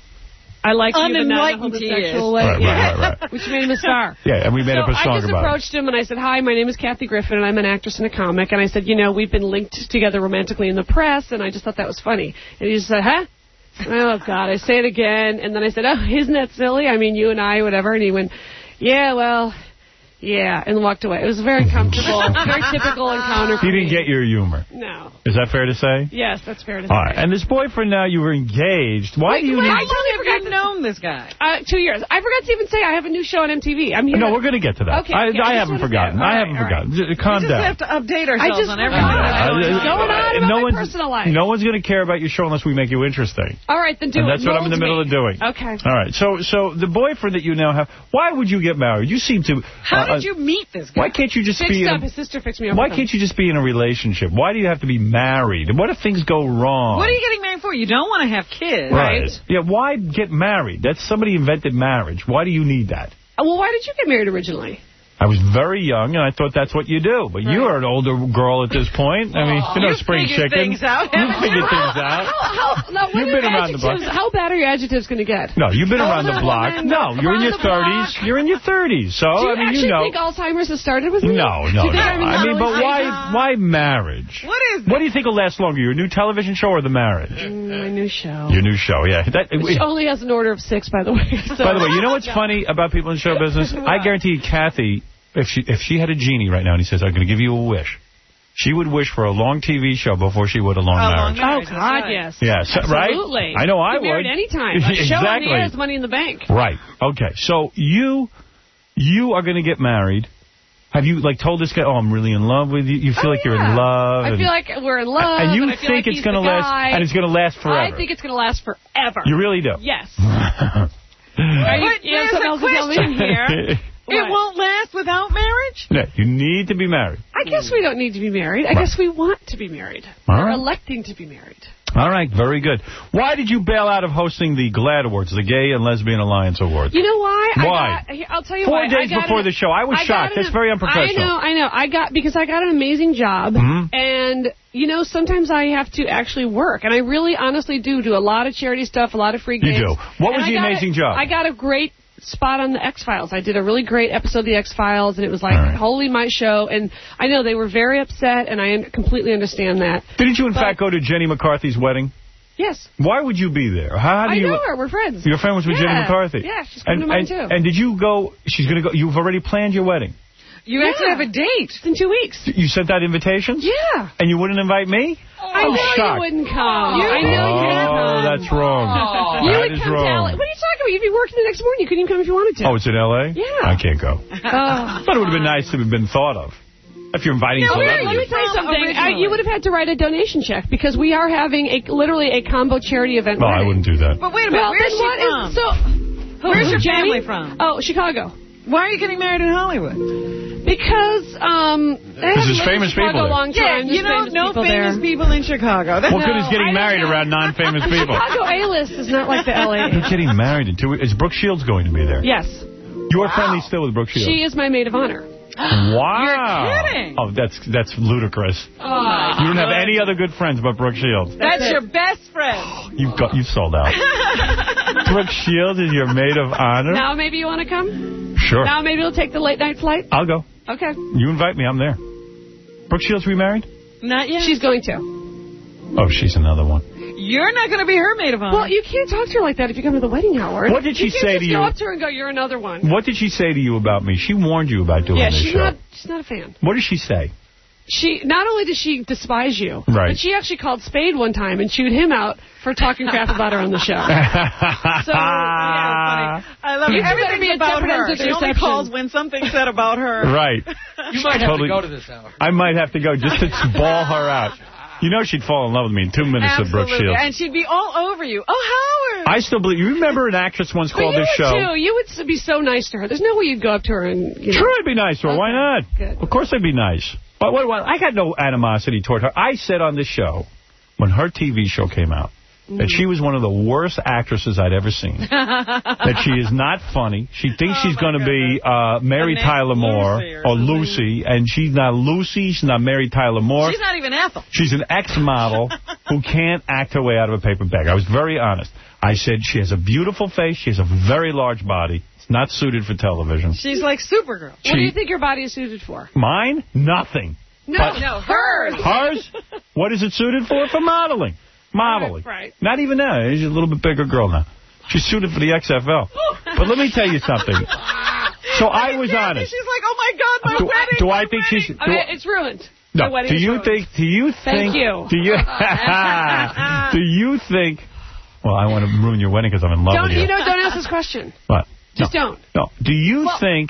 I like you, but not in a unenlightened he is. homosexual way. Right, yeah. right, right, right. Which made him a star. Yeah, and we made so up a song I just about it. approached him and I said, hi, my name is Kathy Griffin and I'm an actress and a comic. And I said, you know, we've been linked together romantically in the press, and I just thought that was funny. And he just said, huh? Oh, God, I say it again. And then I said, oh, isn't that silly? I mean, you and I, whatever. And he went, yeah, well, yeah, and walked away. It was very comfortable, very typical encounter for He didn't me. get your humor. No. Is that fair to say? Yes, that's fair to say. All right. And this boyfriend now, you were engaged. Why Wait, do you wait, need... I totally forgot to known this guy. Uh, two years. I forgot to even say I have a new show on M T V. I'm here. No, we're going to get to that. Okay, I, okay, I I just haven't wanna say forgotten. it. I All haven't right, forgotten. J- Calm we just down. have to update I ourselves just on forgot. everything. What's going on about no my one's, personal life? No one's going to care about your show unless we make you interesting. All right, then do and it. that's what I'm in the Mold middle me. of doing. Okay. All right. So so the boyfriend that you now have, why would you get married? You seem to... How uh, did you meet this guy? Why can't you just Fixed be... in up. a- His sister fixed me up. Why with can't him. you just be in a relationship? Why do you have to be married? What if things go wrong? What are you getting married for? You don't want to have kids, Right. right? Yeah, why get married? That's somebody invented marriage. Why do you need that? Uh, Well, why did you get married originally? I was very young, and I thought that's what you do. But right. you are an older girl at this point. I mean, you know, you spring chicken. Things out, you figured things out. How, how, now, you've been around the block. How bad are your adjectives going to get? No, you've been around the block. No, you're in your thirties. You're in your thirties. So, do you I mean, actually you know. think Alzheimer's has started with me? No, no, no. I mean, but why why marriage? What is What do you think will last longer, your new television show or the marriage? Mm, my new show. Your new show, yeah. That, Which it, only has an order of six, by the way. So. By the way, you know what's funny about people in show business? I guarantee Kathy, if she if she had a genie right now and he says, I'm going to give you a wish, she would wish for a long T V show before she would a long oh, marriage. Long marriage. Oh, God, right. yes. Yes, absolutely. Right? I know I You're would. married anytime. A exactly. show on the air is Money in the Bank. Right. Okay. So you you are going to get married. Have you, like, told this guy, oh, I'm really in love with you? You feel oh, like yeah. you're in love? I feel like we're in love. And you and I feel think like it's going to last, and it's going to last forever? I think it's going to last forever. You really do? Yes. Are you, you there's a question here. It What? won't last without marriage? No, you need to be married. I guess we don't need to be married. I right. guess we want to be married. All We're right. electing to be married. All right, very good. Why did you bail out of hosting the GLAAD Awards, the Gay and Lesbian Alliance Awards? You know why? Why? I got, I'll tell you Four why. days I got before an, the show. I was I shocked. An, That's very unprofessional. I know, I know. I got, because I got an amazing job, mm-hmm. and, you know, sometimes I have to actually work, and I really honestly do do a lot of charity stuff, a lot of free games. You do. What was and the amazing a, job? I got a great spot on the X-Files. I did a really great episode of the X-Files, and it was like, right. holy my show, and I know they were very upset, and I un completely understand that. Didn't you, in but, fact, go to Jenny McCarthy's wedding? Yes. Why would you be there? How, how do I you, know her. We're friends. Your friend was with yeah. Jenny McCarthy? Yeah, she's coming and, to mine, and, too. And did you go, she's going to go, you've already planned your wedding? You yeah. actually have a date. It's in two weeks. You sent out invitations? Yeah. And you wouldn't invite me? I know shocked. you wouldn't come. You, I know oh, you wouldn't come. that's wrong. Oh. You that would is come wrong. to L A. What are you talking about? You'd be working the next morning. You couldn't even come if you wanted to. Oh, it's in L A? Yeah. I can't go. Oh. But it would have been nice to have been thought of. If you're inviting no, celebrities. let me tell you something. I, you would have had to write a donation check because we are having a literally a combo charity event. No, wedding. I wouldn't do that. But wait a minute. Well, where's then she what from? Is, so, where's your Jenny? family from? Oh, Chicago. Why are you getting married in Hollywood? Because um, there's famous Chicago people a long there. time. Yeah, you know, famous no people famous there. people in Chicago. That's what good no, is getting I married know. around non-famous people? Chicago A-list is not like the L A. You're getting married in two weeks. Is Brooke Shields going to be there? Yes. You are friendly still with Brooke Shields? She is my maid of honor. Wow. You're kidding. Oh, that's that's ludicrous. Oh, you don't have any other good friends but Brooke Shields. That's, that's your best friend. You've got you've sold out. Brooke Shields is your maid of honor? Now maybe you want to come? Sure. Now maybe you'll take the late night flight? I'll go. Okay. You invite me, I'm there. Brooke Shields remarried? Not yet. She's going to. Oh, she's another one. You're not going to be her maid of honor. Well, you can't talk to her like that if you come to the wedding, Howard. What did she you say to you? You can't just go up to her and go, you're another one. What did she say to you about me? She warned you about doing yeah, this she's show. Not, she's not a fan. What did she say? She Not only does she despise you, right. but she actually called Spade one time and chewed him out for talking crap about her on the show. So, yeah, funny. I love you it. Everything about her. She only calls when something's said about her. Right. You might have totally, to go to this hour. I might have to go just to ball her out. You know she'd fall in love with me in two minutes Absolutely. of Brooke Shields. And she'd be all over you. Oh, Howard. I still believe. You remember an actress once but called you this would show? Too. You would be so nice to her. There's no way you'd go up to her and, you know. Sure, I'd be nice to her. Okay. Why not? Good. Of course I'd be nice. But what, what, I got no animosity toward her. I said on this show, when her T V show came out, mm. that she was one of the worst actresses I'd ever seen. That she is not funny. She thinks oh she's going to be uh, Mary Tyler Moore or, or Lucy, and she's not Lucy. She's not Mary Tyler Moore. She's not even Ethel. She's an ex-model who can't act her way out of a paper bag. I was very honest. I said she has a beautiful face. She has a very large body. It's not suited for television. She's like Supergirl. What do you think your body is suited for? Mine? Nothing. No, but no, hers. Hers? What is it suited for? For modeling. Modeling. Right, right. Not even that. She's a little bit bigger girl now. She's suited for the X F L. But let me tell you something. So I was honest. She's like, oh, my God, my do, wedding. Do my I think wedding. she's... Do, I mean, it's ruined. No. My Do you ruined. think... Do you think... Thank you. Do you... do you think... Well, I want to ruin your wedding because I'm in love don't, with you. You know, don't ask this question. What? Just no. don't. No. Do you well, think...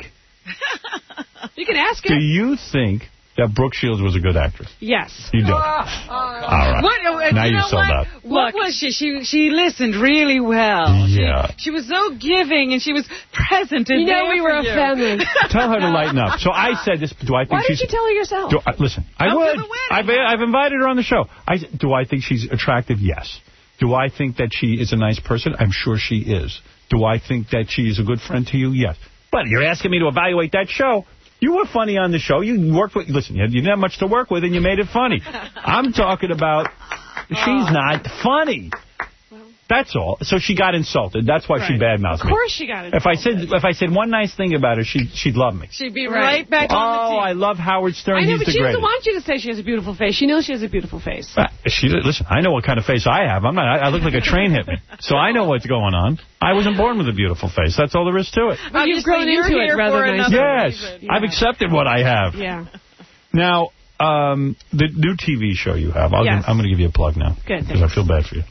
You can ask it. Do you think that Brooke Shields was a good actress? Yes. You do. Uh, All right. What, uh, now you you know sold what? out. What was she? She she listened really well. Yeah. She, she was so giving, and she was present. And you know there we for were you. offended. Tell her to lighten up. So I said this. Do I think Why she's... didn't you tell her yourself? Do I, listen, I Oh, would. I've, I've invited her on the show. I, do I think she's attractive? Yes. Do I think that she is a nice person? I'm sure she is. Do I think that she is a good friend to you? Yes. But you're asking me to evaluate that show. You were funny on the show. You worked with, listen, you didn't have much to work with, and you made it funny. I'm talking about, she's not funny. That's all. So she got insulted. That's why right. she badmouthed me. Of course she got insulted. If I said if I said one nice thing about her, she, she'd love me. She'd be Right. right back oh, on the team. I love Howard Stern. I know, He's but the she greatest. doesn't want you to say she has a beautiful face. She knows she has a beautiful face. Uh, She, listen, I know what kind of face I have. I'm not. I, I look like a train hit me. So I know what's going on. I wasn't born with a beautiful face. That's all there is to it. But you've Obviously, grown you're into it here rather for nicely. another Yes, reason. I've accepted what I have. Yeah. Now, um, the new T V show you have, I'll Yes. give, I'm going to give you a plug now. Good, Because I feel bad for you.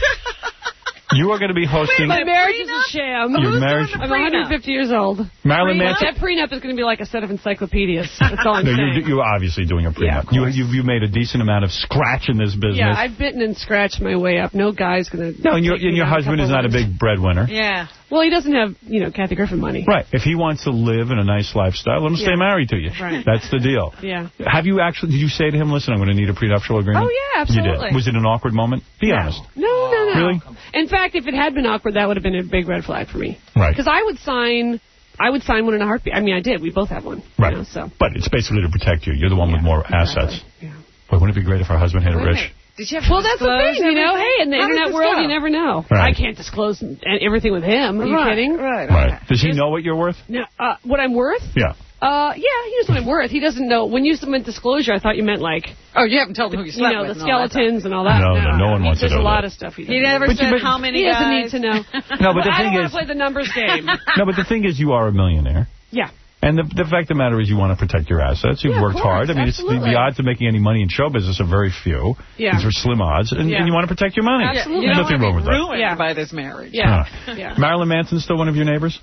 You are going to be hosting... My marriage is a sham. Your Who's marriage- I'm one hundred fifty years old. Marilyn Manson... That prenup is going to be like a set of encyclopedias. That's all I'm No, saying. you're, you're obviously doing a prenup. Yeah, you, you've, you've made a decent amount of scratch in this business. Yeah, I've bitten and scratched my way up. No guy's going to... No, and your, and your husband is not a big breadwinner. Yeah. Well, he doesn't have, you know, Kathy Griffin money. Right. If he wants to live in a nice lifestyle, let him stay Yeah. married to you. Right. That's the deal. Yeah. Have you actually... Did you say to him, listen, I'm going to need a prenuptial agreement? Oh, yeah, absolutely. You did. Was it an awkward moment? Be No. honest. No, no, no. Really? In fact, if it had been awkward, that would have been a big red flag for me. Right. Because I would sign... I would sign one in a heartbeat. I mean, I did. We both have one. Right. You know, so. But it's basically to protect you. You're the one with more assets. Yeah. Boy, wouldn't it be great if our husband hit it rich? Did you have to Well, that's the disclose thing, you know. everything? Hey, in the How does internet this world, go? you never know. Right. I can't disclose everything with him. Are you Right, kidding? Right. Right. Does he know what you're worth? No, uh, what I'm worth? Yeah. Uh, yeah, he knows what I'm worth. He doesn't know. When you submit disclosure, I thought you meant like... Oh, you haven't told him who you You slept know, with the and all that skeletons and all that. No, no, no one wants to There's know a lot that. of stuff he He doesn't never know. said but- how many He doesn't guys. need to know. No, but the I thing don't want is- to play the numbers game. No, but the thing is, you are a millionaire. Yeah. And the, the fact of the matter is you want to protect your assets. You've Yeah, of worked course, hard. I mean, it's the, absolutely. the odds of making any money in show business are very few. Yeah. These are slim odds. And, Yeah. and you want to protect your money. Absolutely. You There's don't nothing want wrong to with be that. ruined Yeah. by this marriage. Yeah. Huh. Yeah. Marilyn Manson's still one of your neighbors?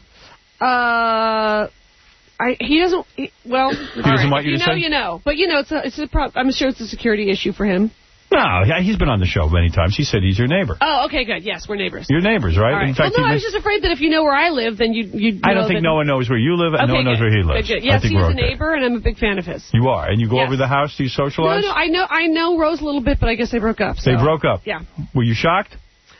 Uh... I, he doesn't. He, well, he doesn't want you you to know, say? you know. But you know, it's a, it's a. Pro- I'm sure it's a security issue for him. No, yeah, he's been on the show many times. He said he's your neighbor. Oh, okay, good. Yes, we're neighbors. Your neighbors, right? All right. In fact, well, no, he I was just afraid that if you know where I live, then you you. I don't think no one knows where you live, and okay, no one knows good. where he lives. Good, good. I Yes, think he's we're a okay. neighbor, and I'm a big fan of his. You are, and you go Yes. over the house. Do you No, socialize? no, I know, I know Rose a little bit, but I guess they broke up. So. They broke up. Yeah. Were you shocked?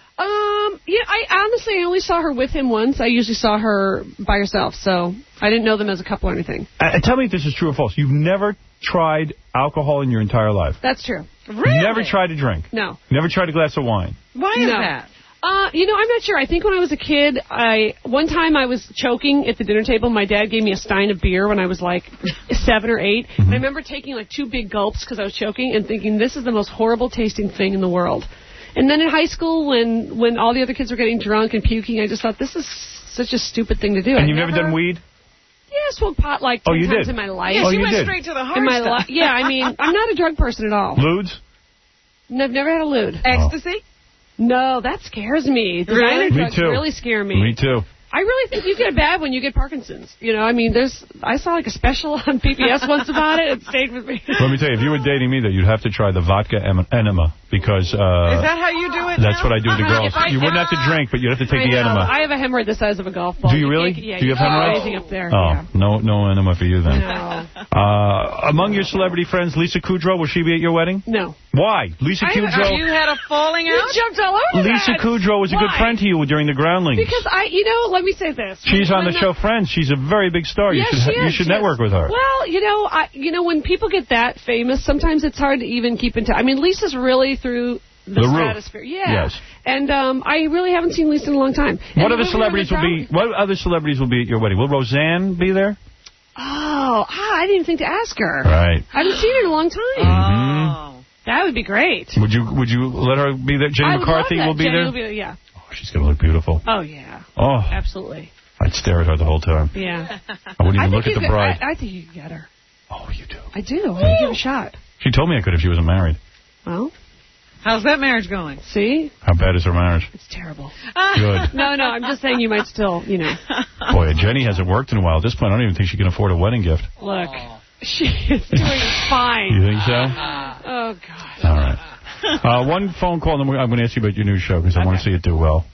Um. Yeah. I honestly, I only saw her with him once. I usually saw her by herself, so I didn't know them as a couple or anything. Uh, tell me if this is true or false. You've never tried alcohol in your entire life. That's true. Really? Never tried to drink. No. Never tried a glass of wine. Why is No. that? Uh, you know, I'm not sure. I think when I was a kid, I one time I was choking at the dinner table. My dad gave me a stein of beer when I was like seven or eight. Mm-hmm. And I remember taking like two big gulps because I was choking and thinking, this is the most horrible tasting thing in the world. And then in high school, when when all the other kids were getting drunk and puking, I just thought, this is such a stupid thing to do. And I you've never, done weed? Yeah, I smoked pot like Oh, ten you times did? in my life. Yeah, Oh, she you went did? straight to the in hard my stuff. li- Yeah, I mean, I'm not a drug person at all. Ludes? No, I've never had a lewd. Ecstasy? No, that scares me. Designer Really? Me drugs too. really scare me. Me too. I really think you get bad when you get Parkinson's. You know, I mean, there's. I saw like a special on P B S once about it. It stayed with me. Let me tell you, if you were dating me, though, you'd have to try the vodka em- enema because... Uh, Is that how you do it That's now? what I do to Uh-huh. girls. If I- You wouldn't have to drink, but you'd have to take I the know. enema. I have a hemorrhoid the size of a golf ball. Do you really? can't- Yeah, Do you have can't hemorrhoids? get anything up there. Oh, Yeah. no no enema for you then. No. Uh, among your celebrity friends, Lisa Kudrow, will she be at your wedding? No. Why? Lisa I- Kudrow... You had a falling You out? jumped all over Lisa that. Kudrow was a good Why? friend to you during the Groundlings. Because I, you know, let me say this. She's on the When show Friends. She's a very big star. Yeah, you should she you is, should she network is. with her. Well, you know, I, you know, when people get that famous, sometimes it's hard to even keep in touch. I mean, Lisa's really through the, The roof. stratosphere. Yeah. Yes. And um, I really haven't seen Lisa in a long time. What And other when we were celebrities in will the be? What other celebrities will be at your wedding? Will Roseanne be there? Oh, ah, I didn't even think to ask her. Right. I haven't seen her in a long time. Mm-hmm. That would be great. Would you Would you let her be there? Jenny I would McCarthy love that. will be Jenny there. Will be there. Yeah. Oh, she's gonna look beautiful. Oh yeah. Oh, Absolutely. I'd stare at her the whole time. Yeah. I wouldn't even I think look at you the could- bride. I, I think you could get her. Oh, you do? I do. I think give it a shot. She told me I could if she wasn't married. Well. How's that marriage going? See? How bad is her marriage? It's terrible. Good. No, no, I'm just saying you might still, you know. Boy, Jenny hasn't worked in a while. At this point, I don't even think she can afford a wedding gift. Look, she is doing fine. You think so? Oh, God. All right. Uh, one phone call, and then I'm going to ask you about your new show because I want to see it do well.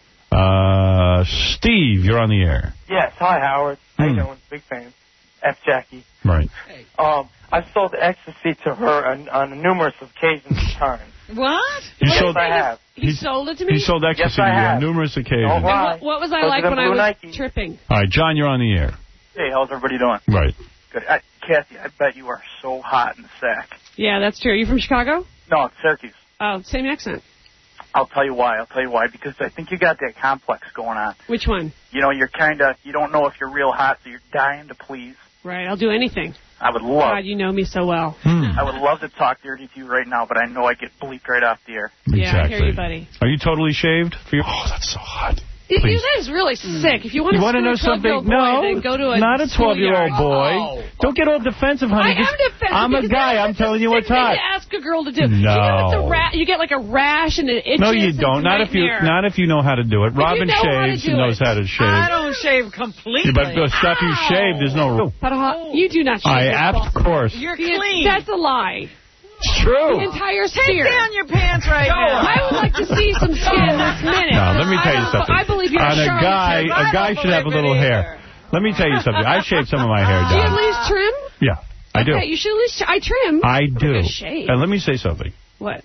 Uh, Steve, you're on the air. Yes, hi Howard. How you Hmm. doing? Big fan. F. Jackie. Right. Um, I've sold ecstasy to her on, on numerous occasions and times. What? You yes, sold- I have. He sold it to me? He sold ecstasy Yes, to I you on have. numerous occasions. Oh, And wow. what, what was I Those like are when them I blue was Nikes. tripping? All right, John, you're on the air. Hey, how's everybody doing? Right. Good. I, Kathy, I bet you are so hot in the sack. Yeah, that's true. Are you from Chicago? No, it's Syracuse. Oh, same accent. I'll tell you why. I'll tell you why. Because I think you got that complex going on. Which one? You know, you're kind of, you don't know if you're real hot, so you're dying to please. Right, I'll do anything. I would love. God, you know me so well. Hmm. I would love to talk dirty to you right now, but I know I get bleeped right off the air. Yeah, I hear you, buddy. Are you totally shaved? For your... Oh, that's so hot. It, it, that is really sick. If you want You to want to know something? boy, No, then go to a not a twelve-year-old boy. Oh. Don't get all defensive, honey. I am Just- defensive. I'm a because guy. that's I'm telling you what's thing hot. to ask a girl to do. No. You, know, the ra- you get like a rash and it itches. No, you and don't. it's a Not if you nightmare. not if you know how to do it. you Robin know how to shaves do and knows it. how to shave. I don't shave completely. Yeah, but the stuff you shave, there's no rule. But uh, you do not shave. I, yourself. of course. You're You- clean. That's a lie. It's true. The entire Take sphere. down your pants right No, now. I would like to see some skin this minute. No, let me tell you I, something. I believe you're On a a guy, charlatan. a guy should have a little hair. Let me tell you something. I shaved some of my hair Do you at down. least trim? Yeah, I do. Okay, you should at least. I trim. I do. Like a shave. And let me say something. What?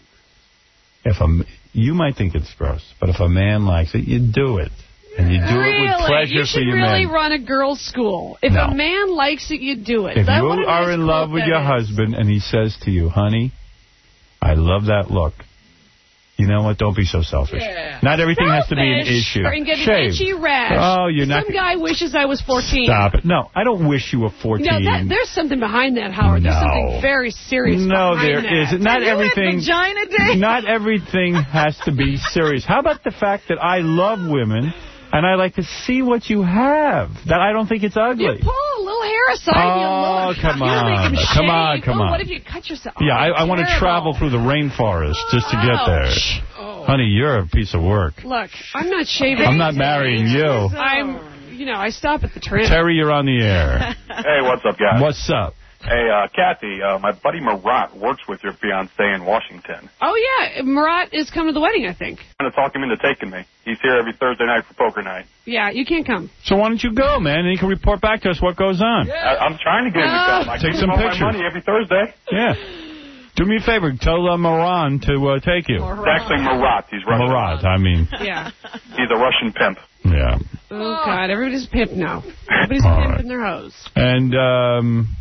If a, you might think it's gross, but if a man likes it, you do it. And you do really? it with pleasure you for should your really men. run a girls' school. If No. a man likes it, you do it. If That you what a are nice in love quote with that your is. husband and he says to you, honey, I love that look. You know what? Don't be so selfish. Yeah. Not everything has to be an Selfish, issue. Or you get an Shave. itchy rash. Oh, you're not. Some guy wishes I was fourteen. Stop it. No, I don't wish you were fourteen. No, that, there's something behind that, Howard. There's No. something very serious No, behind there that. isn't. Not Have you had everything. vagina day? Not everything has to be serious. How about the fact that I love women and I like to see what you have? That I don't think it's ugly. You pull a little hair aside and you Oh, look. come you don't make on. him Come on, shave. come oh, on. What if you cut yourself? Yeah, I, I want to Terrible. travel through the rainforest just to get there. Ouch. Honey, you're a piece of work. Look, I'm not shaving. I'm not marrying you. I'm, you know, I stop at the trim. Terry, you're on the air. Hey, what's up, guys? What's up? Hey, uh, Kathy, uh, my buddy Marat works with your fiancé in Washington. Oh, yeah. Marat is coming to the wedding, I think. I'm going to talk him into taking me. He's here every Thursday night for poker night. Yeah, you can't come. So why don't you go, man, and you can report back to us what goes on. I, I'm trying to get him to come. I Take give some him all pictures. my money every Thursday. Yeah. Do me a favor. Tell uh, Moran to uh, take you. It's actually Marat. He's Russian. Marat, I mean. Yeah. He's a Russian pimp. Yeah. Oh, God. Everybody's a pimp now. Everybody's All pimping right. their hose. And, um...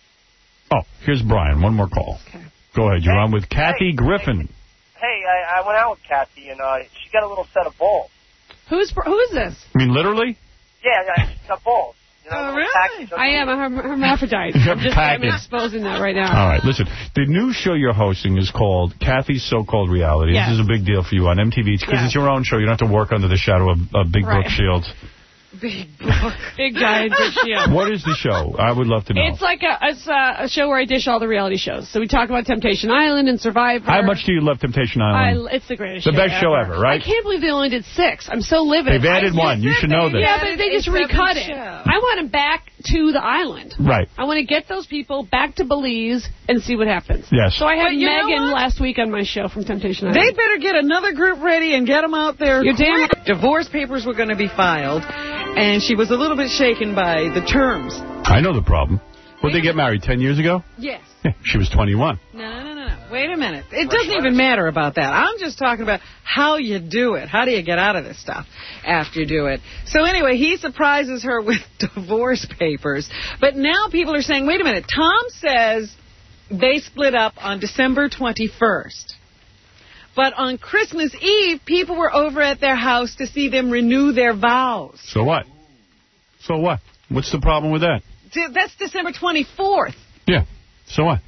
Oh, here's Brian. One more call. Okay. Go ahead. You're on with Kathy Griffin. Hey, I, I went out with Kathy, and uh, she got a little set of balls. Who's who is this? I mean, literally? Yeah, yeah, she's got balls. You know, Oh, little really? package of- I am a herm- hermaphrodite. You're I'm just I'm packaged. exposing that right now. All right, listen. The new show you're hosting is called Kathy's So-Called Reality. Yes. This is a big deal for you on M T V because Yes. it's your own show. You don't have to work under the shadow of, of Big Right. Brooke Shields. Big book. Big giant big shield. What is the show? I would love to know. It's like a it's a, a show where I dish all the reality shows. So we talk about Temptation Island and Survivor. How much do you love Temptation I, Island? it's the greatest The show best show ever, right? I can't believe they only did six. I'm so livid. They've added I, one. You should know this. Yeah, but they just It's a recut separate it. show. I want them back to the island. Right. I want to get those people back to Belize and see what happens. Yes. So I had But you know Megan what? last week on my show from Temptation Island. They better get another group ready and get them out there. You're damn quick. Divorce papers were going to be filed, and she was a little bit shaken by the terms. I know the problem. Would they get married ten years ago? Yes. She was twenty-one. No, no, no, no. Wait a minute. It doesn't even matter about that. I'm just talking about how you do it. How do you get out of this stuff after you do it? So anyway, he surprises her with divorce papers. But now people are saying, wait a minute. Tom says they split up on December twenty-first. But on Christmas Eve, people were over at their house to see them renew their vows. So what? So what? What's the problem with that? That's December twenty-fourth. Yeah. So what?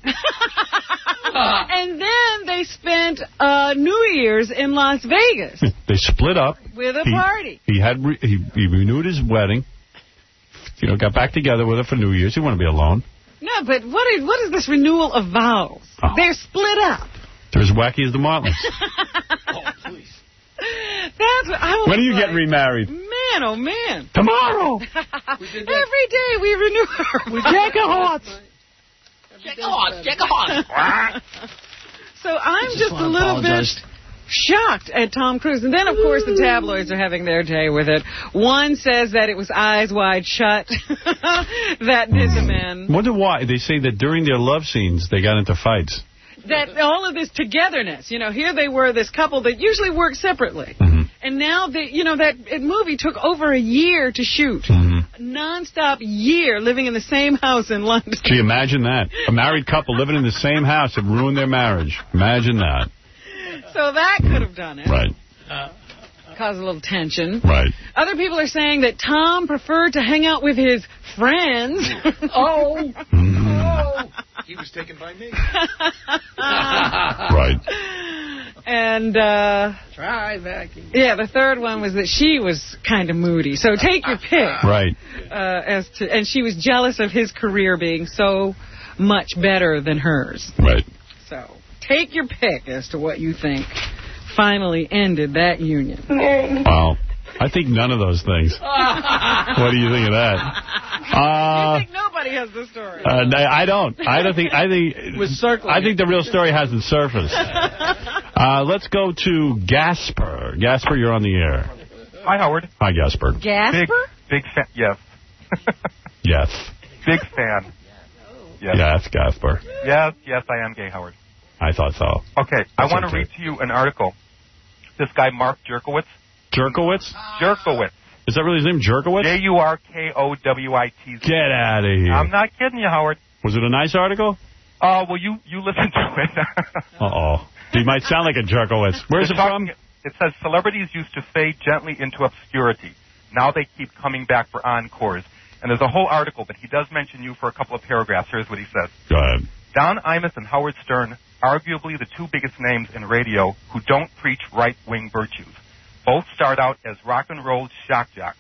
And then they spent uh, New Year's in Las Vegas They split up. with a He- party. He had re- he, he renewed his wedding. You know, got back together with her for New Year's. He wouldn't be alone. No, but what is, what is this renewal of vows? Oh. They're split up. They're as wacky as the Martins. That's what I was When do you like, get remarried? Man, oh, man. Tomorrow. Every day we renew our We vows. jack a hearts. Check a horse, check a horse. So I'm Just just a wanna little apologize. bit shocked at Tom Cruise. And then, of course, the tabloids are having their day with it. One says that it was Eyes Wide Shut that did the men. Wonder why. They say that during their love scenes, they got into fights. That all of this togetherness, you know, here they were, this couple that usually work separately. Mm-hmm. And now, they, you know, that movie took over a year to shoot. Mm-hmm. nonstop year living in the same house in London. Gee, imagine that. A married couple living in the same house had ruined their marriage. Imagine that. So that could have done it. Right. Cause a little tension. Right. Other people are saying that Tom preferred to hang out with his friends. Oh. Mm. Oh. He was taken by me. Right. And, uh... Try vacuum. yeah, the third one was that she was kind of moody. So take your pick. Right. Uh, as to, and she was jealous of his career being so much better than hers. Right. So take your pick as to what you think finally ended that union. Wow. I think none of those things. What do you think of that? Uh, I think nobody has the story. Uh, I don't. I don't think. I think. I think the real story hasn't surfaced. Uh, let's go to Gasper. Gasper, you're on the air. Hi, Howard. Hi, Gasper. Gasper? Big, big fan. Yes. Yes. Big fan. Yes. Yes, Gasper. Yes, yes, I am gay, Howard. I thought so. Okay, I want to okay. read to you an article. This guy, Mark Jerkowitz. Jerkowitz? Jerkowitz. Is that really his name, Jerkowitz? J U R K O W I T Z. Get out of here. I'm not kidding you, Howard. Was it a nice article? Oh, uh, well, you, you listen to it. Uh-oh. He might sound like a Jerkowitz. Where's They're it talking, from? It says, celebrities used to fade gently into obscurity. Now they keep coming back for encores. And there's a whole article, but he does mention you for a couple of paragraphs. Here's what he says. Go ahead. Don Imus and Howard Stern, arguably the two biggest names in radio who don't preach right-wing virtues. Both start out as rock and roll shock jocks.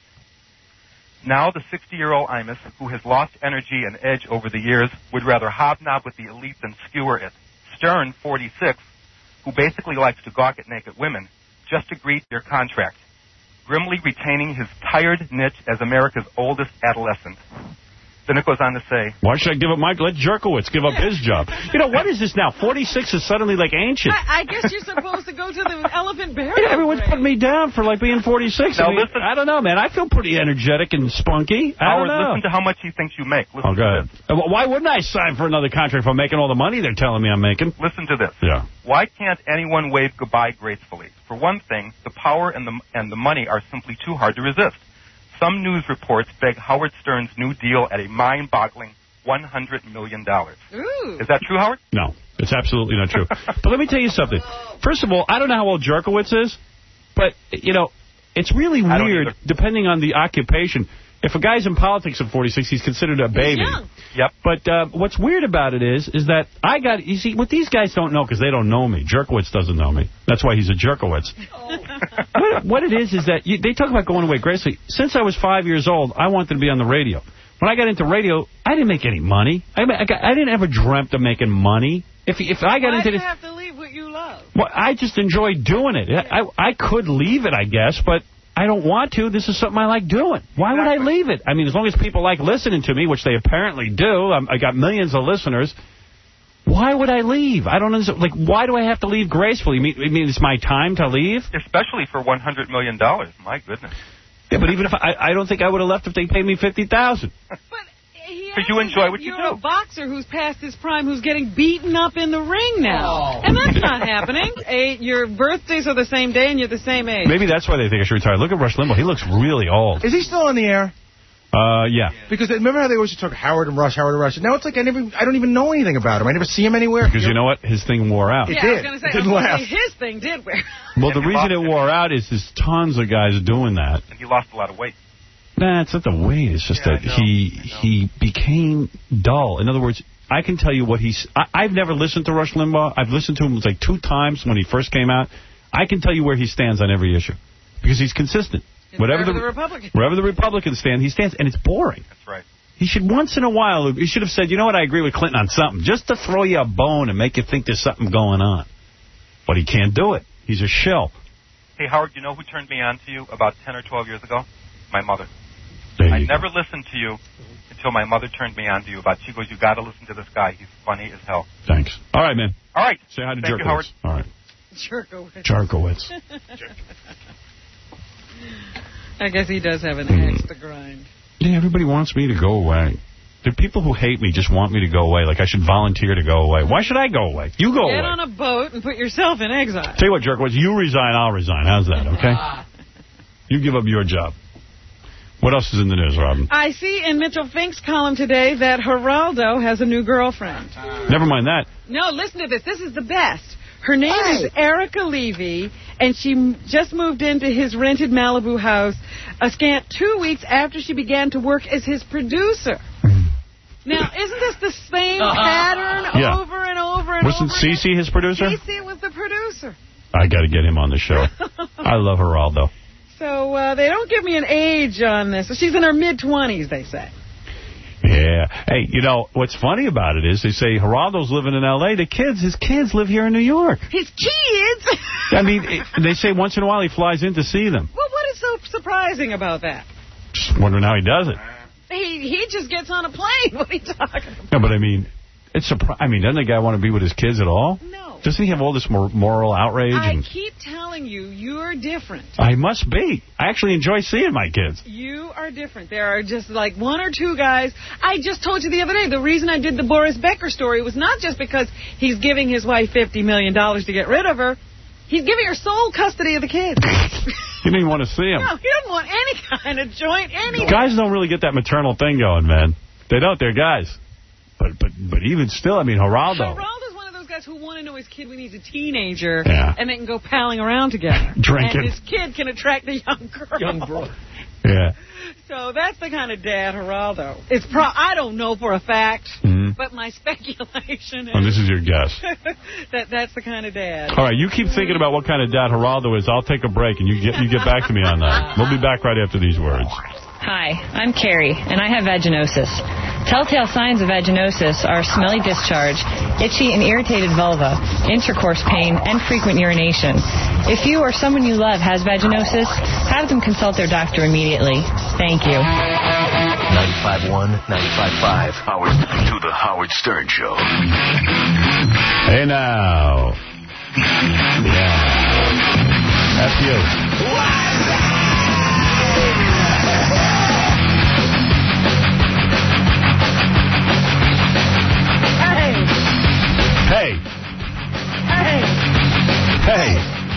Now the sixty-year-old Imus, who has lost energy and edge over the years, would rather hobnob with the elite than skewer it. Stern, forty-six, who basically likes to gawk at naked women, just agreed to their contract, grimly retaining his tired niche as America's oldest adolescent. Then it goes on to say... Why should I give up Mike? Let Jerkowitz give up his job. You know, what is this now? forty-six is suddenly like ancient. I, I guess you're supposed to go to the elephant burial. Yeah, everyone's putting me down for like being forty-six. Now I mean, listen, I don't know, man. I feel pretty energetic and spunky. I Howard, don't know. listen to how much he thinks you make. Listen oh, go ahead. Uh, Why wouldn't I sign for another contract if I'm making all the money they're telling me I'm making? Listen to this. Yeah. Why can't anyone wave goodbye gracefully? For one thing, the power and the and the money are simply too hard to resist. Some news reports peg Howard Stern's new deal at a mind-boggling one hundred million dollars. Ooh. Is that true, Howard? No, it's absolutely not true. But let me tell you something. First of all, I don't know how old Jerkowitz is, but, you know, it's really weird, depending on the occupation. If a guy's in politics at forty-six, he's considered a baby. He's young. Yep. But uh, what's weird about it is, is that I got, you see, what these guys don't know, because they don't know me. Jerkowitz doesn't know me. That's why he's a Jerkowitz. Oh. what, what it is, is that you, they talk about going away gracefully. Since I was five years old, I wanted to be on the radio. When I got into radio, I didn't make any money. I, I, got, I didn't ever dreamt of making money. If if I got Why into do you this, have to leave what you love? well, I just enjoy doing it. I I could leave it, I guess, but I don't want to. This is something I like doing. Why would I leave it? I mean, as long as people like listening to me, which they apparently do. I'm, I got millions of listeners. Why would I leave? I don't understand. Like, why do I have to leave gracefully? You mean, you mean it's my time to leave? Especially for one hundred million dollars. My goodness. Yeah, but even if I, I don't think I would have left if they paid me fifty thousand dollars. Because you enjoy what you You're do. a boxer who's past his prime, who's getting beaten up in the ring now. Oh. And that's not happening. A, your birthdays are the same day and you're the same age. Maybe that's why they think I should retire. Look at Rush Limbaugh. He looks really old. Is he still on the air? Uh, yeah. Because remember how they always talk Howard and Rush, Howard and Rush? Now it's like I never, I don't even know anything about him. I never see him anywhere. Because you know what? His thing wore out. It yeah, did. I was going to say, it didn't last. his thing did wear. Well, the reason it wore out is there's tons of guys doing that. And he lost a lot of weight. Nah, it's not the weight. It's just Yeah, that he he became dull. In other words, I can tell you what he's... I, I've never listened to Rush Limbaugh. I've listened to him like two times when he first came out. I can tell you where he stands on every issue. Because he's consistent. Whatever the, the Republicans. Wherever the Republicans stand, he stands. And it's boring. That's right. He should once in a while, he should have said, you know what, I agree with Clinton on something. Just to throw you a bone and make you think there's something going on. But he can't do it. He's a shill. Hey, Howard, you know who turned me on to you about ten or twelve years ago? My mother. There I you never go. listened to you until my mother turned me on to you about, she goes, you got to listen to this guy. He's funny as hell. Thanks. All right, man. All right. Say hi to Thank you, Jerkowitz. Howard. All right. Jerkowitz. Jerkowitz. I guess he does have an axe to grind. Yeah, everybody wants me to go away. There are people who hate me just want me to go away, like I should volunteer to go away. Why should I go away? You go Get away. on a boat and put yourself in exile. Tell you what, Jerkowitz, you resign, I'll resign. How's that, okay? You give up your job. What else is in the news, Robin? I see in Mitchell Fink's column today that Geraldo has a new girlfriend. Never mind that. No, listen to this. This is the best. Her name hey. is Erica Levy, and she m- just moved into his rented Malibu house a scant two weeks after she began to work as his producer. Now, isn't this the same pattern yeah. over and over and Wasn't over? Wasn't Cece his producer? Cece was the producer. I got to get him on the show. I love Geraldo. So uh, they don't give me an age on this. She's in her mid-twenties, they say. Yeah. Hey, you know, what's funny about it is they say Geraldo's living in L A. The kids, his kids live here in New York. His kids? I mean, it, they say once in a while he flies in to see them. Well, what is so surprising about that? Just wondering how he does it. He he just gets on a plane. What are you talking about? No, but I mean, it's surpri- I mean, doesn't the guy want to be with his kids at all? No. Doesn't he have all this mor- moral outrage? I and... keep telling you, you're different. I must be. I actually enjoy seeing my kids. You are different. There are just like one or two guys. I just told you the other day, the reason I did the Boris Becker story was not just because he's giving his wife fifty million dollars to get rid of her. He's giving her sole custody of the kids. You didn't even want to see him. No, he doesn't want any kind of joint anyway. Guys don't really get that maternal thing going, man. They don't. They're guys. But but but even still, I mean, Geraldo. Geraldo's one of those guys who want to know his kid when he's a teenager, yeah. and they can go palling around together. Drinking. And his kid can attract the young girl. Young bro. Yeah. So that's the kind of dad Geraldo. It's pro. I don't know for a fact, mm-hmm. but my speculation is. Oh, this is your guess. that that's the kind of dad. All right, you keep thinking about what kind of dad Geraldo is. I'll take a break, and you get you get back to me on that. We'll be back right after these words. Hi, I'm Carrie, and I have vaginosis. Telltale signs of vaginosis are smelly discharge, itchy and irritated vulva, intercourse pain, and frequent urination. If you or someone you love has vaginosis, have them consult their doctor immediately. Thank you. ninety-five point one, ninety-five point five, Howard, to the Howard Stern Show. Hey now. Yeah. F you. Hey. Hey. Hey.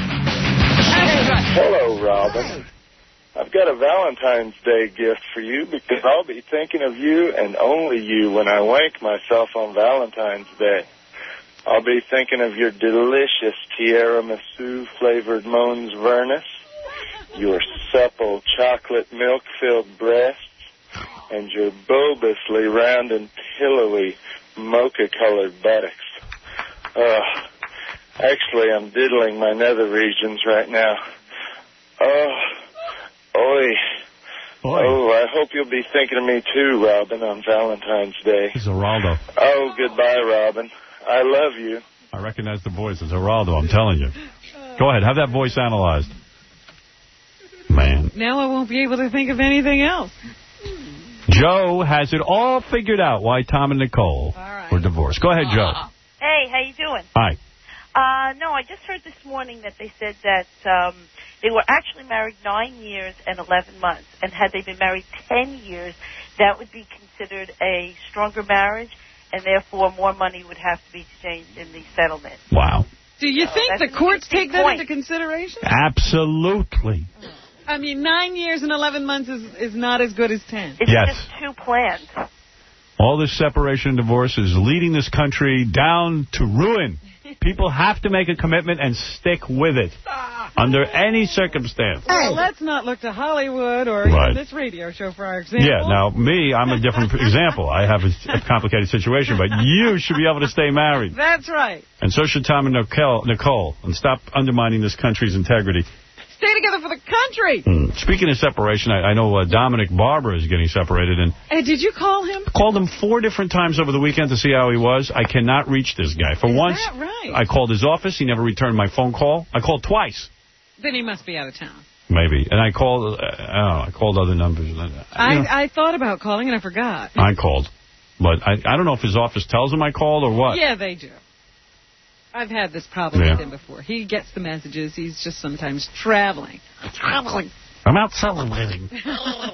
Hello, Robin. I've got a Valentine's Day gift for you because I'll be thinking of you and only you when I wank myself on Valentine's Day. I'll be thinking of your delicious tiramisu-flavored Mons Vernus, your supple chocolate milk-filled breasts, and your bulbously round and pillowy mocha-colored buttocks. Uh, actually, I'm diddling my nether regions right now. Oh, oi. Boy. Oh, I hope you'll be thinking of me too, Robin, on Valentine's Day. This is Geraldo. Oh, goodbye, Robin. I love you. I recognize the voice. It's Geraldo, I'm telling you. Go ahead, have that voice analyzed. Man. Now I won't be able to think of anything else. Joe has it all figured out why Tom and Nicole right. were divorced. Go ahead, Joe. Hey, how you doing? Hi. Uh, no, I just heard this morning that they said that um, they were actually married nine years and eleven months, and had they been married ten years, that would be considered a stronger marriage, and therefore more money would have to be exchanged in the settlement. Wow. Do you So think the courts take that point. into consideration? Absolutely. I mean, nine years and eleven months is, is not as good as ten. It's yes. just two plans. All this separation and divorce is leading this country down to ruin. People have to make a commitment and stick with it under any circumstance. Well, let's not look to Hollywood or Right. even this radio show for our example. Yeah, now, me, I'm a different example. I have a, a complicated situation, but you should be able to stay married. That's right. And so should Tom and Nicole, Nicole and stop undermining this country's integrity. Stay together for the country. Mm. Speaking of separation, I, I know uh, Dominic Barber is getting separated, and Hey, did you call him? called him four different times over the weekend to see how he was. I cannot reach this guy. For Is once, that right? I called his office. He never returned my phone call. I called twice. Then he must be out of town. Maybe. And I called, uh, oh, I called other numbers. You know, I, I thought about calling and I forgot. I called. But I, I don't know if his office tells him I called or what. Yeah, they do. I've had this problem Yeah. with him before. He gets the messages. He's just sometimes traveling. Traveling. I'm out celebrating. Nah,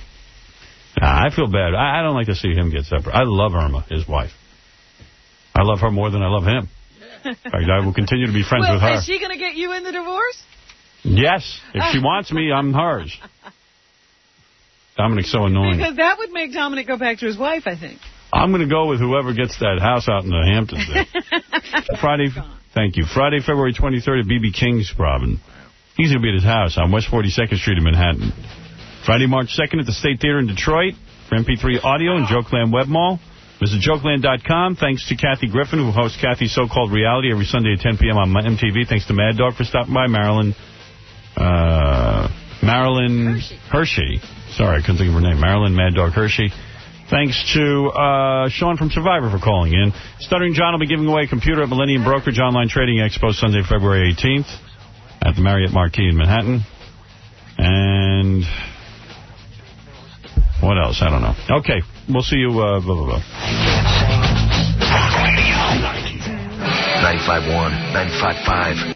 I feel bad. I, I don't like to see him get separated. I love Irma, his wife. I love her more than I love him. In fact, I will continue to be friends well, with her. Is she going to get you in the divorce? Yes. If she wants me, I'm hers. Dominic's so annoying. Because that would make Dominic go back to his wife, I think. I'm going to go with whoever gets that house out in the Hamptons there. Friday, thank you. Friday, February twenty-third at B B King's, Robin. He's going to be at his house on West forty-second Street in Manhattan. Friday, March second at the State Theater in Detroit for M P three Audio and Jokeland Web Mall. Visit Jokeland dot com. Thanks to Kathy Griffin, who hosts Kathy's So-Called Reality every Sunday at ten p.m. on M T V. Thanks to Mad Dog for stopping by. Marilyn, uh, Marilyn Hershey. Hershey. Sorry, I couldn't think of her name. Marilyn Mad Dog Hershey. Thanks to uh, Sean from Survivor for calling in. Stuttering John will be giving away a computer at Millennium Brokerage Online Trading Expo Sunday, February eighteenth at the Marriott Marquis in Manhattan. And what else? I don't know. Okay, we'll see you. Uh, blah, blah, blah. ninety-five point one, ninety-five point five.